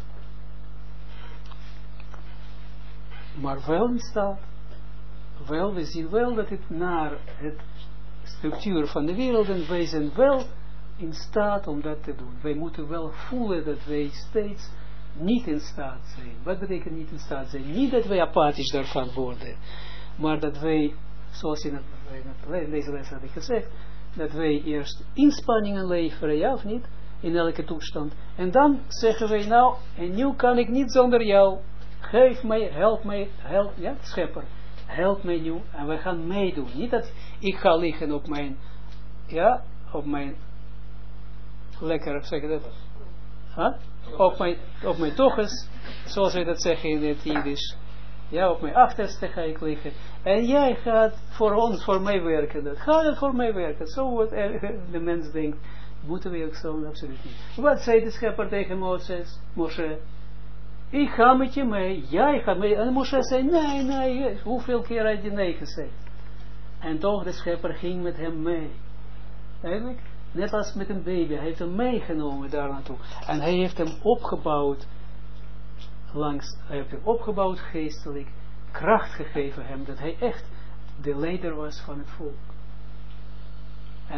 Maar wel in staat. Wel, we zien wel dat het naar het structuur van de wereld en wij zijn wel in staat om dat te doen. Wij moeten wel voelen dat wij steeds niet in staat zijn. Wat betekent niet in staat zijn? Niet dat wij apathisch daarvan worden, maar dat wij, zoals in deze les had ik gezegd, dat wij eerst inspanningen leveren, ja of niet, in elke toestand. En dan zeggen wij, nou, en nu kan ik niet zonder jou. Geef mij, help, ja, schepper. Help mij nu, en we gaan meedoen. Niet dat ik ga liggen op mijn, ja, op mijn, lekker, zeg je dat? Huh? Op mijn toches, zoals wij dat zeggen in het Jiddisch. Ja, op mijn achterste ga ik liggen. En jij gaat voor mij werken. Ga dat voor mij werken. Zo wordt de mens denkt. Moeten we ook zo? Absoluut niet. Wat zei de schepper tegen Moshe? Ik ga met je mee. Jij gaat mee. En Moshe zei, nee. Hoeveel keer had je nee gezegd? En toch de schepper ging met hem mee. Eigenlijk, net als met een baby. Hij heeft hem meegenomen daar naartoe. En hij heeft hem opgebouwd. Hij heeft hem opgebouwd geestelijk. Kracht gegeven hem. Dat hij echt de leider was van het volk. En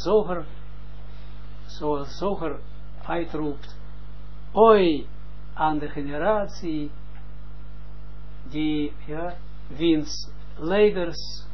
zoals Zoger uitroept. Oi aan de generatie. Die, ja, wiens leiders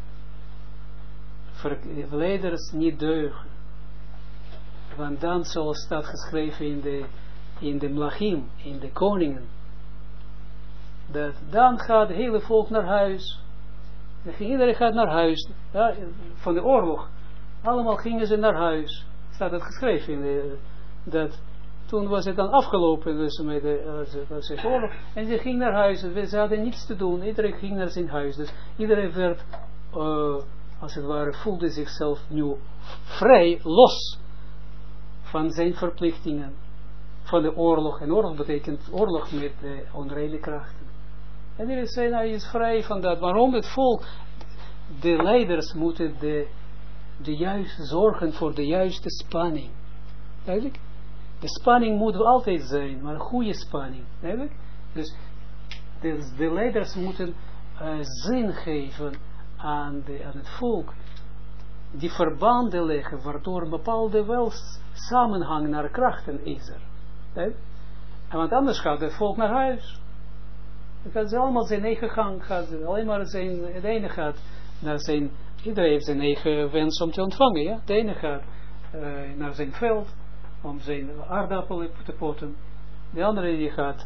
niet deugen. Want dan, zoals staat geschreven in de Mlachim, in de koningen, dat dan gaat het hele volk naar huis. Iedereen gaat naar huis. Ja, van de oorlog. Allemaal gingen ze naar huis. Staat het geschreven dat toen was het dan afgelopen dus met de oorlog. En ze ging naar huis. Ze hadden niets te doen. Iedereen ging naar zijn huis. Dus iedereen werd, als het ware, voelde zichzelf nu vrij, los van zijn verplichtingen. Van de oorlog. En oorlog betekent oorlog met de onreine krachten. En iedereen zei, nou, je is vrij van dat. Waarom het volk? De leiders moeten de juiste zorgen voor de juiste spanning. Duidelijk? De spanning moet altijd zijn, maar een goede spanning. Duidelijk? Dus de leiders moeten zin geven aan het volk. Die verbanden leggen, waardoor een bepaalde wel samenhang naar krachten is er. Duidelijk? En want anders gaat het volk naar huis. Dan gaat ze allemaal zijn eigen gang, alleen maar het ene gaat naar zijn, iedereen heeft zijn eigen wens om te ontvangen, ja. De ene gaat naar zijn veld, om zijn aardappelen te potten. De andere die gaat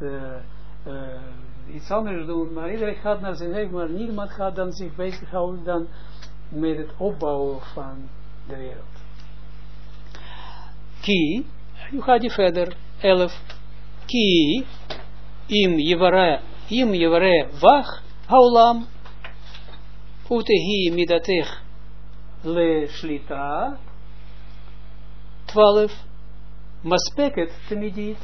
iets anders doen, maar iedereen gaat naar zijn eigen, maar niemand gaat dan zich bezighouden dan met het opbouwen van de wereld. Ki, nu gaat je verder, 11. Ki, im yevare vach, haulam, utehi midatech le shlita, 12. Maspeket temidit,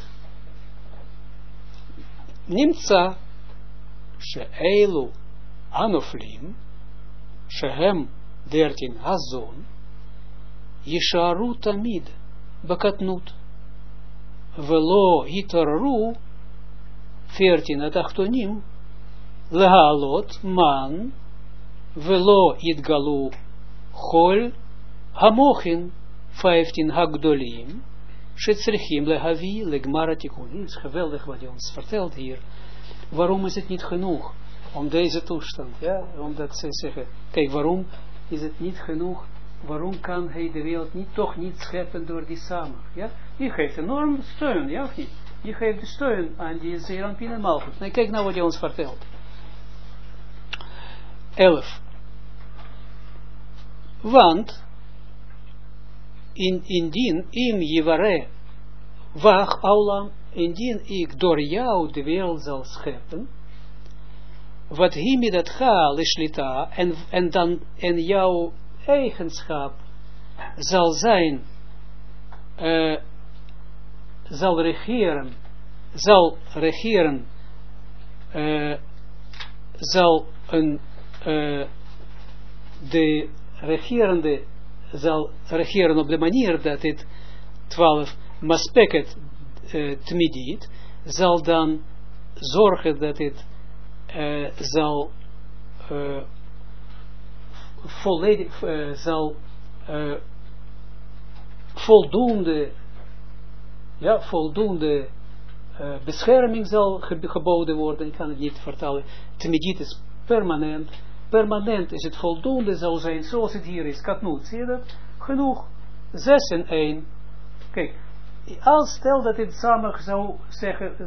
nimtza, she'elu anoflim, shehem 13 hazon, yisharu tamid, bakatnut, velo hitarru, 14 atachtonim, lehalot man, velo idgalu chol, hamochin, 15 hagdolim, shetzrichim lehavi, legmara tikun. Het is geweldig wat hij ons vertelt hier. Waarom is het niet genoeg om deze toestand, ja, omdat ze zeggen, kijk, waarom is het niet genoeg, waarom kan hij de wereld toch niet scheppen door die samen, ja, je geeft enorm steun, ja of niet, je geeft de steun aan die Zeeranpien en Malchut. Nee, kijk nou wat hij ons vertelt. 11. Want, indien im jivare wach aulam, indien ik door jou de wereld zal scheppen, wat himi dat ga lishlita, en jouw eigenschap zal zijn, zal regeren, de regerende zal regeren op de manier dat het 12 maspeket tmidit, zal dan zorgen dat het zal volledig zal voldoende bescherming zal geboden worden. Ik kan het niet vertalen. Tmidit is permanent. Permanent is het voldoende zou zijn zoals het hier is. Katnoot, zie je dat? Genoeg. 6 en 1. Kijk, als stel dat dit samen zou zeggen,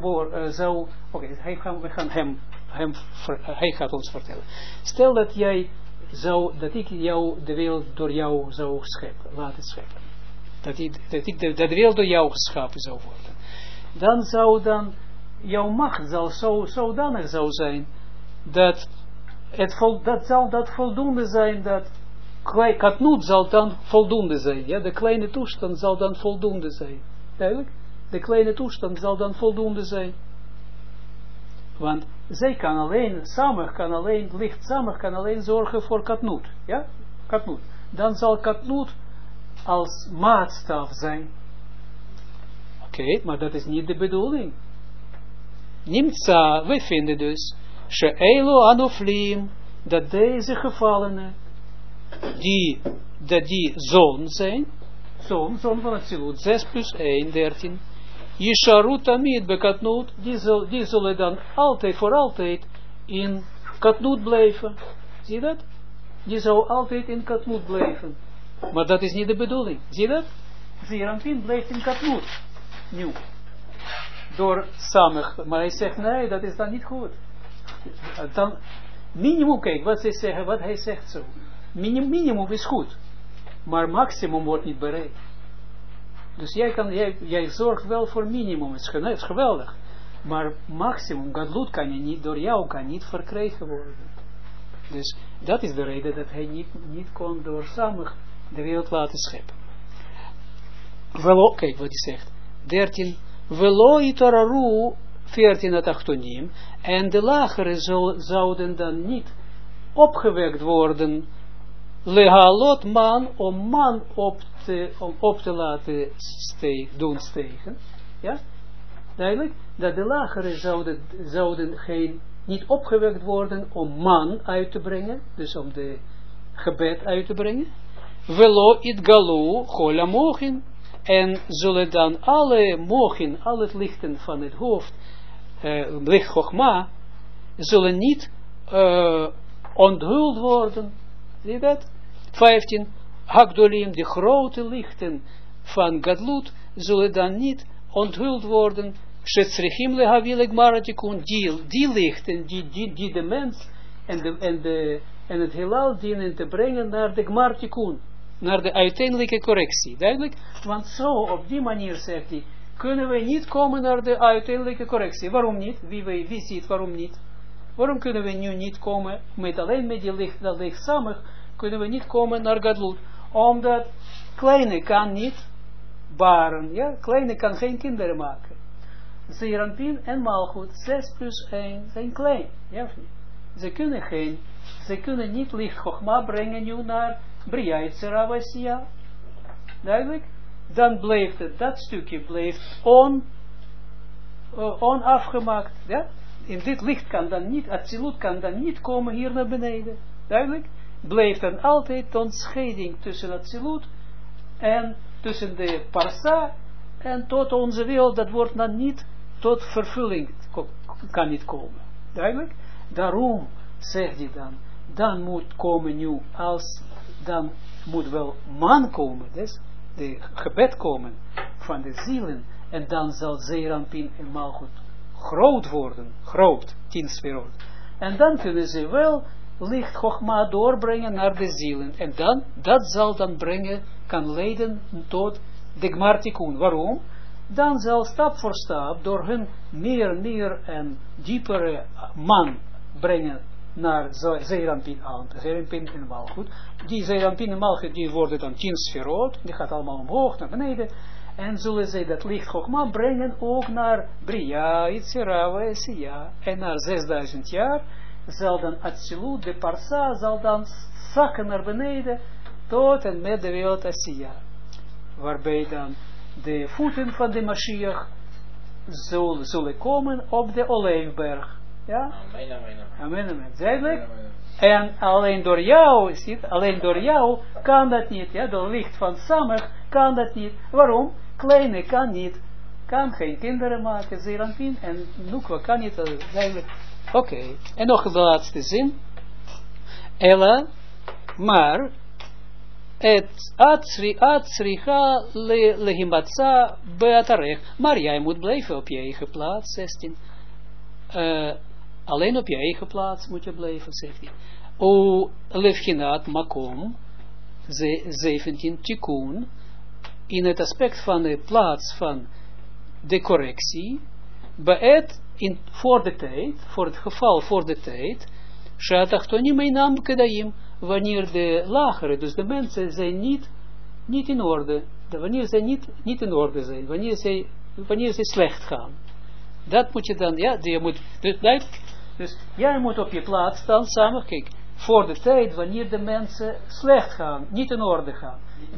hij gaat ons vertellen. Stel dat dat ik jou, de wereld door jou zou scheppen, laten scheppen. Dat de wereld door jou geschapen zou worden. Dan zou jouw macht zodanig zou zijn, dat zal dat voldoende zijn, dat katnoot zal dan voldoende zijn. Ja, de kleine toestand zal dan voldoende zijn. Duidelijk? De kleine toestand zal dan voldoende zijn. Want zij kan alleen, licht samen kan alleen zorgen voor katnoot. Ja? Katnoot. Dan zal katnoot als maatstaf zijn. Oké, maar dat is niet de bedoeling. Nimtza, wij vinden dus, she'elu anoflim, dat deze gevallenen, dat die zon zijn, zon van het Zilut, 6 plus 1, 13, Yisharu tamid bekatnoot, die zullen dan altijd, voor altijd, in katnoot blijven. Zie je dat? Die zou altijd in katnoot blijven. Maar dat is niet de bedoeling. Zie je dat? Zeeranpien blijft in katnoot. Nu. Door samig. Maar hij zegt, nee, dat is dan niet goed. Dan, minimum, kijk, wat hij zegt zo. Minimum is goed. Maar maximum wordt niet bereikt. Dus jij zorgt wel voor minimum. Het is geweldig. Maar maximum, gadlut kan je niet, door jou kan niet verkregen worden. Dus dat is de reden dat hij niet kon door samig de wereld laten scheppen. Kijk wat hij zegt. 13. Velo itararu 14 atachtonim. En de lagere zouden dan niet opgewekt worden. Lehalot man, om man op te laten doen stegen. Ja? Duidelijk? Dat de lagere zouden niet opgewekt worden om man uit te brengen. Dus om de gebed uit te brengen. Velo itgalu chola mochin. En zullen dan alle mochin, al het lichten van het hoofd, licht Chogma, zullen niet onthuld worden. Zie je dat? 15. Hagdolim, de grote lichten van Gadlut, zullen dan niet onthuld worden. Shetzrichim lehavi legmara tikun, die lichten, die de mens en en het heelal dienen te brengen naar de Gmar Tikkun, naar de uiteindelijke correctie. Duidelijk? Want zo, op die manier, zegt hij, kunnen we niet komen naar de uiteindelijke correctie. Waarom niet? Wie ziet waarom niet? Waarom kunnen we nu niet komen, alleen met die licht, dat lichtsamig, kunnen we niet komen naar Gadlut? Omdat kleine kan niet baren, ja? Kleine kan geen kinderen maken. Zeer Anpin en Malchut, 6 plus 1, zijn klein, ja of niet? Ze kunnen niet licht Chogma brengen nu naar Bria Yetzira Vasiya. Duidelijk? Dan blijft het, dat stukje blijft onafgemaakt. Ja? In dit licht kan dan niet, Atsilut kan dan niet komen hier naar beneden. Duidelijk? Blijft dan altijd een scheiding tussen Atsilut en tussen de Parsa en tot onze wereld, dat wordt dan niet tot vervulling, kan niet komen. Duidelijk? Daarom zegt hij dan moet komen nu, dan moet wel man komen, dus de gebed komen van de zielen, en dan zal Zeer Anpin en Malchut groot worden, 10 sferot. En dan kunnen ze wel licht Chogma doorbrengen naar de zielen, en dan, dat zal dan brengen, kan leiden tot de Gmar Tikkun. Waarom? Dan zal stap voor stap, door hun meer en diepere man brengen naar Zeer Anpin en Malchut. Die Zeer Anpin en Malchut, die worden dan 10 sferot, die gaat allemaal omhoog naar beneden, en zullen zij dat licht Chogma brengen ook naar Bria, Yetzira, Vasiya, en na 6000 jaar zal dan Atsilut, de Parsa, zal dan zakken naar beneden, tot en met de wereld Asiya, waarbij dan de voeten van de Mashiach zullen komen op de Olijfberg. Ja? Amen. Duidelijk? En alleen door jou kan dat niet. Ja? Door licht van Samach kan dat niet. Waarom? Kleine kan niet. Kan geen kinderen maken. Zeer Anpin en Nukwa kan niet. Duidelijk. Oké. En nog de laatste zin. Ella, maar het atsricha lehimatza beatarech. Maar jij moet blijven op je eigen plaats. 16. Alleen op je eigen plaats moet je blijven, zegt hij. O levchinat makom 17 tikkun, in het aspect van de plaats van de correctie, beet voor de tijd, voor het geval voor de tijd, shatachtonim einam kedaim, wanneer de lagere, dus de mensen zijn niet in orde, wanneer zij niet in orde zijn, wanneer zij slecht gaan. Dat moet je dan, ja, dus jij moet op je plaats staan, samen, kijk, voor de tijd wanneer de mensen slecht gaan, niet in orde gaan.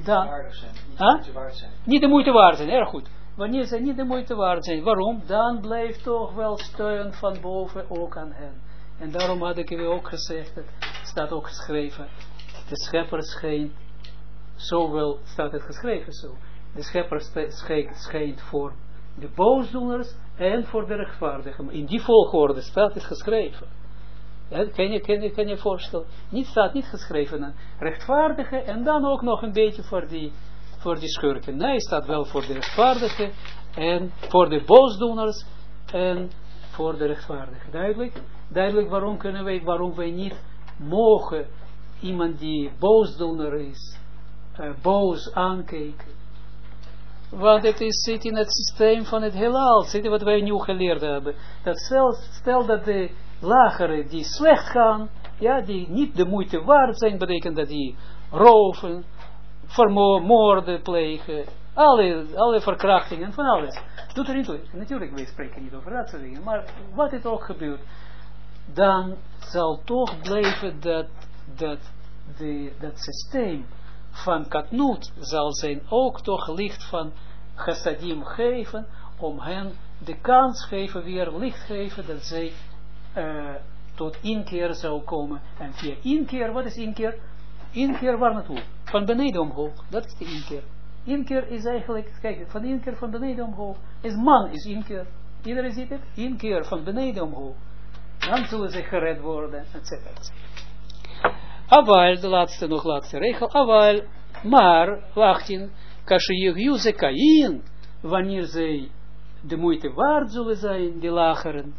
Niet de moeite waard zijn, erg goed. Wanneer ze niet de moeite waard zijn, waarom? Dan blijft toch wel steun van boven ook aan hen. En daarom had ik u ook gezegd, het staat ook geschreven, de schepper schijnt, zowel staat het geschreven zo, de schepper schijnt voor de boosdoeners en voor de rechtvaardigen. In die volgorde staat het geschreven. Ja, kan je voorstellen? Staat niet geschreven rechtvaardige en dan ook nog een beetje voor die schurken. Nee, staat wel voor de rechtvaardigen en voor de boosdoeners en voor de rechtvaardigen. Duidelijk waarom wij niet mogen iemand die boosdoener is, boos aankijken. Want het zit in het systeem van het heelal. Zit wat wij nu geleerd hebben. Dat stel dat de lagere die slecht gaan, ja, die niet de moeite waard zijn, betekent dat die roven, moorden plegen, alle verkrachtingen, van alles. Doet er niet toe. Natuurlijk, wij spreken niet over dat soort dingen, maar wat het ook gebeurt, dan zal toch blijven dat systeem van Katnut zal zijn ook toch licht van chassadim geven, om hen de kans geven, weer licht geven, dat zij tot inkeer zou komen. En via inkeer, wat is inkeer? Inkeer waar naartoe? Van beneden omhoog, dat is de inkeer. Inkeer is eigenlijk, kijk, van inkeer van beneden omhoog, is inkeer. Iedereen ziet het? Inkeer van beneden omhoog. Dan zullen ze gered worden, etc. Aval, de laatste regel, aval, maar, 18, kashiyu zekayin, wanneer zij de moeite waard zullen zijn, die lageren,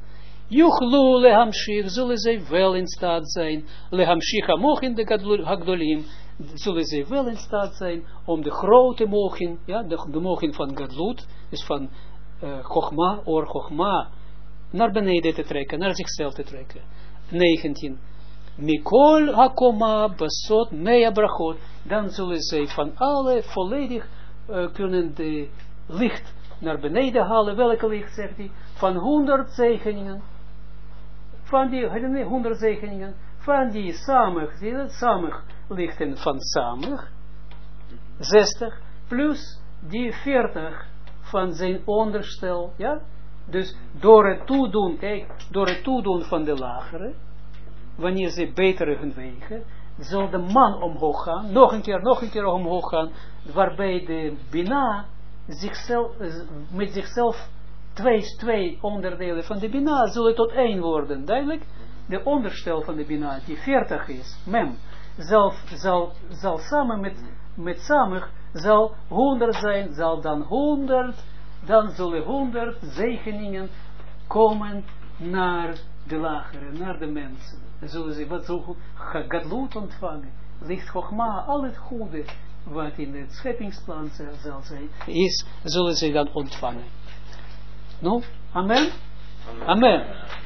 Yuchlu lehamshich, zullen zij wel in staat zijn, lehamshich hamochin de hagdolim, zullen zij wel in staat zijn om de grote mochin, ja, de mochin van gadlut, dus van Chochma, or Chochma, naar beneden te trekken, naar zichzelf te trekken. 19. Mikol hakoma basot mea brachot, dan zullen zij van alle volledig kunnen de licht naar beneden halen. Welke licht, zegt hij? Van 100 zegeningen. Van die 100 zegeningen. Van die samig, zie je dat? Samig lichten van samig. 60. Plus die 40 van zijn onderstel. Ja? Dus door het toedoen, kijk, door het toedoen van de lagere, wanneer ze beter hun wegen, zal de man omhoog gaan, nog een keer omhoog gaan, waarbij de Bina met zichzelf twee onderdelen van de Bina zullen tot één worden. Duidelijk? De onderstel van de Bina, die 40 is, mem, zal samen met samig, zal 100 zijn, zal dan 100, dan zullen 100 zegeningen komen naar de lagere, naar de mensen. Dan zullen ze wat zo gadlut ontvangen. Licht Chochma, al het goede wat in het scheppingsplan zal zijn, zullen ze dan ontvangen. No? Amen? Amen.